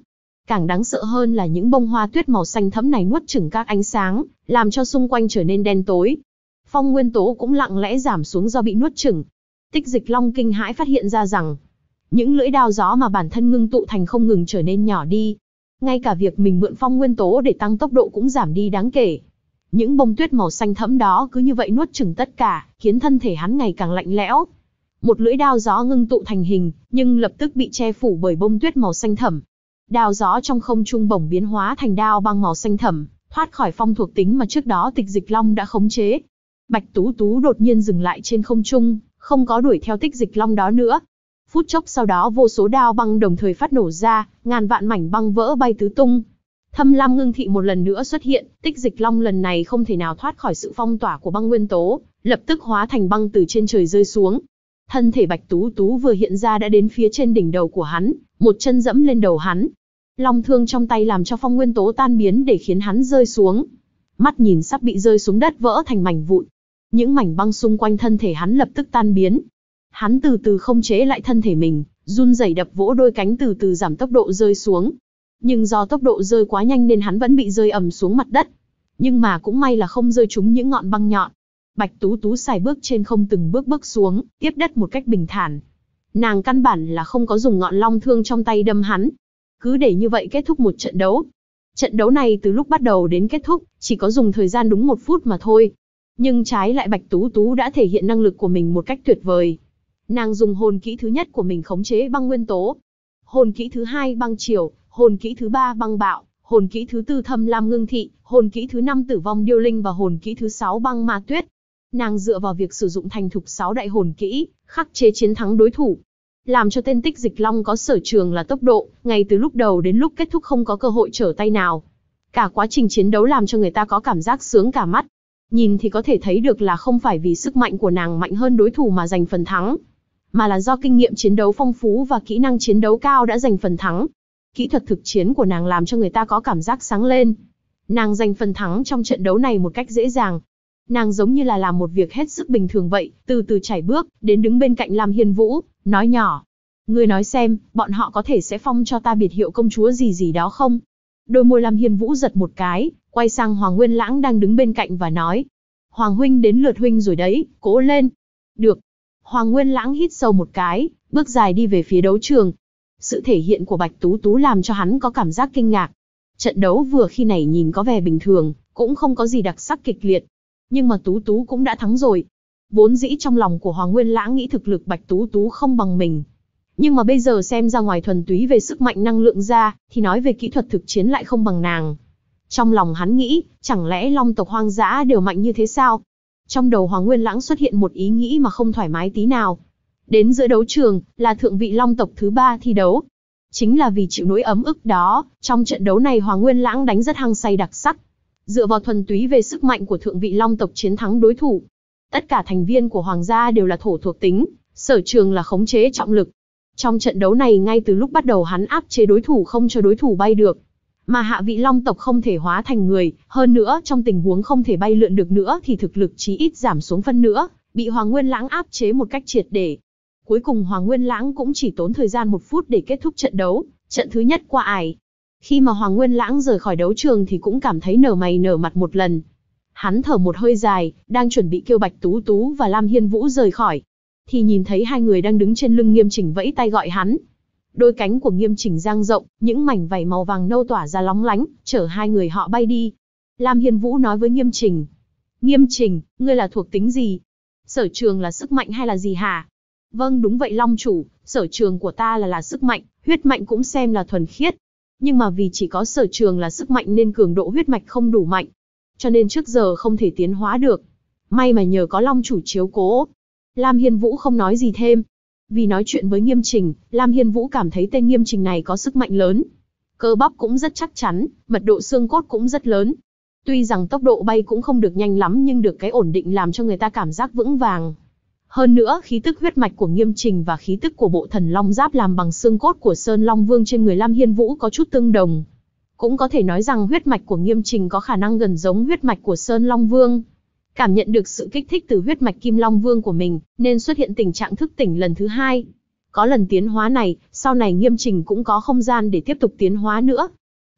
Càng đáng sợ hơn là những bông hoa tuyết màu xanh thẫm này nuốt chửng các ánh sáng, làm cho xung quanh trở nên đen tối. Phong nguyên tố cũng lặng lẽ giảm xuống do bị nuốt chửng. Tích Dịch Long kinh hãi phát hiện ra rằng, những lưỡi đao gió mà bản thân ngưng tụ thành không ngừng trở nên nhỏ đi. Ngay cả việc mình mượn phong nguyên tố để tăng tốc độ cũng giảm đi đáng kể. Những bông tuyết màu xanh thẫm đó cứ như vậy nuốt chửng tất cả, khiến thân thể hắn ngày càng lạnh lẽo. Một lưỡi đao gió ngưng tụ thành hình, nhưng lập tức bị che phủ bởi bông tuyết màu xanh thẫm. Đao gió trong không trung bỗng biến hóa thành đao băng màu xanh thẫm, thoát khỏi phong thuộc tính mà trước đó Tích Dịch Long đã khống chế. Bạch Tú Tú đột nhiên dừng lại trên không trung, không có đuổi theo Tích Dịch Long đó nữa. Phút chốc sau đó vô số đao băng đồng thời phát nổ ra, ngàn vạn mảnh băng vỡ bay tứ tung. Thâm Lam Ngưng Thị một lần nữa xuất hiện, Tích Dịch Long lần này không thể nào thoát khỏi sự phong tỏa của băng nguyên tố, lập tức hóa thành băng từ trên trời rơi xuống. Thân thể Bạch Tú Tú vừa hiện ra đã đến phía trên đỉnh đầu của hắn, một chân dẫm lên đầu hắn. Long thương trong tay làm cho phong nguyên tố tan biến để khiến hắn rơi xuống. Mắt nhìn sắp bị rơi xuống đất vỡ thành mảnh vụn. Những mảnh băng xung quanh thân thể hắn lập tức tan biến. Hắn từ từ không chế lại thân thể mình, run rẩy đập vỗ đôi cánh từ từ giảm tốc độ rơi xuống. Nhưng do tốc độ rơi quá nhanh nên hắn vẫn bị rơi ầm xuống mặt đất. Nhưng mà cũng may là không rơi trúng những ngọn băng nhọn. Bạch Tú Tú xài bước trên không từng bước bước xuống, tiếp đất một cách bình thản. Nàng căn bản là không có dùng ngọn long thương trong tay đâm hắn. Cứ để như vậy kết thúc một trận đấu. Trận đấu này từ lúc bắt đầu đến kết thúc, chỉ có dùng thời gian đúng 1 phút mà thôi. Nhưng trái lại Bạch Tú Tú đã thể hiện năng lực của mình một cách tuyệt vời. Nàng dùng hồn kỹ thứ nhất của mình khống chế băng nguyên tố. Hồn kỹ thứ 2 băng triều, hồn kỹ thứ 3 băng bạo, hồn kỹ thứ 4 Thâm Lam Ngưng Thị, hồn kỹ thứ 5 Tử Vong Điêu Linh và hồn kỹ thứ 6 Băng Ma Tuyết. Nàng dựa vào việc sử dụng thành thục 6 đại hồn kỹ, khắc chế chiến thắng đối thủ. Làm cho tên Tích Dịch Long có sở trường là tốc độ, ngay từ lúc đầu đến lúc kết thúc không có cơ hội trở tay nào. Cả quá trình chiến đấu làm cho người ta có cảm giác sướng cả mắt. Nhìn thì có thể thấy được là không phải vì sức mạnh của nàng mạnh hơn đối thủ mà giành phần thắng, mà là do kinh nghiệm chiến đấu phong phú và kỹ năng chiến đấu cao đã giành phần thắng. Kỹ thuật thực chiến của nàng làm cho người ta có cảm giác sáng lên. Nàng giành phần thắng trong trận đấu này một cách dễ dàng. Nàng giống như là làm một việc hết sức bình thường vậy, từ từ chảy bước, đến đứng bên cạnh Lam Hiên Vũ, nói nhỏ. Ngươi nói xem, bọn họ có thể sẽ phong cho ta biệt hiệu công chúa gì gì đó không? Đôi môi Lam Hiên Vũ giật một cái, quay sang Hoàng Nguyên Lãng đang đứng bên cạnh và nói. Hoàng huynh đến lượt huynh rồi đấy, cố lên. Được. Hoàng Nguyên Lãng hít sâu một cái, bước dài đi về phía đấu trường. Sự thể hiện của Bạch Tú Tú làm cho hắn có cảm giác kinh ngạc. Trận đấu vừa khi này nhìn có vẻ bình thường, cũng không có gì đặc sắc kịch liệt. Nhưng mà Tú Tú cũng đã thắng rồi. Vốn dĩ trong lòng của Hoàng Nguyên Lãng nghĩ thực lực Bạch Tú Tú không bằng mình. Nhưng mà bây giờ xem ra ngoài thuần túy về sức mạnh năng lượng ra, thì nói về kỹ thuật thực chiến lại không bằng nàng. Trong lòng hắn nghĩ, chẳng lẽ long tộc hoang dã đều mạnh như thế sao? Trong đầu Hoàng Nguyên Lãng xuất hiện một ý nghĩ mà không thoải mái tí nào. Đến giữa đấu trường, là thượng vị long tộc thứ 3 thi đấu. Chính là vì chịu nỗi ấm ức đó, trong trận đấu này Hoàng Nguyên Lãng đánh rất hăng say đặc sắc. Dựa vào thuần túy về sức mạnh của thượng vị long tộc chiến thắng đối thủ. Tất cả thành viên của Hoàng gia đều là thổ thuộc tính, sở trường là khống chế trọng lực. Trong trận đấu này ngay từ lúc bắt đầu hắn áp chế đối thủ không cho đối thủ bay được. Mà hạ vị long tộc không thể hóa thành người, hơn nữa trong tình huống không thể bay lượn được nữa thì thực lực chí ít giảm xuống phân nữa, bị Hoàng Nguyên Lãng áp chế một cách triệt để. Cuối cùng Hoàng Nguyên Lãng cũng chỉ tốn thời gian 1 phút để kết thúc trận đấu, trận thứ nhất qua ải. Khi mà Hoàng Nguyên Lãng rời khỏi đấu trường thì cũng cảm thấy nở mày nở mặt một lần. Hắn thở một hơi dài, đang chuẩn bị kêu Bạch Tú Tú và Lam Hiên Vũ rời khỏi. Thì nhìn thấy hai người đang đứng trên lưng Nghiêm Chỉnh vẫy tay gọi hắn. Đôi cánh của Nghiêm Chỉnh dang rộng, những mảnh vảy màu vàng nâu tỏa ra lóng lánh, chở hai người họ bay đi. Lam Hiên Vũ nói với Nghiêm Chỉnh. Nghiêm Chỉnh, ngươi là thuộc tính gì? Sở trường là sức mạnh hay là gì hả? Vâng đúng vậy Long chủ, sở trường của ta là sức mạnh, huyết mạch cũng xem là thuần khiết. Nhưng mà vì chỉ có sở trường là sức mạnh nên cường độ huyết mạch không đủ mạnh. Cho nên trước giờ không thể tiến hóa được. May mà nhờ có Long chủ chiếu cố. Lam Hiên Vũ không nói gì thêm. Vì nói chuyện với Nghiêm Chỉnh, Lam Hiên Vũ cảm thấy tên Nghiêm Chỉnh này có sức mạnh lớn. Cơ bắp cũng rất chắc chắn, mật độ xương cốt cũng rất lớn. Tuy rằng tốc độ bay cũng không được nhanh lắm nhưng được cái ổn định làm cho người ta cảm giác vững vàng. Hơn nữa, khí tức huyết mạch của Nghiêm Chỉnh và khí tức của bộ thần long giáp làm bằng xương cốt của Sơn Long Vương trên người Lam Hiên Vũ có chút tương đồng. Cũng có thể nói rằng huyết mạch của Nghiêm Chỉnh có khả năng gần giống huyết mạch của Sơn Long Vương. Cảm nhận được sự kích thích từ huyết mạch Kim Long Vương của mình, nên xuất hiện tình trạng thức tỉnh lần thứ 2. Có lần tiến hóa này, sau này Nghiêm Chỉnh cũng có không gian để tiếp tục tiến hóa nữa.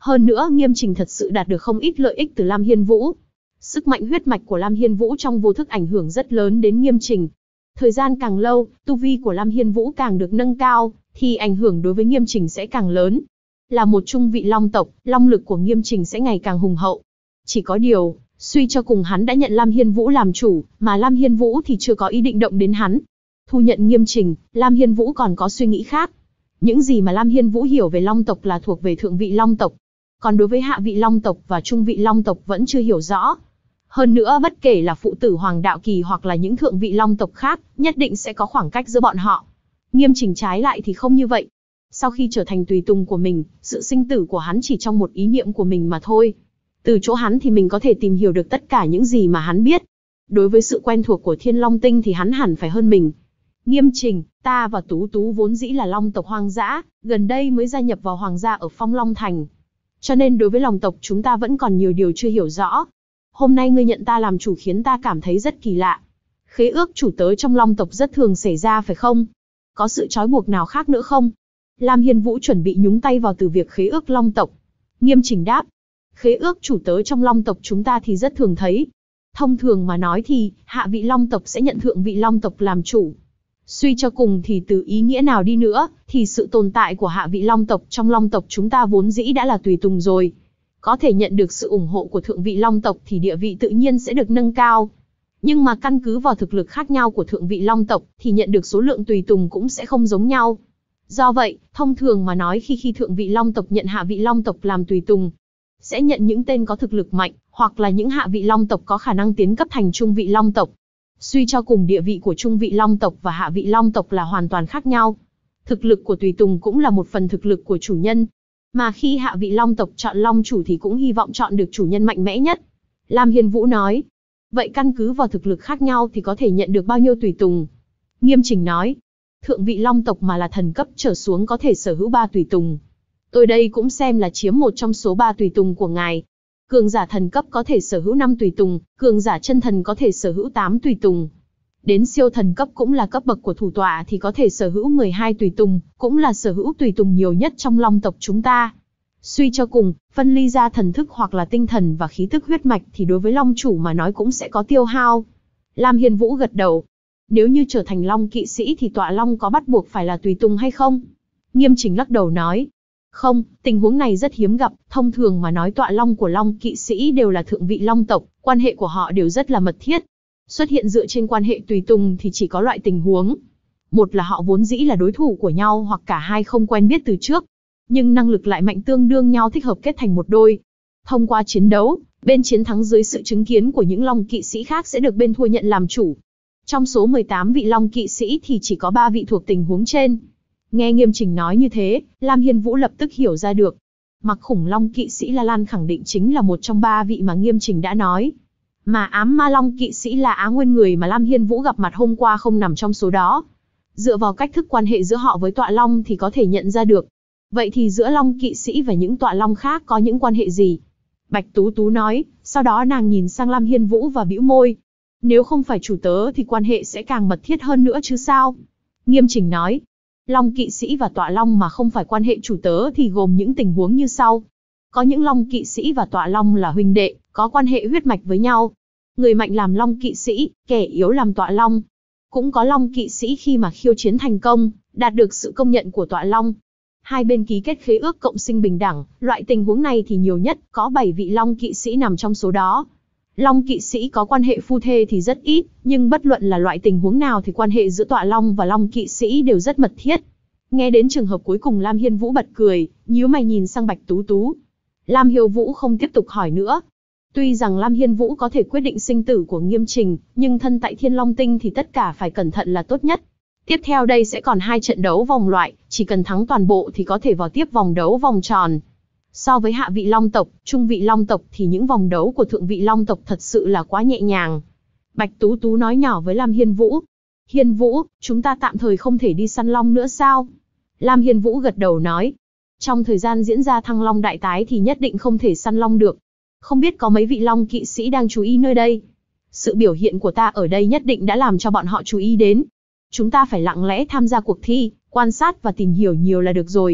Hơn nữa Nghiêm Trình thật sự đạt được không ít lợi ích từ Lam Hiên Vũ. Sức mạnh huyết mạch của Lam Hiên Vũ trong vô thức ảnh hưởng rất lớn đến Nghiêm Trình. Thời gian càng lâu, tu vi của Lam Hiên Vũ càng được nâng cao, thì ảnh hưởng đối với Nghiêm Trình sẽ càng lớn. Là một trung vị long tộc, long lực của Nghiêm Trình sẽ ngày càng hùng hậu. Chỉ có điều, suy cho cùng hắn đã nhận Lam Hiên Vũ làm chủ, mà Lam Hiên Vũ thì chưa có ý định động đến hắn. Thu nhận Nghiêm Trình, Lam Hiên Vũ còn có suy nghĩ khác. Những gì mà Lam Hiên Vũ hiểu về long tộc là thuộc về thượng vị long tộc. Còn đối với hạ vị long tộc và trung vị long tộc vẫn chưa hiểu rõ. Hơn nữa bất kể là phụ tử Hoàng Đạo Kỳ hoặc là những thượng vị long tộc khác, nhất định sẽ có khoảng cách giữa bọn họ. Nghiêm Trình trái lại thì không như vậy. Sau khi trở thành tùy tùng của mình, sự sinh tử của hắn chỉ trong một ý niệm của mình mà thôi. Từ chỗ hắn thì mình có thể tìm hiểu được tất cả những gì mà hắn biết. Đối với sự quen thuộc của Thiên Long Tinh thì hắn hẳn phải hơn mình. Nghiêm Trình, ta và Tú Tú vốn dĩ là long tộc hoang dã, gần đây mới gia nhập vào hoàng gia ở Phong Long Thành. Cho nên đối với long tộc chúng ta vẫn còn nhiều điều chưa hiểu rõ. Hôm nay ngươi nhận ta làm chủ khiến ta cảm thấy rất kỳ lạ. Khế ước chủ tớ trong long tộc rất thường xảy ra phải không? Có sự trói buộc nào khác nữa không? Lam Hiên Vũ chuẩn bị nhúng tay vào từ việc khế ước long tộc. Nghiêm Trình đáp. Khế ước chủ tớ trong long tộc chúng ta thì rất thường thấy. Thông thường mà nói thì, hạ vị long tộc sẽ nhận thượng vị long tộc làm chủ. Suy cho cùng thì từ ý nghĩa nào đi nữa, thì sự tồn tại của hạ vị long tộc trong long tộc chúng ta vốn dĩ đã là tùy tùng rồi. Có thể nhận được sự ủng hộ của thượng vị long tộc thì địa vị tự nhiên sẽ được nâng cao. Nhưng mà căn cứ vào thực lực khác nhau của thượng vị long tộc thì nhận được số lượng tùy tùng cũng sẽ không giống nhau. Do vậy, thông thường mà nói khi thượng vị long tộc nhận hạ vị long tộc làm tùy tùng, sẽ nhận những tên có thực lực mạnh, hoặc là những hạ vị long tộc có khả năng tiến cấp thành trung vị long tộc. Suy cho cùng địa vị của trung vị long tộc và hạ vị long tộc là hoàn toàn khác nhau. Thực lực của tùy tùng cũng là một phần thực lực của chủ nhân. Mà khi hạ vị long tộc chọn long chủ thì cũng hy vọng chọn được chủ nhân mạnh mẽ nhất. Lam Hiên Vũ nói. Vậy căn cứ vào thực lực khác nhau thì có thể nhận được bao nhiêu tùy tùng? Nghiêm Trình nói. Thượng vị long tộc mà là thần cấp trở xuống có thể sở hữu 3 tùy tùng. Tôi đây cũng xem là chiếm một trong số 3 tùy tùng của ngài. Cường giả thần cấp có thể sở hữu 5 tùy tùng, cường giả chân thần có thể sở hữu 8 tùy tùng. Đến siêu thần cấp cũng là cấp bậc của thủ tọa thì có thể sở hữu 12 tùy tùng, cũng là sở hữu tùy tùng nhiều nhất trong long tộc chúng ta. Suy cho cùng, phân ly ra thần thức hoặc là tinh thần và khí thức huyết mạch thì đối với long chủ mà nói cũng sẽ có tiêu hao. Lam Hiên Vũ gật đầu. Nếu như trở thành long kỵ sĩ thì tọa long có bắt buộc phải là tùy tùng hay không? Nghiêm Trình lắc đầu nói. Không, tình huống này rất hiếm gặp, thông thường mà nói tọa long của long kỵ sĩ đều là thượng vị long tộc, quan hệ của họ đều rất là mật thiết. Xuất hiện dựa trên quan hệ tùy tùng thì chỉ có loại tình huống. Một là họ vốn dĩ là đối thủ của nhau hoặc cả hai không quen biết từ trước. Nhưng năng lực lại mạnh tương đương nhau thích hợp kết thành một đôi. Thông qua chiến đấu, bên chiến thắng dưới sự chứng kiến của những long kỵ sĩ khác sẽ được bên thua nhận làm chủ. Trong số 18 vị long kỵ sĩ thì chỉ có 3 vị thuộc tình huống trên. Nghe Nghiêm Trình nói như thế, Lam Hiên Vũ lập tức hiểu ra được. Mặc khủng long kỵ sĩ La Lan khẳng định chính là một trong 3 vị mà Nghiêm Trình đã nói. Mà ám ma long kỵ sĩ là Á Nguyên người mà Lam Hiên Vũ gặp mặt hôm qua không nằm trong số đó. Dựa vào cách thức quan hệ giữa họ với tọa long thì có thể nhận ra được. Vậy thì giữa long kỵ sĩ và những tọa long khác có những quan hệ gì? Bạch Tú Tú nói, sau đó nàng nhìn sang Lam Hiên Vũ và bĩu môi. Nếu không phải chủ tớ thì quan hệ sẽ càng mật thiết hơn nữa chứ sao? Nghiêm Trình nói, long kỵ sĩ và tọa long mà không phải quan hệ chủ tớ thì gồm những tình huống như sau. Có những long kỵ sĩ và tọa long là huynh đệ, có quan hệ huyết mạch với nhau. Người mạnh làm long kỵ sĩ, kẻ yếu làm tọa long. Cũng có long kỵ sĩ khi mà khiêu chiến thành công, đạt được sự công nhận của tọa long. Hai bên ký kết khế ước cộng sinh bình đẳng, loại tình huống này thì nhiều nhất có 7 vị long kỵ sĩ nằm trong số đó. Long kỵ sĩ có quan hệ phu thê thì rất ít, nhưng bất luận là loại tình huống nào thì quan hệ giữa tọa long và long kỵ sĩ đều rất mật thiết. Nghe đến trường hợp cuối cùng Lam Hiên Vũ bật cười, nhíu mày nhìn sang Bạch Tú Tú. Lam Hiên Vũ không tiếp tục hỏi nữa. Tuy rằng Lam Hiên Vũ có thể quyết định sinh tử của Nghiêm Trình, nhưng thân tại Thiên Long Tinh thì tất cả phải cẩn thận là tốt nhất. Tiếp theo đây sẽ còn 2 trận đấu vòng loại, chỉ cần thắng toàn bộ thì có thể vào tiếp vòng đấu vòng tròn. So với hạ vị long tộc, trung vị long tộc thì những vòng đấu của thượng vị long tộc thật sự là quá nhẹ nhàng. Bạch Tú Tú nói nhỏ với Lam Hiên Vũ. Hiên Vũ, chúng ta tạm thời không thể đi săn long nữa sao? Lam Hiên Vũ gật đầu nói. Trong thời gian diễn ra Thăng Long đại tái thì nhất định không thể săn long được. Không biết có mấy vị long kỵ sĩ đang chú ý nơi đây. Sự biểu hiện của ta ở đây nhất định đã làm cho bọn họ chú ý đến. Chúng ta phải lặng lẽ tham gia cuộc thi, quan sát và tìm hiểu nhiều là được rồi.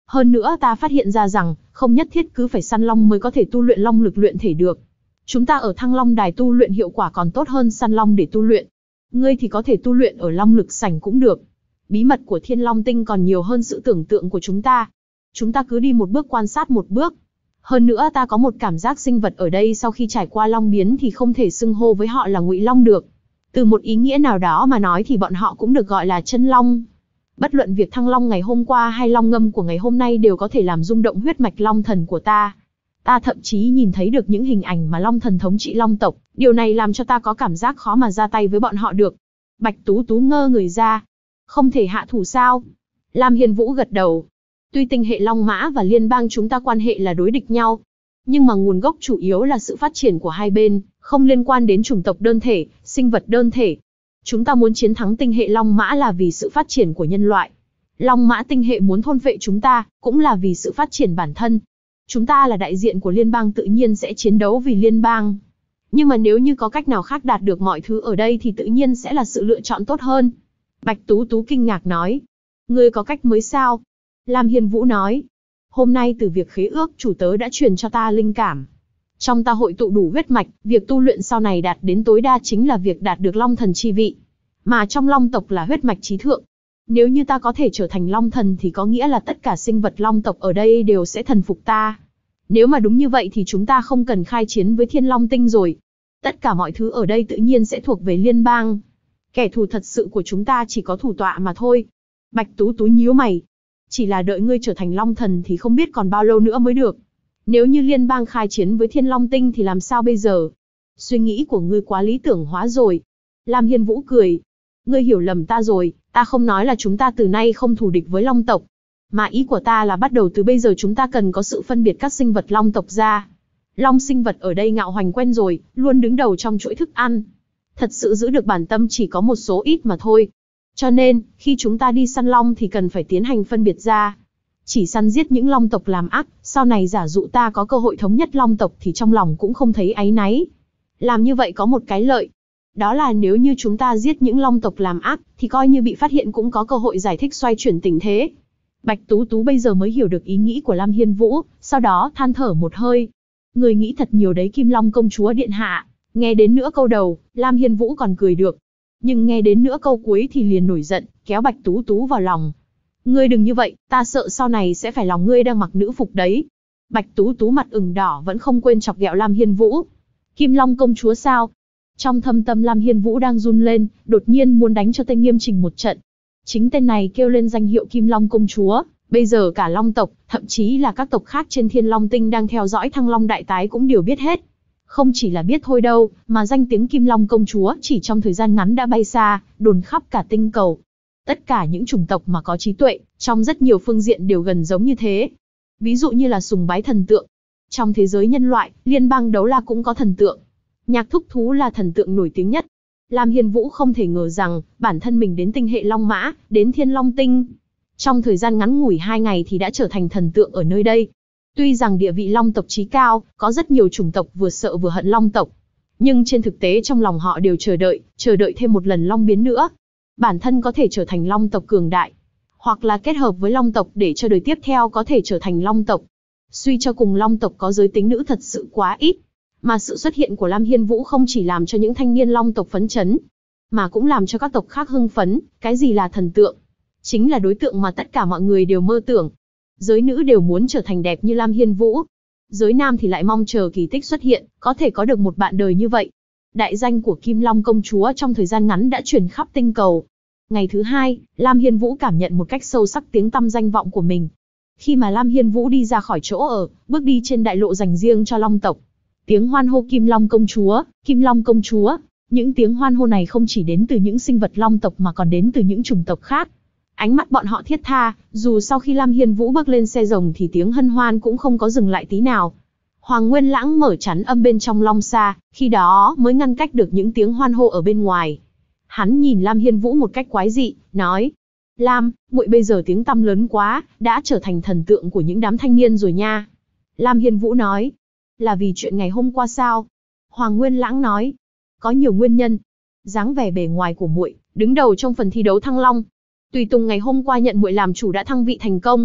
Hơn nữa ta phát hiện ra rằng, không nhất thiết cứ phải săn long mới có thể tu luyện long lực luyện thể được. Chúng ta ở Thăng Long Đài tu luyện hiệu quả còn tốt hơn săn long để tu luyện. Ngươi thì có thể tu luyện ở long lực sảnh cũng được. Bí mật của Thiên Long Tinh còn nhiều hơn sự tưởng tượng của chúng ta. Chúng ta cứ đi một bước quan sát một bước. Hơn nữa ta có một cảm giác sinh vật ở đây sau khi trải qua long biến thì không thể xưng hô với họ là Ngụy Long được. Từ một ý nghĩa nào đó mà nói thì bọn họ cũng được gọi là chân long. Bất luận việc thăng long ngày hôm qua hay long ngâm của ngày hôm nay đều có thể làm rung động huyết mạch long thần của ta. Ta thậm chí nhìn thấy được những hình ảnh mà long thần thống trị long tộc, điều này làm cho ta có cảm giác khó mà ra tay với bọn họ được. Bạch Tú Tú ngơ người ra. Không thể hạ thủ sao? Lam Hiên Vũ gật đầu. Tuy tinh hệ Long Mã và liên bang chúng ta quan hệ là đối địch nhau, nhưng mà nguồn gốc chủ yếu là sự phát triển của hai bên, không liên quan đến chủng tộc đơn thể, sinh vật đơn thể. Chúng ta muốn chiến thắng tinh hệ Long Mã là vì sự phát triển của nhân loại. Long Mã tinh hệ muốn thôn phệ chúng ta, cũng là vì sự phát triển bản thân. Chúng ta là đại diện của liên bang tự nhiên sẽ chiến đấu vì liên bang. Nhưng mà nếu như có cách nào khác đạt được mọi thứ ở đây thì tự nhiên sẽ là sự lựa chọn tốt hơn. Bạch Tú Tú kinh ngạc nói. Ngươi có cách mới sao? Lam Hiên Vũ nói. Hôm nay từ việc khế ước chủ tớ đã truyền cho ta linh cảm. Trong ta hội tụ đủ huyết mạch, việc tu luyện sau này đạt đến tối đa chính là việc đạt được long thần chi vị. Mà trong long tộc là huyết mạch chí thượng. Nếu như ta có thể trở thành long thần thì có nghĩa là tất cả sinh vật long tộc ở đây đều sẽ thần phục ta. Nếu mà đúng như vậy thì chúng ta không cần khai chiến với Thiên Long Tinh rồi. Tất cả mọi thứ ở đây tự nhiên sẽ thuộc về liên bang. Kẻ thù thật sự của chúng ta chỉ có thủ tọa mà thôi. Bạch Tú Tú nhíu mày. Chỉ là đợi ngươi trở thành long thần thì không biết còn bao lâu nữa mới được. Nếu như liên bang khai chiến với Thiên Long Tinh thì làm sao bây giờ? Suy nghĩ của ngươi quá lý tưởng hóa rồi. Lam Hiên Vũ cười. Ngươi hiểu lầm ta rồi, ta không nói là chúng ta từ nay không thù địch với long tộc. Mà ý của ta là bắt đầu từ bây giờ chúng ta cần có sự phân biệt các sinh vật long tộc ra. Long sinh vật ở đây ngạo hoành quen rồi, luôn đứng đầu trong chuỗi thức ăn. Thật sự giữ được bản tâm chỉ có một số ít mà thôi. Cho nên, khi chúng ta đi săn long thì cần phải tiến hành phân biệt ra. Chỉ săn giết những long tộc làm ác, sau này giả dụ ta có cơ hội thống nhất long tộc thì trong lòng cũng không thấy áy náy. Làm như vậy có một cái lợi. Đó là nếu như chúng ta giết những long tộc làm ác, thì coi như bị phát hiện cũng có cơ hội giải thích xoay chuyển tình thế. Bạch Tú Tú bây giờ mới hiểu được ý nghĩ của Lam Hiên Vũ, sau đó than thở một hơi. Người nghĩ thật nhiều đấy Kim Long công chúa điện hạ. Nghe đến nửa câu đầu, Lam Hiên Vũ còn cười được. Nhưng nghe đến nửa câu cuối thì liền nổi giận, kéo Bạch Tú Tú vào lòng. Ngươi đừng như vậy, ta sợ sau này sẽ phải lòng ngươi đang mặc nữ phục đấy. Bạch Tú Tú mặt ửng đỏ vẫn không quên chọc ghẹo Lam Hiên Vũ. Kim Long công chúa sao? Trong thâm tâm Lam Hiên Vũ đang run lên, đột nhiên muốn đánh cho tên Nghiêm Trình một trận. Chính tên này kêu lên danh hiệu Kim Long công chúa, bây giờ cả long tộc, thậm chí là các tộc khác trên Thiên Long Tinh đang theo dõi Thăng Long đại tái cũng đều biết hết. Không chỉ là biết thôi đâu, mà danh tiếng Kim Long công chúa chỉ trong thời gian ngắn đã bay xa, đồn khắp cả tinh cầu. Tất cả những chủng tộc mà có trí tuệ, trong rất nhiều phương diện đều gần giống như thế. Ví dụ như là sùng bái thần tượng. Trong thế giới nhân loại, liên bang đấu la cũng có thần tượng. Nhạc thúc thú là thần tượng nổi tiếng nhất. Lam Hiên Vũ không thể ngờ rằng, bản thân mình đến tinh hệ Long Mã, đến Thiên Long Tinh. Trong thời gian ngắn ngủi 2 ngày thì đã trở thành thần tượng ở nơi đây. Tuy rằng địa vị long tộc chí cao, có rất nhiều chủng tộc vừa sợ vừa hận long tộc. Nhưng trên thực tế trong lòng họ đều chờ đợi thêm một lần long biến nữa. Bản thân có thể trở thành long tộc cường đại. Hoặc là kết hợp với long tộc để cho đời tiếp theo có thể trở thành long tộc. Suy cho cùng long tộc có giới tính nữ thật sự quá ít. Mà sự xuất hiện của Lam Hiên Vũ không chỉ làm cho những thanh niên long tộc phấn chấn, mà cũng làm cho các tộc khác hưng phấn. Cái gì là thần tượng? Chính là đối tượng mà tất cả mọi người đều mơ tưởng. Giới nữ đều muốn trở thành đẹp như Lam Hiên Vũ. Giới nam thì lại mong chờ kỳ tích xuất hiện, có thể có được một bạn đời như vậy. Đại danh của Kim Long công chúa trong thời gian ngắn đã truyền khắp tinh cầu. Ngày thứ 2, Lam Hiên Vũ cảm nhận một cách sâu sắc tiếng tăm danh vọng của mình. Khi mà Lam Hiên Vũ đi ra khỏi chỗ ở, bước đi trên đại lộ dành riêng cho long tộc. Tiếng hoan hô Kim Long công chúa, Kim Long công chúa. Những tiếng hoan hô này không chỉ đến từ những sinh vật long tộc mà còn đến từ những chủng tộc khác. Ánh mắt bọn họ thiết tha, dù sau khi Lam Hiên Vũ bước lên xe rồng thì tiếng hân hoan cũng không có dừng lại tí nào. Hoàng Nguyên Lãng mở chắn âm bên trong long xa, khi đó mới ngăn cách được những tiếng hoan hô ở bên ngoài. Hắn nhìn Lam Hiên Vũ một cách quái dị, nói: Lam, muội bây giờ tiếng tăm lớn quá, đã trở thành thần tượng của những đám thanh niên rồi nha. Lam Hiên Vũ nói: Là vì chuyện ngày hôm qua sao? Hoàng Nguyên Lãng nói: Có nhiều nguyên nhân. Dáng vẻ bề ngoài của muội, đứng đầu trong phần thi đấu Thăng Long. Tùy Tùng ngày hôm qua nhận muội làm chủ đã thăng vị thành công.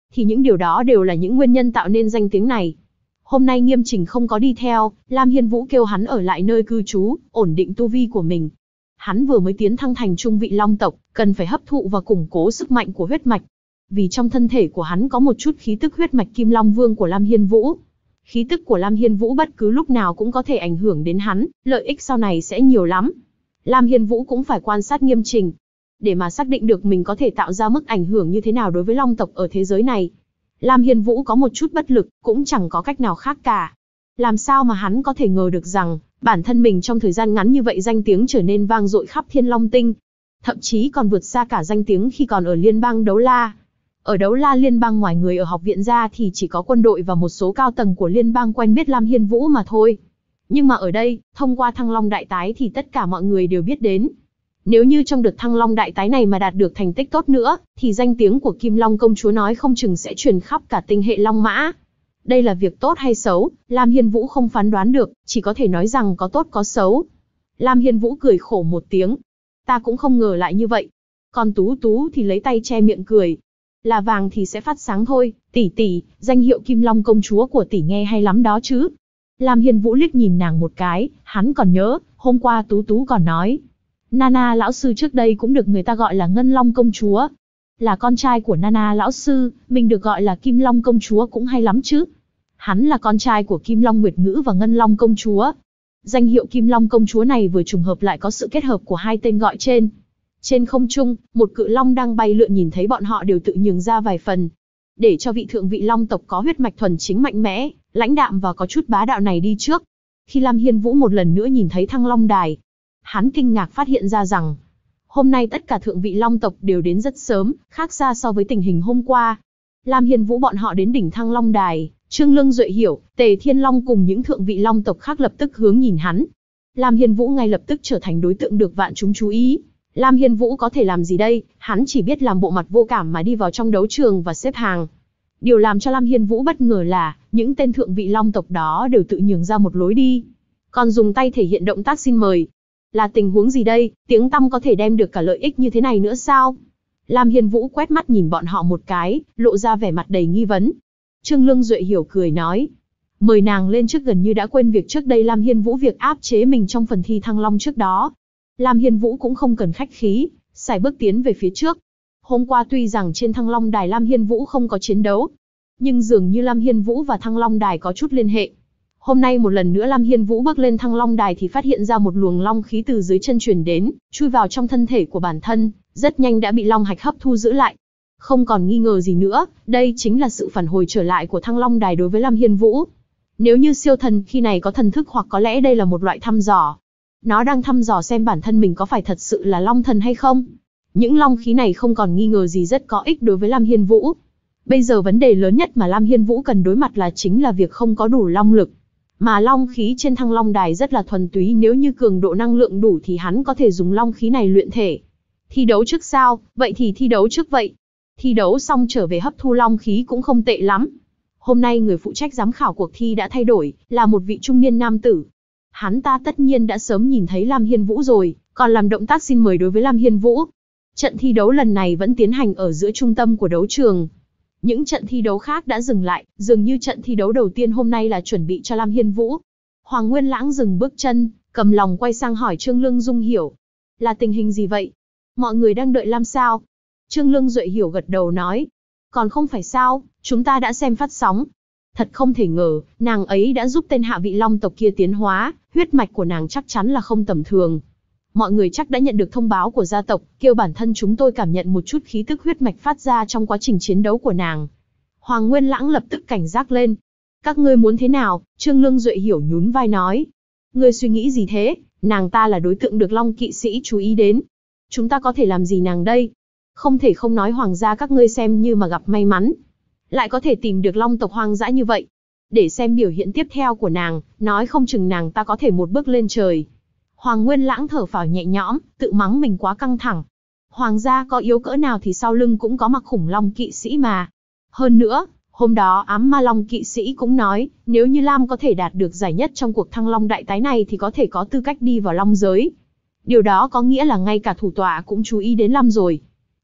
thì những điều đó đều là những nguyên nhân tạo nên danh tiếng này. Hôm nay Nghiêm Trình không có đi theo, Lam Hiên Vũ kêu hắn ở lại nơi cư trú, ổn định tu vi của mình. Hắn vừa mới tiến thăng thành trung vị long tộc, cần phải hấp thụ và củng cố sức mạnh của huyết mạch. Vì trong thân thể của hắn có một chút khí tức huyết mạch Kim Long Vương của Lam Hiên Vũ. Khí tức của Lam Hiên Vũ bất cứ lúc nào cũng có thể ảnh hưởng đến hắn, lợi ích sau này sẽ nhiều lắm. Lam Hiên Vũ cũng phải quan sát Nghiêm Trình, để mà xác định được mình có thể tạo ra mức ảnh hưởng như thế nào đối với long tộc ở thế giới này. Lam Hiên Vũ có một chút bất lực, cũng chẳng có cách nào khác cả. Làm sao mà hắn có thể ngờ được rằng, bản thân mình trong thời gian ngắn như vậy danh tiếng trở nên vang dội khắp Thiên Long Tinh. Thậm chí còn vượt xa cả danh tiếng khi còn ở Liên bang Đấu La. Ở Đấu La Liên bang ngoài người ở học viện ra thì chỉ có quân đội và một số cao tầng của Liên bang quen biết Lam Hiên Vũ mà thôi. Nhưng mà ở đây, thông qua Thăng Long Đại Tái thì tất cả mọi người đều biết đến. Nếu như trong đợt Thăng Long Đại Tái này mà đạt được thành tích tốt nữa, thì danh tiếng của Kim Long công chúa nói không chừng sẽ truyền khắp cả tinh hệ Long Mã. Đây là việc tốt hay xấu, Lam Hiên Vũ không phán đoán được, chỉ có thể nói rằng có tốt có xấu. Lam Hiên Vũ cười khổ một tiếng. Ta cũng không ngờ lại như vậy. Còn Tú Tú thì lấy tay che miệng cười. Là vàng thì sẽ phát sáng thôi, tỷ tỷ, danh hiệu Kim Long công chúa của tỷ nghe hay lắm đó chứ. Lam Hiên Vũ liếc nhìn nàng một cái, hắn còn nhớ, hôm qua Tú Tú còn nói. Nana lão sư trước đây cũng được người ta gọi là Ngân Long công chúa. Là con trai của Nana lão sư, mình được gọi là Kim Long công chúa cũng hay lắm chứ. Hắn là con trai của Kim Long Nguyệt Ngữ và Ngân Long công chúa. Danh hiệu Kim Long công chúa này vừa trùng hợp lại có sự kết hợp của hai tên gọi trên. Trên không trung, một cự long đang bay lượn nhìn thấy bọn họ đều tự nhường ra vài phần. Để cho vị thượng vị long tộc có huyết mạch thuần chính mạnh mẽ, lãnh đạm và có chút bá đạo này đi trước. Khi Lam Hiên Vũ một lần nữa nhìn thấy Thăng Long Đài, hắn kinh ngạc phát hiện ra rằng, hôm nay tất cả thượng vị long tộc đều đến rất sớm, khác xa so với tình hình hôm qua. Lam Hiên Vũ bọn họ đến đỉnh Thăng Long Đài, Trương Lương Duệ Hiểu, Tề Thiên Long cùng những thượng vị long tộc khác lập tức hướng nhìn hắn. Lam Hiên Vũ ngay lập tức trở thành đối tượng được vạn chúng chú ý. Lam Hiên Vũ có thể làm gì đây, hắn chỉ biết làm bộ mặt vô cảm mà đi vào trong đấu trường và xếp hàng. Điều làm cho Lam Hiên Vũ bất ngờ là, những tên thượng vị long tộc đó đều tự nhường ra một lối đi. Còn dùng tay thể hiện động tác xin mời. Là tình huống gì đây, tiếng tăm có thể đem được cả lợi ích như thế này nữa sao? Lam Hiên Vũ quét mắt nhìn bọn họ một cái, lộ ra vẻ mặt đầy nghi vấn. Trương Lương Duệ Hiểu cười nói. Mời nàng lên trước, gần như đã quên việc trước đây Lam Hiên Vũ việc áp chế mình trong phần thi Thăng Long trước đó. Lam Hiên Vũ cũng không cần khách khí, sải bước tiến về phía trước. Hôm qua tuy rằng trên Thăng Long Đài Lam Hiên Vũ không có chiến đấu, nhưng dường như Lam Hiên Vũ và Thăng Long Đài có chút liên hệ. Hôm nay một lần nữa Lam Hiên Vũ bước lên Thăng Long Đài thì phát hiện ra một luồng long khí từ dưới chân truyền đến, chui vào trong thân thể của bản thân, rất nhanh đã bị long hạch hấp thu giữ lại. Không còn nghi ngờ gì nữa, đây chính là sự phản hồi trở lại của Thăng Long Đài đối với Lam Hiên Vũ. Nếu như siêu thần khi này có thần thức, hoặc có lẽ đây là một loại thăm dò. Nó đang thăm dò xem bản thân mình có phải thật sự là long thần hay không. Những long khí này không còn nghi ngờ gì rất có ích đối với Lam Hiên Vũ. Bây giờ vấn đề lớn nhất mà Lam Hiên Vũ cần đối mặt là chính là việc không có đủ long lực. Mà long khí trên Thăng Long Đài rất là thuần túy, nếu như cường độ năng lượng đủ thì hắn có thể dùng long khí này luyện thể. Thi đấu trước sao? Vậy thì thi đấu trước vậy. Thi đấu xong trở về hấp thu long khí cũng không tệ lắm. Hôm nay người phụ trách giám khảo cuộc thi đã thay đổi, là một vị trung niên nam tử. Hắn ta tất nhiên đã sớm nhìn thấy Lam Hiên Vũ rồi, còn làm động tác xin mời đối với Lam Hiên Vũ. Trận thi đấu lần này vẫn tiến hành ở giữa trung tâm của đấu trường. Những trận thi đấu khác đã dừng lại, dường như trận thi đấu đầu tiên hôm nay là chuẩn bị cho Lam Hiên Vũ. Hoàng Nguyên Lãng dừng bước chân, cầm lòng quay sang hỏi Trương Lương Dung Hiểu. Là tình hình gì vậy? Mọi người đang đợi Lam sao? Trương Lương Duệ Hiểu gật đầu nói. Còn không phải sao, chúng ta đã xem phát sóng. Thật không thể ngờ, nàng ấy đã giúp tên hạ vị long tộc kia tiến hóa, huyết mạch của nàng chắc chắn là không tầm thường. Mọi người chắc đã nhận được thông báo của gia tộc, kêu bản thân chúng tôi cảm nhận một chút khí tức huyết mạch phát ra trong quá trình chiến đấu của nàng. Hoàng Nguyên Lãng lập tức cảnh giác lên. Các ngươi muốn thế nào? Trương Lương Duệ Hiểu nhún vai nói. Ngươi suy nghĩ gì thế? Nàng ta là đối tượng được Long kỵ sĩ chú ý đến. Chúng ta có thể làm gì nàng đây? Không thể không nói hoàng gia các ngươi xem như mà gặp may mắn. Lại có thể tìm được long tộc hoang dã như vậy. Để xem biểu hiện tiếp theo của nàng, nói không chừng nàng ta có thể một bước lên trời. Hoàng Nguyên Lãng thở phào nhẹ nhõm, tự mắng mình quá căng thẳng. Hoàng gia có yếu cỡ nào thì sau lưng cũng có mặc khủng long kỵ sĩ mà. Hơn nữa, hôm đó ám ma long kỵ sĩ cũng nói, nếu như Lam có thể đạt được giải nhất trong cuộc Thăng Long đại tái này thì có thể có tư cách đi vào long giới. Điều đó có nghĩa là ngay cả thủ tọa cũng chú ý đến Lam rồi.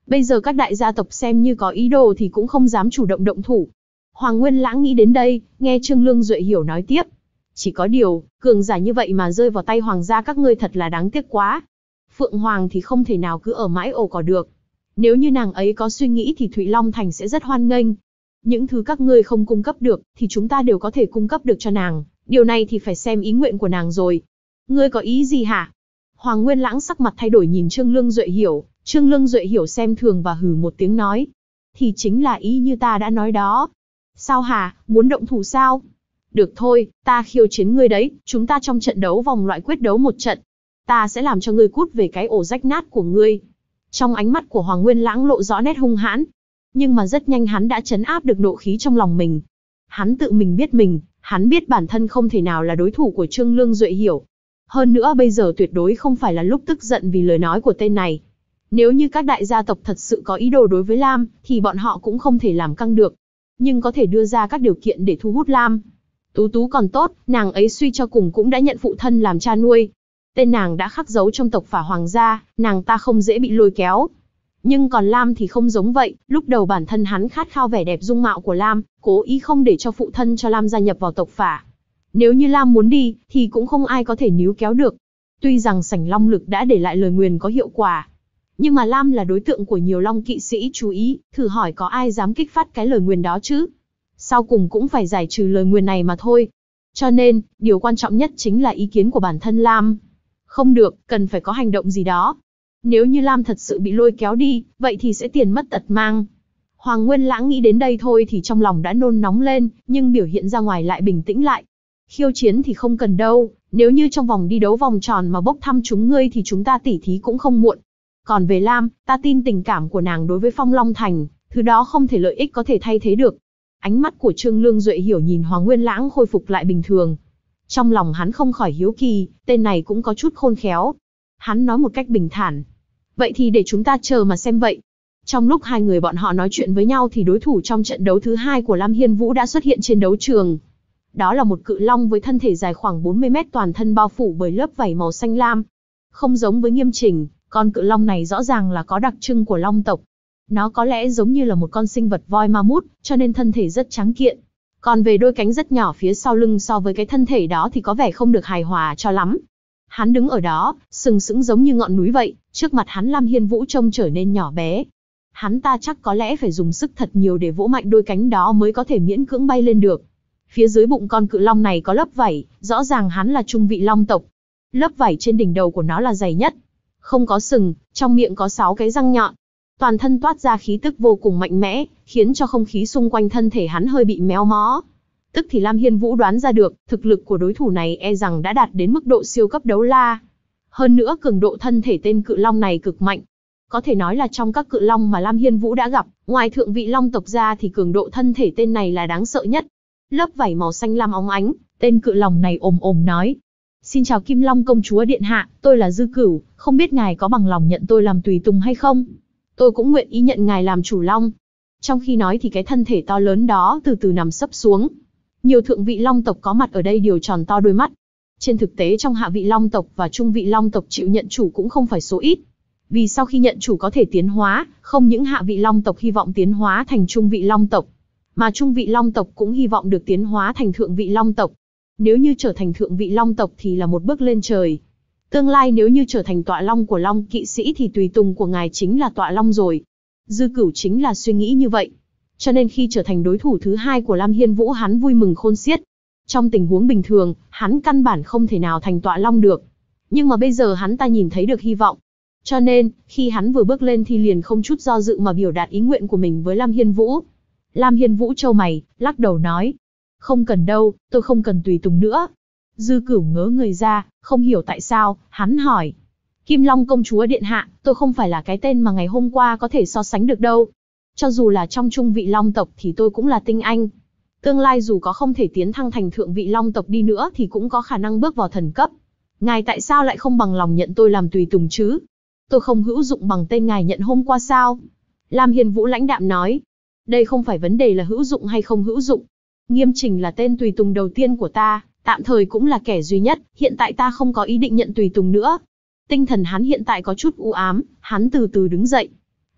Bây giờ các đại gia tộc xem như có ý đồ thì cũng không dám chủ động động thủ. Hoàng Nguyên Lãng nghĩ đến đây, nghe Trương Lương Duệ Hiểu nói tiếp. Chỉ có điều, cường giả như vậy mà rơi vào tay hoàng gia các ngươi thật là đáng tiếc quá. Phượng Hoàng thì không thể nào cứ ở mãi ổ cỏ được. Nếu như nàng ấy có suy nghĩ thì Thụy Long Thành sẽ rất hoan nghênh. Những thứ các ngươi không cung cấp được, thì chúng ta đều có thể cung cấp được cho nàng. Điều này thì phải xem ý nguyện của nàng rồi. Ngươi có ý gì hả? Hoàng Nguyên Lãng sắc mặt thay đổi nhìn Trương Lương Duệ Hiểu. Trương Lương Duệ Hiểu xem thường và hừ một tiếng nói. Thì chính là ý như ta đã nói đó. Sao hả, muốn động thủ sao? Được thôi, ta khiêu chiến ngươi đấy, chúng ta trong trận đấu vòng loại quyết đấu một trận. Ta sẽ làm cho ngươi cút về cái ổ rách nát của ngươi. Trong ánh mắt của Hoàng Nguyên Lãng lộ rõ nét hung hãn. Nhưng mà rất nhanh hắn đã trấn áp được nộ khí trong lòng mình. Hắn tự mình, hắn biết bản thân không thể nào là đối thủ của Trương Lương Duệ Hiểu. Hơn nữa bây giờ tuyệt đối không phải là lúc tức giận vì lời nói của tên này. Nếu như các đại gia tộc thật sự có ý đồ đối với Lam, thì bọn họ cũng không thể làm căng được. Nhưng có thể đưa ra các điều kiện để thu hút Lam. Tú Tú còn tốt, nàng ấy suy cho cùng cũng đã nhận phụ thân làm cha nuôi. Tên nàng đã khắc dấu trong tộc Phả Hoàng gia, nàng ta không dễ bị lôi kéo. Nhưng còn Lam thì không giống vậy, lúc đầu bản thân hắn khát khao vẻ đẹp dung mạo của Lam, cố ý không để cho phụ thân cho Lam gia nhập vào tộc Phả. Nếu như Lam muốn đi, thì cũng không ai có thể níu kéo được. Tuy rằng sảnh long lực đã để lại lời nguyền có hiệu quả, nhưng mà Lam là đối tượng của nhiều long kỵ sĩ chú ý, thử hỏi có ai dám kích phát cái lời nguyền đó chứ? Sau cùng cũng phải giải trừ lời nguyền này mà thôi. Cho nên, điều quan trọng nhất chính là ý kiến của bản thân Lam. Không được, cần phải có hành động gì đó. Nếu như Lam thật sự bị lôi kéo đi, vậy thì sẽ tiền mất tật mang. Hoàng Nguyên Lãng nghĩ đến đây thôi thì trong lòng đã nôn nóng lên, nhưng biểu hiện ra ngoài lại bình tĩnh lại. Khiêu chiến thì không cần đâu, nếu như trong vòng đi đấu vòng tròn mà bốc thăm chúng ngươi thì chúng ta tỉ thí cũng không muộn. Còn về Lam, ta tin tình cảm của nàng đối với Phong Long Thành, thứ đó không thể lợi ích có thể thay thế được. Ánh mắt của Trương Lương Duệ Hiểu nhìn Hoàng Nguyên Lãng khôi phục lại bình thường. Trong lòng hắn không khỏi hiếu kỳ, tên này cũng có chút khôn khéo. Hắn nói một cách bình thản. Vậy thì để chúng ta chờ mà xem vậy. Trong lúc hai người bọn họ nói chuyện với nhau thì đối thủ trong trận đấu thứ hai của Lam Hiên Vũ đã xuất hiện trên đấu trường. Đó là một cự long với thân thể dài khoảng 40 mét, toàn thân bao phủ bởi lớp vảy màu xanh lam. Không giống với Nghiêm Trình, con cự long này rõ ràng là có đặc trưng của long tộc. Nó có lẽ giống như là một con sinh vật voi ma mút, cho nên thân thể rất tráng kiện. Còn về đôi cánh rất nhỏ phía sau lưng so với cái thân thể đó thì có vẻ không được hài hòa cho lắm. Hắn đứng ở đó, sừng sững giống như ngọn núi vậy, trước mặt hắn Lam Hiên Vũ trông trở nên nhỏ bé. Hắn ta chắc có lẽ phải dùng sức thật nhiều để vỗ mạnh đôi cánh đó mới có thể miễn cưỡng bay lên được. Phía dưới bụng con cự long này có lớp vảy, rõ ràng hắn là trung vị long tộc. Lớp vảy trên đỉnh đầu của nó là dày nhất. Không có sừng, trong miệng có 6 cái răng nhọn. Toàn thân toát ra khí tức vô cùng mạnh mẽ, khiến cho không khí xung quanh thân thể hắn hơi bị méo mó. Tức thì Lam Hiên Vũ đoán ra được, thực lực của đối thủ này e rằng đã đạt đến mức độ siêu cấp đấu la. Hơn nữa cường độ thân thể tên cự long này cực mạnh. Có thể nói là trong các cự long mà Lam Hiên Vũ đã gặp, ngoài thượng vị long tộc ra thì cường độ thân thể tên này là đáng sợ nhất. Lớp vảy màu xanh lam óng ánh, tên cự long này ồm ồm nói. Xin chào Kim Long công chúa điện hạ, tôi là Dư Cửu, không biết ngài có bằng lòng nhận tôi làm tùy tùng hay không? Tôi cũng nguyện ý nhận ngài làm chủ long. Trong khi nói thì cái thân thể to lớn đó từ từ nằm sấp xuống. Nhiều thượng vị long tộc có mặt ở đây đều tròn to đôi mắt. Trên thực tế trong hạ vị long tộc và trung vị long tộc chịu nhận chủ cũng không phải số ít. Vì sau khi nhận chủ có thể tiến hóa, không những hạ vị long tộc hy vọng tiến hóa thành trung vị long tộc, mà trung vị long tộc cũng hy vọng được tiến hóa thành thượng vị long tộc. Nếu như trở thành thượng vị long tộc thì là một bước lên trời. Tương lai nếu như trở thành tọa long của long kỵ sĩ thì tùy tùng của ngài chính là tọa long rồi. Dư Cửu chính là suy nghĩ như vậy. Cho nên khi trở thành đối thủ thứ hai của Lam Hiên Vũ hắn vui mừng khôn xiết. Trong tình huống bình thường, hắn căn bản không thể nào thành tọa long được. Nhưng mà bây giờ hắn ta nhìn thấy được hy vọng. Cho nên, khi hắn vừa bước lên thì liền không chút do dự mà biểu đạt ý nguyện của mình với Lam Hiên Vũ. Lam Hiên Vũ chau mày, lắc đầu nói. Không cần đâu, tôi không cần tùy tùng nữa. Dư Cửu ngớ người ra, không hiểu tại sao, hắn hỏi. Kim Long công chúa điện hạ, tôi không phải là cái tên mà ngày hôm qua có thể so sánh được đâu. Cho dù là trong trung vị long tộc thì tôi cũng là tinh anh. Tương lai dù có không thể tiến thăng thành thượng vị long tộc đi nữa thì cũng có khả năng bước vào thần cấp. Ngài tại sao lại không bằng lòng nhận tôi làm tùy tùng chứ? Tôi không hữu dụng bằng tên ngài nhận hôm qua sao? Lam Hiên Vũ lãnh đạm nói. Đây không phải vấn đề là hữu dụng hay không hữu dụng. Nghiêm Trình là tên tùy tùng đầu tiên của ta, tạm thời cũng là kẻ duy nhất, hiện tại ta không có ý định nhận tùy tùng nữa. Tinh thần hắn hiện tại có chút u ám, hắn từ từ đứng dậy.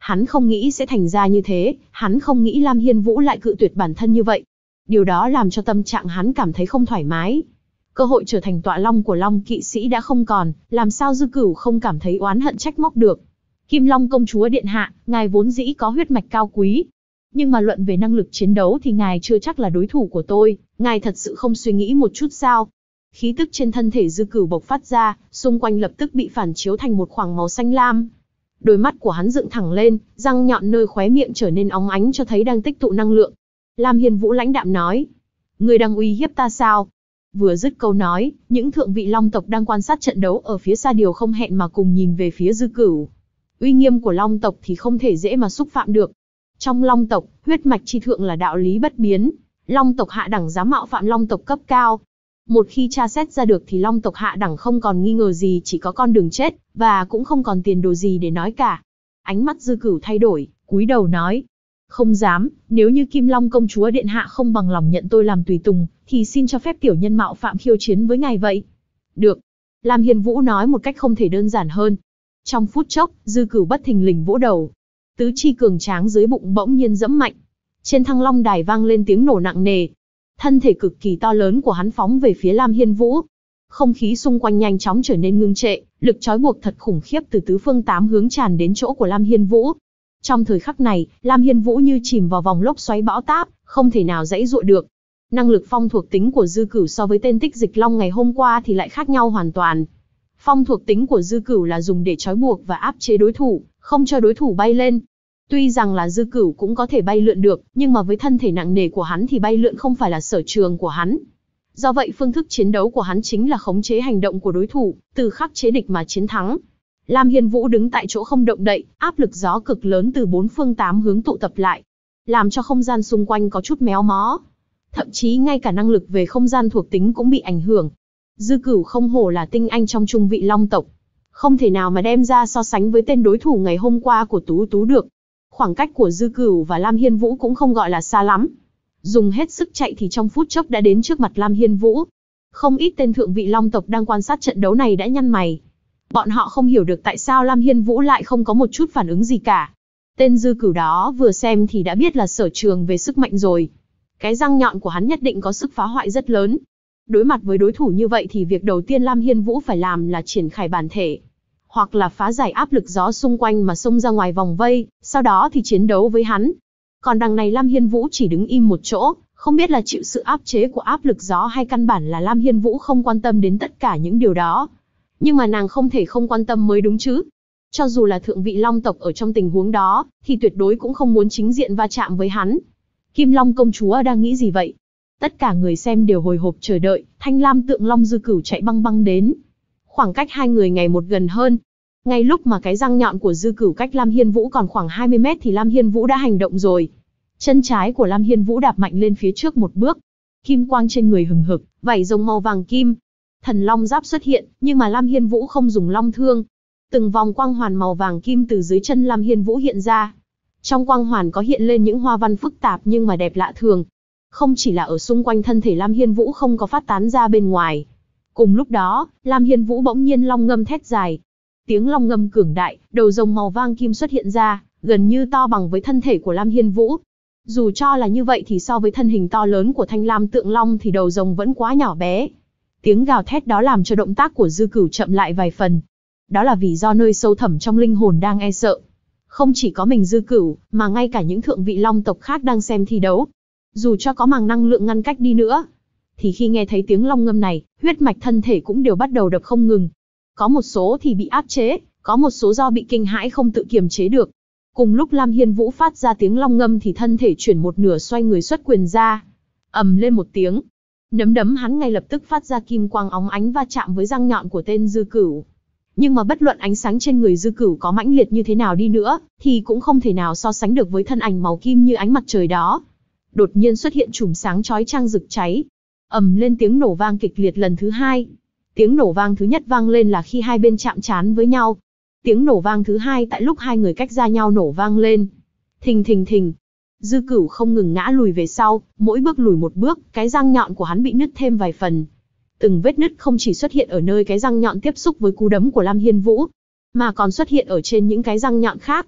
Hắn không nghĩ sẽ thành ra như thế, hắn không nghĩ Lam Hiên Vũ lại cự tuyệt bản thân như vậy. Điều đó làm cho tâm trạng hắn cảm thấy không thoải mái. Cơ hội trở thành tọa long của Long kỵ sĩ đã không còn, làm sao Dư Cửu không cảm thấy oán hận trách móc được. Kim Long công chúa điện hạ, ngài vốn dĩ có huyết mạch cao quý. Nhưng mà luận về năng lực chiến đấu thì ngài chưa chắc là đối thủ của tôi, ngài thật sự không suy nghĩ một chút sao? Khí tức trên thân thể Dư Cửu bộc phát ra, xung quanh lập tức bị phản chiếu thành một khoảng màu xanh lam. Đôi mắt của hắn dựng thẳng lên, răng nhọn nơi khóe miệng trở nên óng ánh cho thấy đang tích tụ năng lượng. Lam Hiên Vũ lãnh đạm nói, ngươi đang uy hiếp ta sao? Vừa dứt câu nói, những thượng vị Long tộc đang quan sát trận đấu ở phía xa điều không hẹn mà cùng nhìn về phía Dư Cửu. Uy nghiêm của Long tộc thì không thể dễ mà xúc phạm được. Trong Long tộc, huyết mạch chi thượng là đạo lý bất biến. Long tộc hạ đẳng dám mạo phạm Long tộc cấp cao. Một khi tra xét ra được thì Long tộc hạ đẳng không còn nghi ngờ gì, chỉ có con đường chết, và cũng không còn tiền đồ gì để nói cả. Ánh mắt Dư Cửu thay đổi, cúi đầu nói, không dám, nếu như Kim Long công chúa điện hạ không bằng lòng nhận tôi làm tùy tùng, thì xin cho phép tiểu nhân mạo phạm khiêu chiến với ngài vậy. Được. Lam Hiên Vũ nói một cách không thể đơn giản hơn. Trong phút chốc, Dư Cửu bất thình lình vỗ đầu. Tứ chi cường tráng dưới bụng bỗng nhiên giẫm mạnh. Trên Thăng Long đài vang lên tiếng nổ nặng nề. Thân thể cực kỳ to lớn của hắn phóng về phía Lam Hiên Vũ. Không khí xung quanh nhanh chóng trở nên ngưng trệ, lực trói buộc thật khủng khiếp từ tứ phương tám hướng tràn đến chỗ của Lam Hiên Vũ. Trong thời khắc này, Lam Hiên Vũ như chìm vào vòng lốc xoáy bão táp, không thể nào giãy giụa được. Năng lực phong thuộc tính của Dư Cửu so với tên Tích Dịch Long ngày hôm qua thì lại khác nhau hoàn toàn. Phong thuộc tính của Dư Cửu là dùng để trói buộc và áp chế đối thủ, không cho đối thủ bay lên. Tuy rằng là Dư Cửu cũng có thể bay lượn được, nhưng mà với thân thể nặng nề của hắn thì bay lượn không phải là sở trường của hắn. Do vậy phương thức chiến đấu của hắn chính là khống chế hành động của đối thủ, từ khắc chế địch mà chiến thắng. Lam Hiên Vũ đứng tại chỗ không động đậy, áp lực gió cực lớn từ bốn phương tám hướng tụ tập lại, làm cho không gian xung quanh có chút méo mó. Thậm chí ngay cả năng lực về không gian thuộc tính cũng bị ảnh hưởng. Dư Cửu không hổ là tinh anh trong trung vị Long tộc. Không thể nào mà đem ra so sánh với tên đối thủ ngày hôm qua của Tú Tú được. Khoảng cách của Dư Cửu và Lam Hiên Vũ cũng không gọi là xa lắm. Dùng hết sức chạy thì trong phút chốc đã đến trước mặt Lam Hiên Vũ. Không ít tên thượng vị Long tộc đang quan sát trận đấu này đã nhăn mày. Bọn họ không hiểu được tại sao Lam Hiên Vũ lại không có một chút phản ứng gì cả. Tên Dư Cửu đó vừa xem thì đã biết là sở trường về sức mạnh rồi. Cái răng nhọn của hắn nhất định có sức phá hoại rất lớn. Đối mặt với đối thủ như vậy thì việc đầu tiên Lam Hiên Vũ phải làm là triển khai bản thể. Hoặc là phá giải áp lực gió xung quanh mà xông ra ngoài vòng vây, sau đó thì chiến đấu với hắn. Còn đằng này Lam Hiên Vũ chỉ đứng im một chỗ, không biết là chịu sự áp chế của áp lực gió hay căn bản là Lam Hiên Vũ không quan tâm đến tất cả những điều đó. Nhưng mà nàng không thể không quan tâm mới đúng chứ. Cho dù là thượng vị Long tộc ở trong tình huống đó, thì tuyệt đối cũng không muốn chính diện va chạm với hắn. Kim Long công chúa đang nghĩ gì vậy? Tất cả người xem đều hồi hộp chờ đợi, Thanh Lam Tượng Long Dư Cửu chạy băng băng đến. Khoảng cách hai người ngày một gần hơn. Ngay lúc mà cái răng nhọn của Dư Cửu cách Lam Hiên Vũ còn khoảng 20 mét thì Lam Hiên Vũ đã hành động rồi. Chân trái của Lam Hiên Vũ đạp mạnh lên phía trước một bước. Kim quang trên người hừng hực, vảy rồng màu vàng kim. Thần long giáp xuất hiện, nhưng mà Lam Hiên Vũ không dùng long thương. Từng vòng quang hoàn màu vàng kim từ dưới chân Lam Hiên Vũ hiện ra. Trong quang hoàn có hiện lên những hoa văn phức tạp nhưng mà đẹp lạ thường. Không chỉ là ở xung quanh thân thể Lam Hiên Vũ không có phát tán ra bên ngoài. Cùng lúc đó, Lam Hiên Vũ bỗng nhiên long ngâm thét dài. Tiếng long ngâm cường đại, đầu rồng màu vàng kim xuất hiện ra, gần như to bằng với thân thể của Lam Hiên Vũ. Dù cho là như vậy thì so với thân hình to lớn của Thanh Lam Tượng Long thì đầu rồng vẫn quá nhỏ bé. Tiếng gào thét đó làm cho động tác của Dư Cửu chậm lại vài phần. Đó là vì do nơi sâu thẳm trong linh hồn đang e sợ. Không chỉ có mình Dư Cửu, mà ngay cả những thượng vị Long tộc khác đang xem thi đấu. Dù cho có màng năng lượng ngăn cách đi nữa, thì khi nghe thấy tiếng long ngâm này, huyết mạch thân thể cũng đều bắt đầu đập không ngừng. Có một số thì bị áp chế, có một số do bị kinh hãi không tự kiềm chế được. Cùng lúc Lam Hiên Vũ phát ra tiếng long ngâm thì thân thể chuyển một nửa xoay người xuất quyền ra. Ầm lên một tiếng. Nắm đấm hắn ngay lập tức phát ra kim quang óng ánh va chạm với răng nhọn của tên Dư Cửu. Nhưng mà bất luận ánh sáng trên người Dư Cửu có mãnh liệt như thế nào đi nữa, thì cũng không thể nào so sánh được với thân ảnh màu kim như ánh mặt trời đó. Đột nhiên xuất hiện chùm sáng chói chang rực cháy. Ầm lên tiếng nổ vang kịch liệt lần thứ hai. Tiếng nổ vang thứ nhất vang lên là khi hai bên chạm trán với nhau. Tiếng nổ vang thứ hai tại lúc hai người cách ra nhau nổ vang lên. Thình thình thình. Dư Cửu không ngừng ngã lùi về sau, mỗi bước lùi một bước, cái răng nhọn của hắn bị nứt thêm vài phần. Từng vết nứt không chỉ xuất hiện ở nơi cái răng nhọn tiếp xúc với cú đấm của Lam Hiên Vũ, mà còn xuất hiện ở trên những cái răng nhọn khác.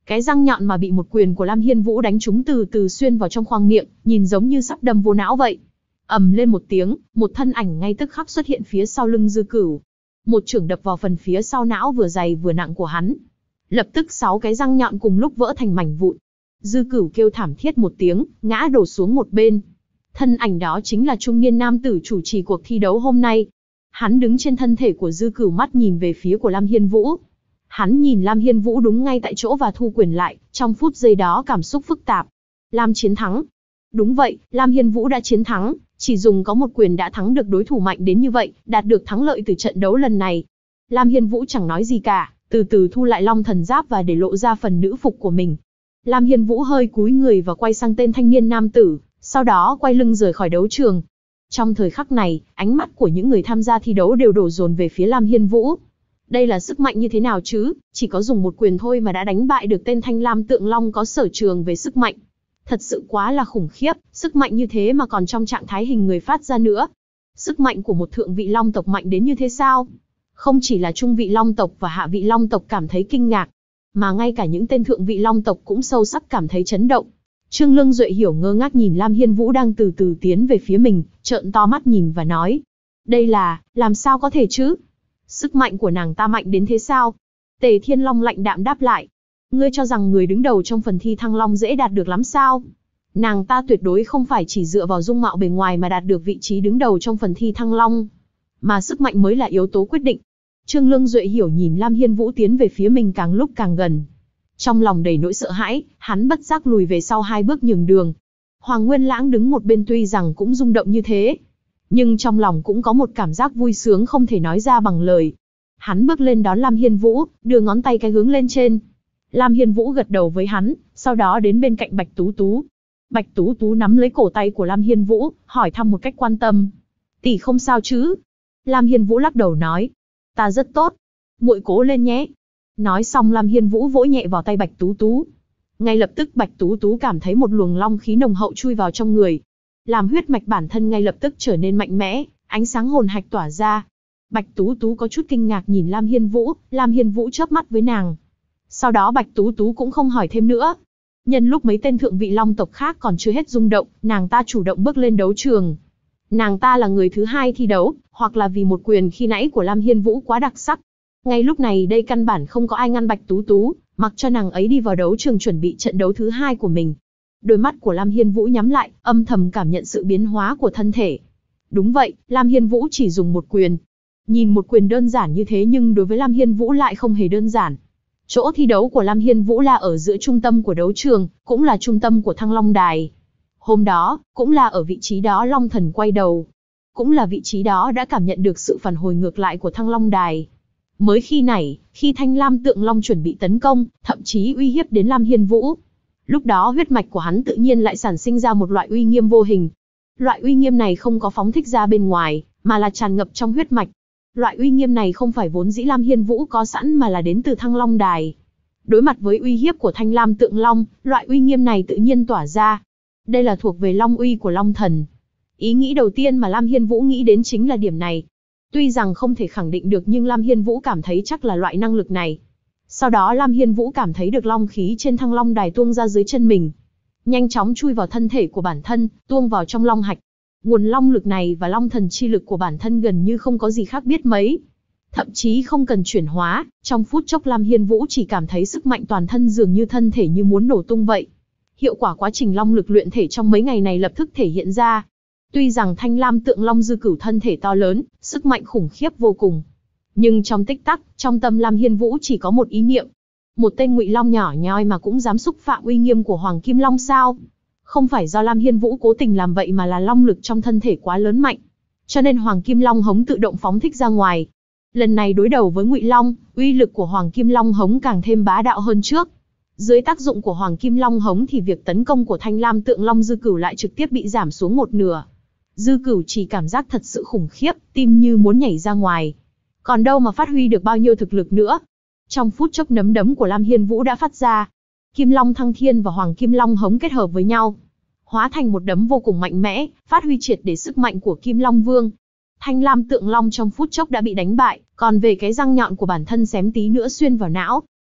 Cái răng nhọn mà bị một quyền của Lam Hiên Vũ đánh trúng từ từ xuyên vào trong khoang miệng, nhìn giống như sắp đâm vô não vậy. Ầm lên một tiếng, một thân ảnh ngay tức khắc xuất hiện phía sau lưng Dư Cửu. Một chưởng đập vào phần phía sau não vừa dày vừa nặng của hắn. Lập tức 6 cái răng nhọn cùng lúc vỡ thành mảnh vụn. Dư Cửu kêu thảm thiết một tiếng, ngã đổ xuống một bên. Thân ảnh đó chính là trung niên nam tử chủ trì cuộc thi đấu hôm nay. Hắn đứng trên thân thể của Dư Cửu, mắt nhìn về phía của Lam Hiên Vũ. Hắn nhìn Lam Hiên Vũ đúng ngay tại chỗ và thu quyền lại, trong phút giây đó cảm xúc phức tạp. Lam chiến thắng. Đúng vậy, Lam Hiên Vũ đã chiến thắng, chỉ dùng có một quyền đã thắng được đối thủ mạnh đến như vậy, đạt được thắng lợi từ trận đấu lần này. Lam Hiên Vũ chẳng nói gì cả, từ từ thu lại Long Thần Giáp và để lộ ra phần nữ phục của mình. Lam Hiên Vũ hơi cúi người và quay sang tên thanh niên nam tử, sau đó quay lưng rời khỏi đấu trường. Trong thời khắc này, ánh mắt của những người tham gia thi đấu đều đổ dồn về phía Lam Hiên Vũ. Đây là sức mạnh như thế nào chứ, chỉ có dùng một quyền thôi mà đã đánh bại được tên Thanh Lam Tượng Long có sở trường về sức mạnh. Thật sự quá là khủng khiếp, sức mạnh như thế mà còn trong trạng thái hình người phát ra nữa. Sức mạnh của một thượng vị Long tộc mạnh đến như thế sao? Không chỉ là trung vị Long tộc và hạ vị Long tộc cảm thấy kinh ngạc, mà ngay cả những tên thượng vị Long tộc cũng sâu sắc cảm thấy chấn động. Trương Lương Duệ Hiểu ngơ ngác nhìn Lam Hiên Vũ đang từ từ tiến về phía mình, trợn to mắt nhìn và nói. Đây là, làm sao có thể chứ? Sức mạnh của nàng ta mạnh đến thế sao? Tề Thiên Long lạnh đạm đáp lại. Ngươi cho rằng người đứng đầu trong phần thi Thăng Long dễ đạt được lắm sao? Nàng ta tuyệt đối không phải chỉ dựa vào dung mạo bề ngoài mà đạt được vị trí đứng đầu trong phần thi Thăng Long, mà sức mạnh mới là yếu tố quyết định. Trương Lương Duệ Hiểu nhìn Lam Hiên Vũ tiến về phía mình càng lúc càng gần. Trong lòng đầy nỗi sợ hãi, hắn bất giác lùi về sau 2 bước nhường đường. Hoàng Nguyên Lãng đứng một bên tuy rằng cũng rung động như thế, nhưng trong lòng cũng có một cảm giác vui sướng không thể nói ra bằng lời. Hắn bước lên đón Lam Hiên Vũ, đưa ngón tay cái hướng lên trên. Lam Hiên Vũ gật đầu với hắn, sau đó đến bên cạnh Bạch Tú Tú. Bạch Tú Tú nắm lấy cổ tay của Lam Hiên Vũ, hỏi thăm một cách quan tâm. Tỷ không sao chứ? Lam Hiên Vũ lắc đầu nói. Ta rất tốt. Muội cố lên nhé. Nói xong Lam Hiên Vũ vỗ nhẹ vào tay Bạch Tú Tú. Ngay lập tức Bạch Tú Tú cảm thấy một luồng long khí nồng hậu chui vào trong người. Làm huyết mạch bản thân ngay lập tức trở nên mạnh mẽ, ánh sáng hồn hạch tỏa ra. Bạch Tú Tú có chút kinh ngạc nhìn Lam Hiên Vũ chớp mắt với nàng. Sau đó Bạch Tú Tú cũng không hỏi thêm nữa. Nhân lúc mấy tên thượng vị Long tộc khác còn chưa hết rung động, nàng ta chủ động bước lên đấu trường. Nàng ta là người thứ 2 thi đấu, hoặc là vì một quyền khi nãy của Lam Hiên Vũ quá đặc sắc. Ngay lúc này đây căn bản không có ai ngăn Bạch Tú Tú, mặc cho nàng ấy đi vào đấu trường chuẩn bị trận đấu thứ 2 của mình. Đôi mắt của Lam Hiên Vũ nhắm lại, âm thầm cảm nhận sự biến hóa của thân thể. Đúng vậy, Lam Hiên Vũ chỉ dùng một quyền. Nhìn một quyền đơn giản như thế nhưng đối với Lam Hiên Vũ lại không hề đơn giản. Chỗ thi đấu của Lam Hiên Vũ là ở giữa trung tâm của đấu trường, cũng là trung tâm của Thăng Long Đài. Hôm đó, cũng là ở vị trí đó Long Thần quay đầu. Cũng là vị trí đó đã cảm nhận được sự phản hồi ngược lại của Thăng Long Đài. Mới khi này, khi Thanh Lam Tượng Long chuẩn bị tấn công, thậm chí uy hiếp đến Lam Hiên Vũ. Lúc đó huyết mạch của hắn tự nhiên lại sản sinh ra một loại uy nghiêm vô hình. Loại uy nghiêm này không có phóng thích ra bên ngoài, mà là tràn ngập trong huyết mạch. Loại uy nghiêm này không phải vốn dĩ Lam Hiên Vũ có sẵn mà là đến từ Thăng Long Đài. Đối mặt với uy hiếp của Thanh Lam Tượng Long, loại uy nghiêm này tự nhiên tỏa ra. Đây là thuộc về Long uy của Long Thần. Ý nghĩ đầu tiên mà Lam Hiên Vũ nghĩ đến chính là điểm này. Tuy rằng không thể khẳng định được nhưng Lam Hiên Vũ cảm thấy chắc là loại năng lực này. Sau đó Lam Hiên Vũ cảm thấy được long khí trên Thăng Long Đài tuông ra dưới chân mình. Nhanh chóng chui vào thân thể của bản thân, tuông vào trong long hạch. Nguồn long lực này và long thần chi lực của bản thân gần như không có gì khác biết mấy. Thậm chí không cần chuyển hóa, trong phút chốc Lam Hiên Vũ chỉ cảm thấy sức mạnh toàn thân dường như thân thể như muốn nổ tung vậy. Hiệu quả quá trình long lực luyện thể trong mấy ngày này lập tức thể hiện ra. Tuy rằng Thanh Lam Tượng Long Dư Cửu thân thể to lớn, sức mạnh khủng khiếp vô cùng. Nhưng trong tích tắc, trong tâm Lam Hiên Vũ chỉ có một ý niệm. Một tên Ngụy Long nhỏ nhoi mà cũng dám xúc phạm uy nghiêm của Hoàng Kim Long sao? Không phải do Lam Hiên Vũ cố tình làm vậy mà là long lực trong thân thể quá lớn mạnh. Cho nên Hoàng Kim Long hống tự động phóng thích ra ngoài. Lần này đối đầu với Ngụy Long, uy lực của Hoàng Kim Long hống càng thêm bá đạo hơn trước. Dưới tác dụng của Hoàng Kim Long hống thì việc tấn công của Thanh Lam Tượng Long Dư Cửu lại trực tiếp bị giảm xuống một nửa. Dư Cửu chỉ cảm giác thật sự khủng khiếp, tim như muốn nhảy ra ngoài. Còn đâu mà phát huy được bao nhiêu thực lực nữa. Trong phút chốc nấm đấm của Lam Hiên Vũ đã phát ra. Kim Long Thăng Thiên và Hoàng Kim Long hống kết hợp với nhau, hóa thành một đấm vô cùng mạnh mẽ, phát huy triệt để sức mạnh của Kim Long Vương. Thanh Lam Tượng Long trong phút chốc đã bị đánh bại, còn về cái răng nhọn của bản thân xém tí nữa xuyên vào não.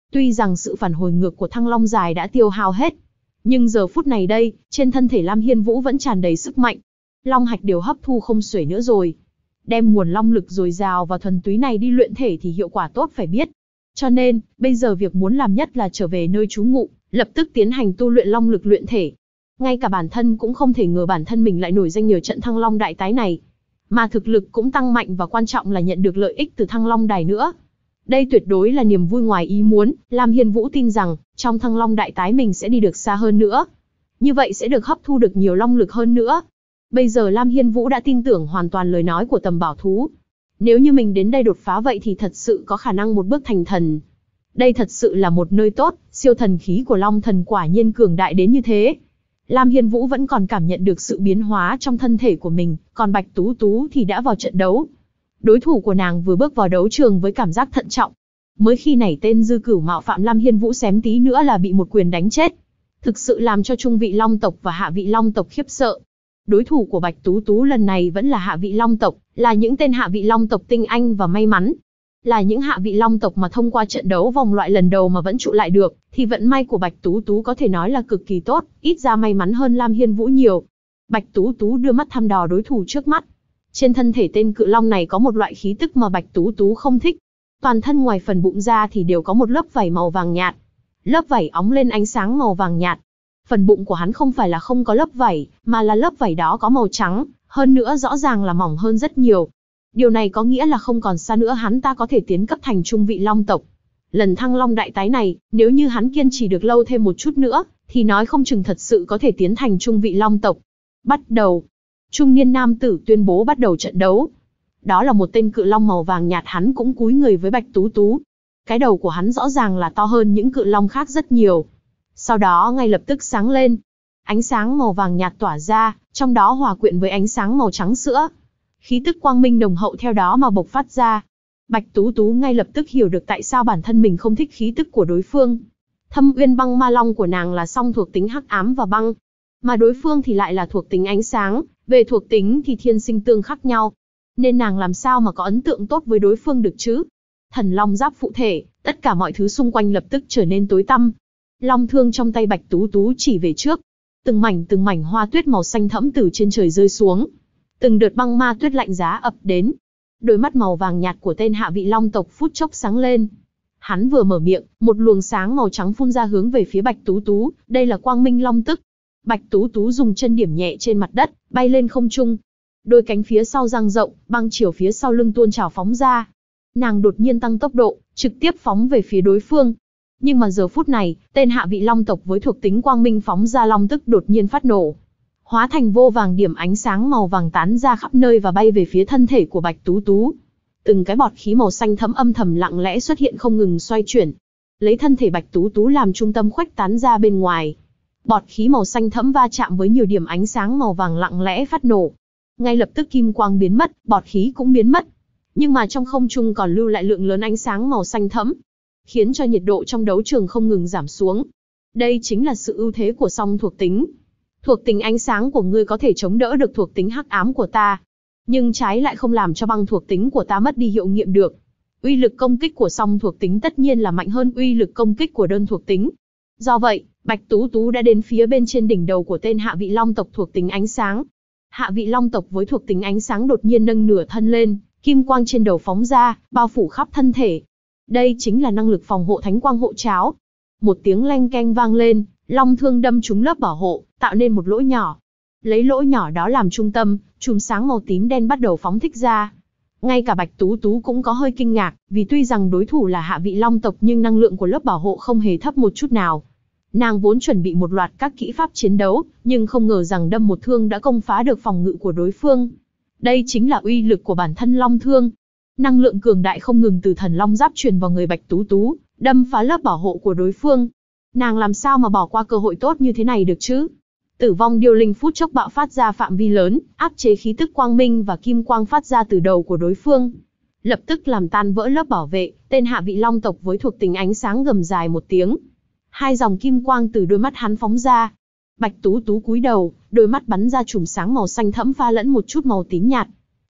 Tuy rằng sự phản hồi ngược của Thăng Long Dài đã tiêu hao hết, nhưng giờ phút này đây, trên thân thể Lam Hiên Vũ vẫn tràn đầy sức mạnh. Long hạch đều hấp thu không xuể nữa rồi. Đem nguồn long lực dồi dào và thuần túy này đi luyện thể thì hiệu quả tốt phải biết. Cho nên, bây giờ việc muốn làm nhất là trở về nơi trú ngụ, lập tức tiến hành tu luyện long lực luyện thể. Ngay cả bản thân cũng không thể ngờ bản thân mình lại nổi danh nhờ trận Thăng Long Đại Tái này. Mà thực lực cũng tăng mạnh và quan trọng là nhận được lợi ích từ Thăng Long Đài nữa. Đây tuyệt đối là niềm vui ngoài ý muốn, Lam Hiên Vũ tin rằng, trong Thăng Long Đại Tái mình sẽ đi được xa hơn nữa. Như vậy sẽ được hấp thu được nhiều long lực hơn nữa. Bây giờ Lam Hiên Vũ đã tin tưởng hoàn toàn lời nói của Tầm Bảo Thú. Nếu như mình đến đây đột phá vậy thì thật sự có khả năng một bước thành thần. Đây thật sự là một nơi tốt, siêu thần khí của Long Thần quả nhiên cường đại đến như thế. Lam Hiên Vũ vẫn còn cảm nhận được sự biến hóa trong thân thể của mình, còn Bạch Tú Tú thì đã vào trận đấu. Đối thủ của nàng vừa bước vào đấu trường với cảm giác thận trọng. Mới khi nảy tên Dư Cửu mạo phạm Lam Hiên Vũ xém tí nữa là bị một quyền đánh chết. Thực sự làm cho trung vị Long tộc và hạ vị Long tộc khiếp sợ. Đối thủ của Bạch Tú Tú lần này vẫn là hạ vị Long tộc, là những tên hạ vị Long tộc tinh anh và may mắn. Là những hạ vị Long tộc mà thông qua trận đấu vòng loại lần đầu mà vẫn trụ lại được, thì vận may của Bạch Tú Tú có thể nói là cực kỳ tốt, ít ra may mắn hơn Lam Hiên Vũ nhiều. Bạch Tú Tú đưa mắt thăm dò đối thủ trước mắt. Trên thân thể tên cự long này có một loại khí tức mà Bạch Tú Tú không thích. Toàn thân ngoài phần bụng ra thì đều có một lớp vảy màu vàng nhạt. Lớp vảy óng lên ánh sáng màu vàng nhạt. Phần bụng của hắn không phải là không có lớp vảy, mà là lớp vảy đó có màu trắng, hơn nữa rõ ràng là mỏng hơn rất nhiều. Điều này có nghĩa là không còn xa nữa hắn ta có thể tiến cấp thành trung vị Long tộc. Lần Thăng Long Đại Tái này, nếu như hắn kiên trì được lâu thêm một chút nữa, thì nói không chừng thật sự có thể tiến thành trung vị Long tộc. Bắt đầu. Trung niên nam tử tuyên bố bắt đầu trận đấu. Đó là một tên cự long màu vàng nhạt, hắn cũng cúi người với Bạch Tú Tú. Cái đầu của hắn rõ ràng là to hơn những cự long khác rất nhiều. Sau đó ngay lập tức sáng lên. Ánh sáng màu vàng nhạt tỏa ra, trong đó hòa quyện với ánh sáng màu trắng sữa. Khí tức quang minh nồng hậu theo đó mà bộc phát ra. Bạch Tú Tú ngay lập tức hiểu được tại sao bản thân mình không thích khí tức của đối phương. Thâm Uyên Băng Ma Long của nàng là song thuộc tính hắc ám và băng, mà đối phương thì lại là thuộc tính ánh sáng, về thuộc tính thì thiên sinh tương khắc nhau. Nên nàng làm sao mà có ấn tượng tốt với đối phương được chứ? Thần Long giáp phụ thể, tất cả mọi thứ xung quanh lập tức trở nên tối tăm. Long thương trong tay Bạch Tú Tú chỉ về trước. Từng mảnh hoa tuyết màu xanh thẫm từ trên trời rơi xuống. Từng đợt băng ma tuyết lạnh giá ập đến. Đôi mắt màu vàng nhạt của tên hạ vị Long tộc phút chốc sáng lên. Hắn vừa mở miệng, một luồng sáng màu trắng phun ra hướng về phía Bạch Tú Tú, đây là Quang Minh Long tức. Bạch Tú Tú dùng chân điểm nhẹ trên mặt đất, bay lên không trung. Đôi cánh phía sau dang rộng, băng chiều phía sau lưng tuôn trào phóng ra. Nàng đột nhiên tăng tốc độ, trực tiếp phóng về phía đối phương. Nhưng mà giờ phút này, tên hạ vị Long tộc với thuộc tính quang minh phóng ra long tức đột nhiên phát nổ. Hóa thành vô vàng điểm ánh sáng màu vàng tán ra khắp nơi và bay về phía thân thể của Bạch Tú Tú. Từng cái bọt khí màu xanh thẫm âm thầm lặng lẽ xuất hiện không ngừng xoay chuyển. Lấy thân thể Bạch Tú Tú làm trung tâm khuếch tán ra bên ngoài. Bọt khí màu xanh thẫm va chạm với nhiều điểm ánh sáng màu vàng lặng lẽ phát nổ. Ngay lập tức kim quang biến mất, bọt khí cũng biến mất. Nhưng mà trong không trung còn lưu lại lượng lớn ánh sáng màu xanh thẫm, khiến cho nhiệt độ trong đấu trường không ngừng giảm xuống. Đây chính là sự ưu thế của song thuộc tính. Thuộc tính ánh sáng của ngươi có thể chống đỡ được thuộc tính hắc ám của ta, nhưng trái lại không làm cho băng thuộc tính của ta mất đi hiệu nghiệm được. Uy lực công kích của song thuộc tính tất nhiên là mạnh hơn uy lực công kích của đơn thuộc tính. Do vậy, Bạch Tú Tú đã đến phía bên trên đỉnh đầu của tên hạ vị Long tộc thuộc tính ánh sáng. Hạ vị Long tộc với thuộc tính ánh sáng đột nhiên nâng nửa thân lên, kim quang trên đầu phóng ra, bao phủ khắp thân thể. Đây chính là năng lực phòng hộ thánh quang hộ cháo. Một tiếng leng keng vang lên, long thương đâm trúng lớp bảo hộ, tạo nên một lỗ nhỏ. Lấy lỗ nhỏ đó làm trung tâm, chùm sáng màu tím đen bắt đầu phóng thích ra. Ngay cả Bạch Tú Tú cũng có hơi kinh ngạc, vì tuy rằng đối thủ là hạ vị Long tộc nhưng năng lượng của lớp bảo hộ không hề thấp một chút nào. Nàng vốn chuẩn bị một loạt các kỹ pháp chiến đấu, nhưng không ngờ rằng đâm một thương đã công phá được phòng ngự của đối phương. Đây chính là uy lực của bản thân long thương. Năng lượng cường đại không ngừng từ thần long giáp truyền vào người Bạch Tú Tú, đâm phá lớp bảo hộ của đối phương. Nàng làm sao mà bỏ qua cơ hội tốt như thế này được chứ? Tử vong điêu linh phút chốc bạo phát ra phạm vi lớn, áp chế khí tức quang minh và kim quang phát ra từ đầu của đối phương. Lập tức làm tan vỡ lớp bảo vệ, tên hạ vị Long tộc với thuộc tính ánh sáng gầm dài một tiếng. Hai dòng kim quang từ đôi mắt hắn phóng ra. Bạch Tú Tú cúi đầu, đôi mắt bắn ra chùm sáng màu xanh thẫm pha lẫn một chút màu tím nhạt.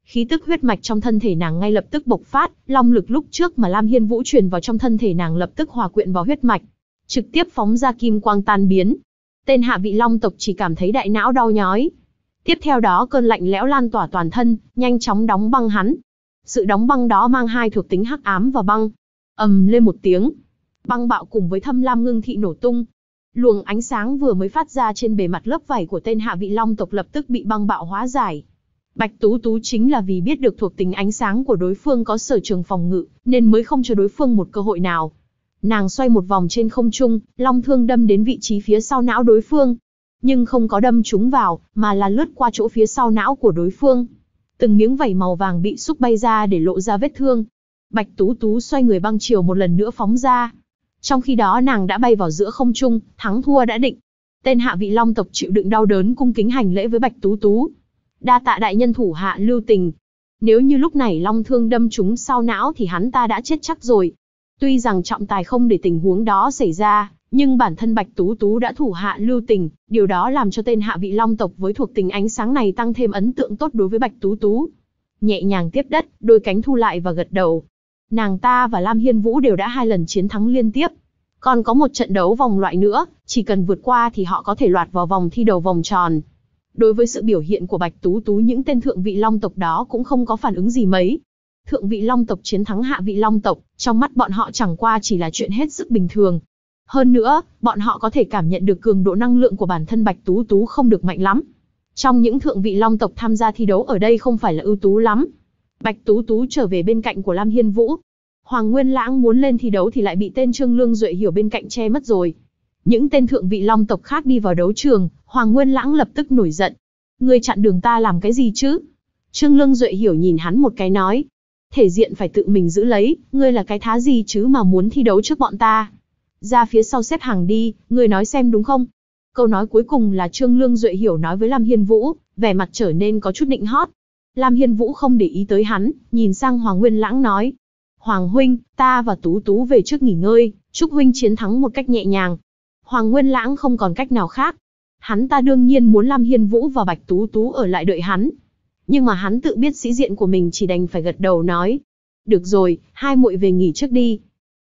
Khí tức huyết mạch trong thân thể nàng ngay lập tức bộc phát, long lực lúc trước mà Lam Hiên Vũ truyền vào trong thân thể nàng lập tức hòa quyện vào huyết mạch, trực tiếp phóng ra kim quang tan biến. Tên hạ vị long tộc chỉ cảm thấy đại não đau nhói. Tiếp theo đó cơn lạnh lẽo lan tỏa toàn thân, nhanh chóng đóng băng hắn. Sự đóng băng đó mang hai thuộc tính hắc ám và băng. Ầm lên một tiếng, băng bạo cùng với thâm lam ngưng thị nổ tung. Luồng ánh sáng vừa mới phát ra trên bề mặt lớp vảy của tên hạ vị long tộc lập tức bị băng bạo hóa giải. Bạch Tú Tú chính là vì biết được thuộc tính ánh sáng của đối phương có sở trường phòng ngự, nên mới không cho đối phương một cơ hội nào. Nàng xoay một vòng trên không trung, long thương đâm đến vị trí phía sau não đối phương. Nhưng không có đâm trúng vào, mà là lướt qua chỗ phía sau não của đối phương. Từng miếng vảy màu vàng bị xúc bay ra để lộ ra vết thương. Bạch Tú Tú xoay người băng chiều một lần nữa phóng ra. Trong khi đó nàng đã bay vào giữa không trung, thắng thua đã định. Tên hạ vị long tộc chịu đựng đau đớn cung kính hành lễ với Bạch Tú Tú. Đa tạ đại nhân thủ hạ lưu tình. Nếu như lúc này long thương đâm trúng sau não thì hắn ta đã chết chắc rồi. Tuy rằng trọng tài không để tình huống đó xảy ra, nhưng bản thân Bạch Tú Tú đã thủ hạ lưu tình, điều đó làm cho tên hạ vị long tộc với thuộc tính ánh sáng này tăng thêm ấn tượng tốt đối với Bạch Tú Tú. Nhẹ nhàng tiếp đất, đôi cánh thu lại và gật đầu. Nàng ta và Lam Hiên Vũ đều đã 2 lần chiến thắng liên tiếp. Còn có một trận đấu vòng loại nữa, chỉ cần vượt qua thì họ có thể loạt vào vòng thi đấu vòng tròn. Đối với sự biểu hiện của Bạch Tú Tú, những tên thượng vị long tộc đó cũng không có phản ứng gì mấy. Thượng vị long tộc chiến thắng hạ vị long tộc, trong mắt bọn họ chẳng qua chỉ là chuyện hết sức bình thường. Hơn nữa, bọn họ có thể cảm nhận được cường độ năng lượng của bản thân Bạch Tú Tú không được mạnh lắm. Trong những thượng vị long tộc tham gia thi đấu ở đây không phải là ưu tú lắm. Bạch Tú Tú trở về bên cạnh của Lam Hiên Vũ. Hoàng Nguyên Lãng muốn lên thi đấu thì lại bị tên Trương Lương Duệ Hiểu bên cạnh che mất rồi. Những tên thượng vị long tộc khác đi vào đấu trường, Hoàng Nguyên Lãng lập tức nổi giận. Ngươi chặn đường ta làm cái gì chứ? Trương Lương Duệ Hiểu nhìn hắn một cái nói. Thể diện phải tự mình giữ lấy, ngươi là cái thá gì chứ mà muốn thi đấu trước bọn ta? Ra phía sau xếp hàng đi, ngươi nói xem đúng không? Câu nói cuối cùng là Trương Lương Duệ Hiểu nói với Lam Hiên Vũ, vẻ mặt trở nên có chút nịnh hót. Lam Hiên Vũ không để ý tới hắn, nhìn sang Hoàng Nguyên Lãng nói. Hoàng huynh, ta và Tú Tú về trước nghỉ ngơi, chúc huynh chiến thắng một cách nhẹ nhàng. Hoàng Nguyên Lãng không còn cách nào khác. Hắn ta đương nhiên muốn Lam Hiên Vũ và Bạch Tú Tú ở lại đợi hắn. Nhưng mà hắn tự biết sĩ diện của mình, chỉ đành phải gật đầu nói. Được rồi, hai muội về nghỉ trước đi.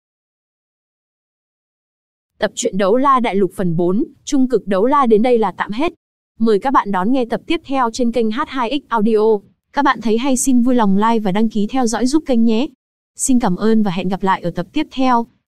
Tập truyện Đấu La Đại Lục phần 4, Trung cực Đấu La đến đây là tạm hết. Mời các bạn đón nghe tập tiếp theo trên kênh H2X Audio. Các bạn thấy hay xin vui lòng like và đăng ký theo dõi giúp kênh nhé. Xin cảm ơn và hẹn gặp lại ở tập tiếp theo.